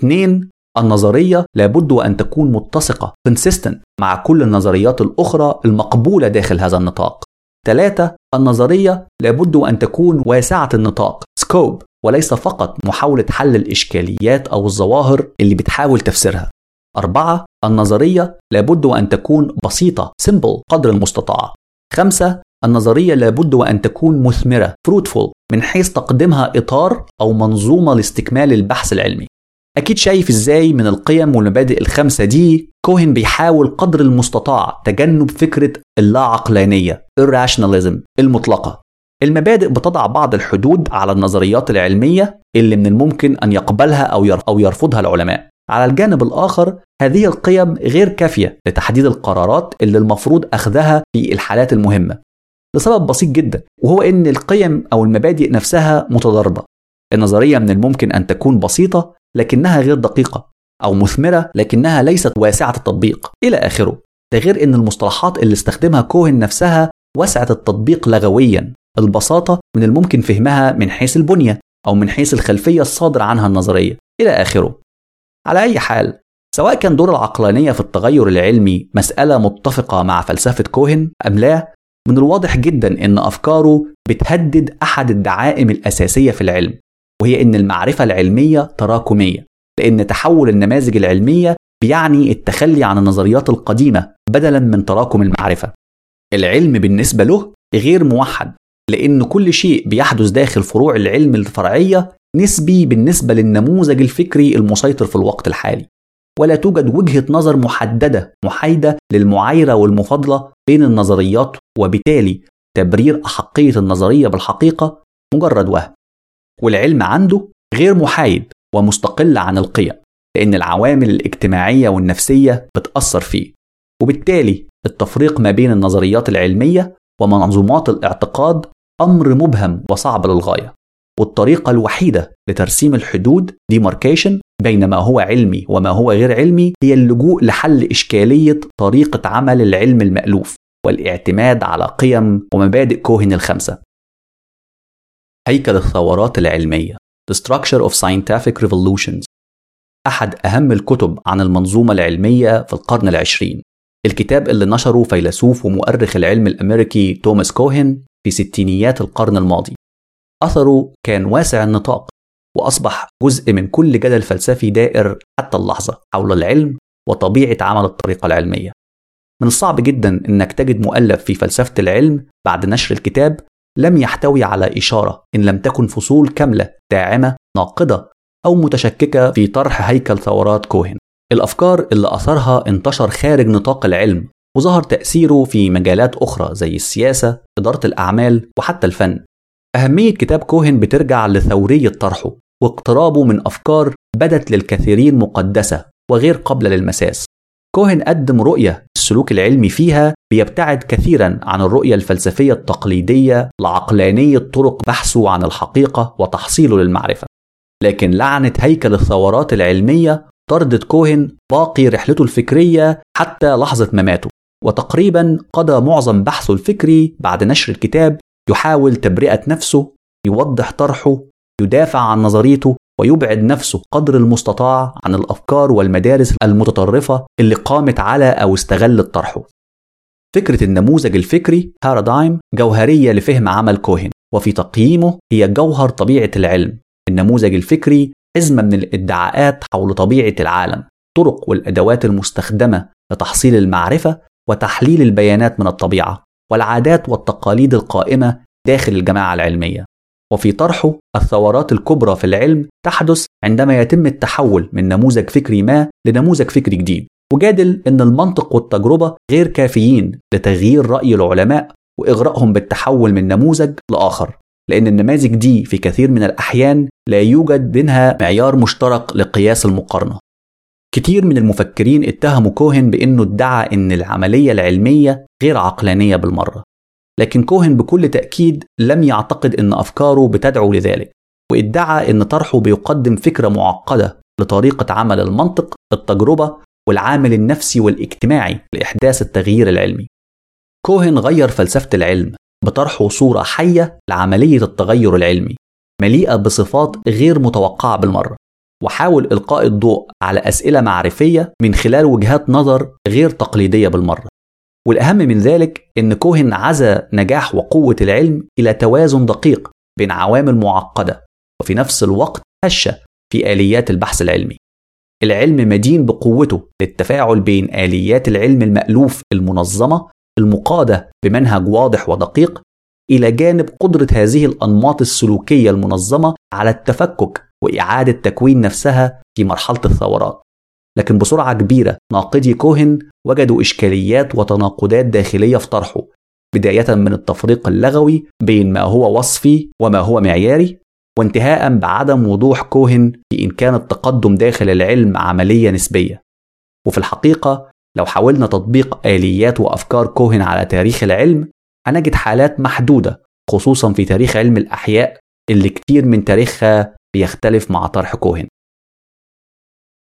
2. النظرية لابد وأن تكون متسقة consistent مع كل النظريات الأخرى المقبولة داخل هذا النطاق. 3. النظرية لابد وأن تكون واسعة النطاق scope، وليس فقط محاولة حل الإشكاليات أو الظواهر اللي بتحاول تفسيرها. 4. النظرية لابد وأن تكون بسيطة simple قدر المستطاع. 5. النظرية لابد وأن تكون مثمرة fruitful من حيث تقديمها إطار أو منظومة لاستكمال البحث العلمي. أكيد شايف إزاي من القيم والمبادئ ال5 دي كوهن بيحاول قدر المستطاع تجنب فكرة اللا عقلانية irrationalism المطلقة. المبادئ بتضع بعض الحدود على النظريات العلمية اللي من الممكن أن يقبلها أو يرفضها العلماء. على الجانب الآخر هذه القيم غير كافية لتحديد القرارات اللي المفروض أخذها في الحالات المهمة، لسبب بسيط جدا، وهو أن القيم أو المبادئ نفسها متضاربة. النظرية من الممكن أن تكون بسيطة لكنها غير دقيقة، أو مثمرة لكنها ليست واسعة التطبيق، إلى آخره. ده غير إن المصطلحات اللي استخدمها كوهن نفسها وسعت التطبيق لغويا. البساطة من الممكن فهمها من حيث البنية أو من حيث الخلفية الصادر عنها النظرية إلى آخره. على أي حال، سواء كان دور العقلانية في التغير العلمي مسألة متفقة مع فلسفة كوهن أم لا، من الواضح جدا إن أفكاره بتهدد أحد الدعائم الأساسية في العلم، وهي إن المعرفة العلمية تراكمية، لأن تحول النماذج العلمية بيعني التخلي عن النظريات القديمة بدلا من تراكم المعرفة. العلم بالنسبة له غير موحد، لأن كل شيء بيحدث داخل فروع العلم الفرعية نسبي بالنسبة للنموذج الفكري المسيطر في الوقت الحالي، ولا توجد وجهة نظر محددة محايدة للمعايرة والمفاضلة بين النظريات، وبالتالي تبرير أحقية النظرية بالحقيقة مجرد وهم. والعلم عنده غير محايد ومستقل عن القيم، لأن العوامل الاجتماعية والنفسية بتأثر فيه، وبالتالي التفريق ما بين النظريات العلمية ومنظومات الاعتقاد أمر مبهم وصعب للغاية. والطريقة الوحيدة لترسيم الحدود demarcation بين ما هو علمي وما هو غير علمي هي اللجوء لحل إشكالية طريقة عمل العلم المألوف والاعتماد على قيم ومبادئ كوهن ال5. هيكل الثورات العلمية The Structure of Scientific Revolutions، أحد أهم الكتب عن المنظومة العلمية في القرن العشرين. الكتاب اللي نشره فيلسوف ومؤرخ العلم الأمريكي توماس كوهن في ستينيات القرن الماضي. أثره كان واسع النطاق، وأصبح جزء من كل جدل فلسفي دائر حتى اللحظة حول العلم وطبيعة عمل الطريقة العلمية. من الصعب جدا أنك تجد مؤلف في فلسفة العلم بعد نشر الكتاب لم يحتوي على إشارة إن لم تكن فصول كاملة داعمة ناقدة أو متشككة في طرح هيكل ثورات كوهن. الأفكار اللي أثرها انتشر خارج نطاق العلم، وظهر تأثيره في مجالات أخرى زي السياسة، إدارة الأعمال، وحتى الفن. أهمية كتاب كوهن بترجع لثورية طرحه واقترابه من أفكار بدت للكثيرين مقدسة وغير قابلة للمساس. كوهن قدم رؤية السلوك العلمي فيها بيبتعد كثيرا عن الرؤية الفلسفية التقليدية لعقلانية طرق بحثه عن الحقيقة وتحصيله للمعرفة. لكن لعنة هيكل الثورات العلمية طردت كوهن باقي رحلته الفكرية حتى لحظة مماته، وتقريبا قضى معظم بحثه الفكري بعد نشر الكتاب يحاول تبرئة نفسه، يوضح طرحه، يدافع عن نظريته، ويبعد نفسه قدر المستطاع عن الأفكار والمدارس المتطرفة اللي قامت على أو استغلت طرحه. فكرة النموذج الفكري بارادايم جوهرية لفهم عمل كوهن، وفي تقييمه هي جوهر طبيعة العلم. النموذج الفكري حزمة من الادعاءات حول طبيعة العالم، طرق والأدوات المستخدمة لتحصيل المعرفة وتحليل البيانات من الطبيعة، والعادات والتقاليد القائمة داخل الجماعة العلمية. وفي طرحه الثورات الكبرى في العلم تحدث عندما يتم التحول من نموذج فكري ما لنموذج فكري جديد، وجادل أن المنطق والتجربة غير كافيين لتغيير رأي العلماء وإغرائهم بالتحول من نموذج لآخر، لأن النماذج دي في كثير من الأحيان لا يوجد بينها معيار مشترك لقياس المقارنة. كتير من المفكرين اتهموا كوهن بأنه ادعى أن العملية العلمية غير عقلانية بالمرة، لكن كوهن بكل تأكيد لم يعتقد أن أفكاره بتدعو لذلك، وادعى أن طرحه بيقدم فكرة معقدة لطريقة عمل المنطق، التجربة، والعامل النفسي والاجتماعي لإحداث التغيير العلمي. كوهن غير فلسفة العلم بطرحه صورة حية لعملية التغير العلمي مليئة بصفات غير متوقعة بالمرة، وحاول إلقاء الضوء على أسئلة معرفية من خلال وجهات نظر غير تقليدية بالمرة. والأهم من ذلك أن كوهن عزى نجاح وقوة العلم إلى توازن دقيق بين عوامل معقدة وفي نفس الوقت هشة في آليات البحث العلمي. العلم مدين بقوته للتفاعل بين آليات العلم المألوف المنظمة المقادة بمنهج واضح ودقيق إلى جانب قدرة هذه الأنماط السلوكية المنظمة على التفكك وإعادة تكوين نفسها في مرحلة الثورات. لكن بسرعة كبيرة ناقدي كوهن وجدوا إشكاليات وتناقضات داخلية في طرحه، بداية من التفريق اللغوي بين ما هو وصفي وما هو معياري، وانتهاء بعدم وضوح كوهن في إن كان التقدم داخل العلم عملية نسبية. وفي الحقيقة لو حاولنا تطبيق آليات وأفكار كوهن على تاريخ العلم هنجد حالات محدودة، خصوصا في تاريخ علم الأحياء اللي كتير من تاريخها بيختلف مع طرح كوهن.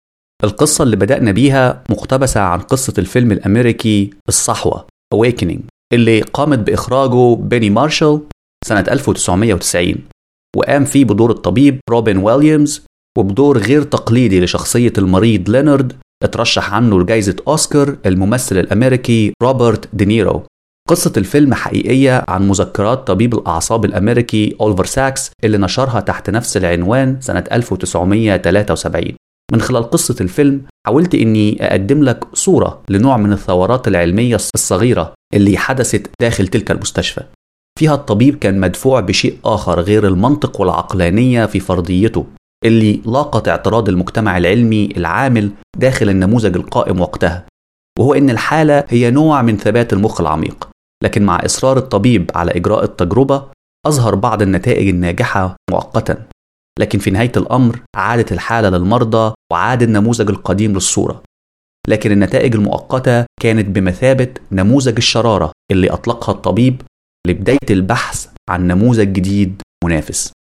القصة اللي بدأنا بيها مقتبسة عن قصة الفيلم الأمريكي الصحوة Awakening اللي قامت بإخراجه بيني مارشال سنة 1990، وقام فيه بدور الطبيب روبن ويليامز، وبدور غير تقليدي لشخصية المريض لينارد اترشح عنه لجائزة أوسكار الممثل الأمريكي روبرت دينيرو. قصة الفيلم حقيقية عن مذكرات طبيب الأعصاب الأمريكي أوليفر ساكس اللي نشرها تحت نفس العنوان سنة 1973. من خلال قصة الفيلم حاولت إني أقدم لك صورة لنوع من الثورات العلمية الصغيرة اللي حدثت داخل تلك المستشفى. فيها الطبيب كان مدفوع بشيء آخر غير المنطق والعقلانية في فرضيته اللي لاقت اعتراض المجتمع العلمي العامل داخل النموذج القائم وقتها، وهو إن الحالة هي نوع من ثبات المخ العميق. لكن مع إصرار الطبيب على إجراء التجربة أظهر بعض النتائج الناجحة مؤقتا، لكن في نهاية الأمر عادت الحالة للمرضى وعاد النموذج القديم للصورة. لكن النتائج المؤقتة كانت بمثابة نموذج الشرارة اللي أطلقها الطبيب لبداية البحث عن نموذج جديد منافس.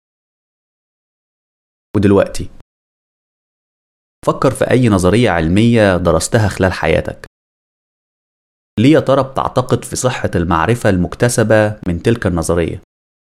ودلوقتي فكر في أي نظرية علمية درستها خلال حياتك. ليه يا ترى بتعتقد في صحة المعرفة المكتسبة من تلك النظرية؟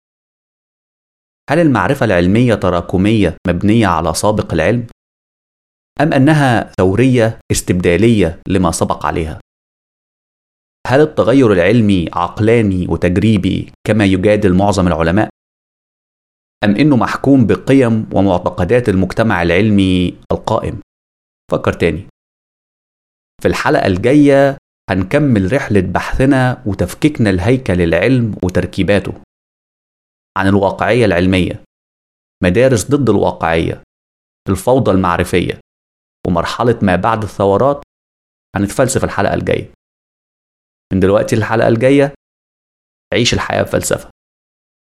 هل المعرفة العلمية تراكمية مبنية على سابق العلم؟ أم أنها ثورية استبدالية لما سبق عليها؟ هل التغير العلمي عقلاني وتجريبي كما يجادل معظم العلماء؟ أم إنه محكوم بقيم ومعتقدات المجتمع العلمي القائم؟ فكر تاني. في الحلقة الجاية هنكمل رحلة بحثنا وتفكيكنا لهيكل العلم وتركيباته، عن الواقعية العلمية، مدارس ضد الواقعية، الفوضى المعرفية، ومرحلة ما بعد الثورات. هنتفلسف الحلقة الجاية. من دلوقتي الحلقة الجاية عيش الحياة بفلسفة.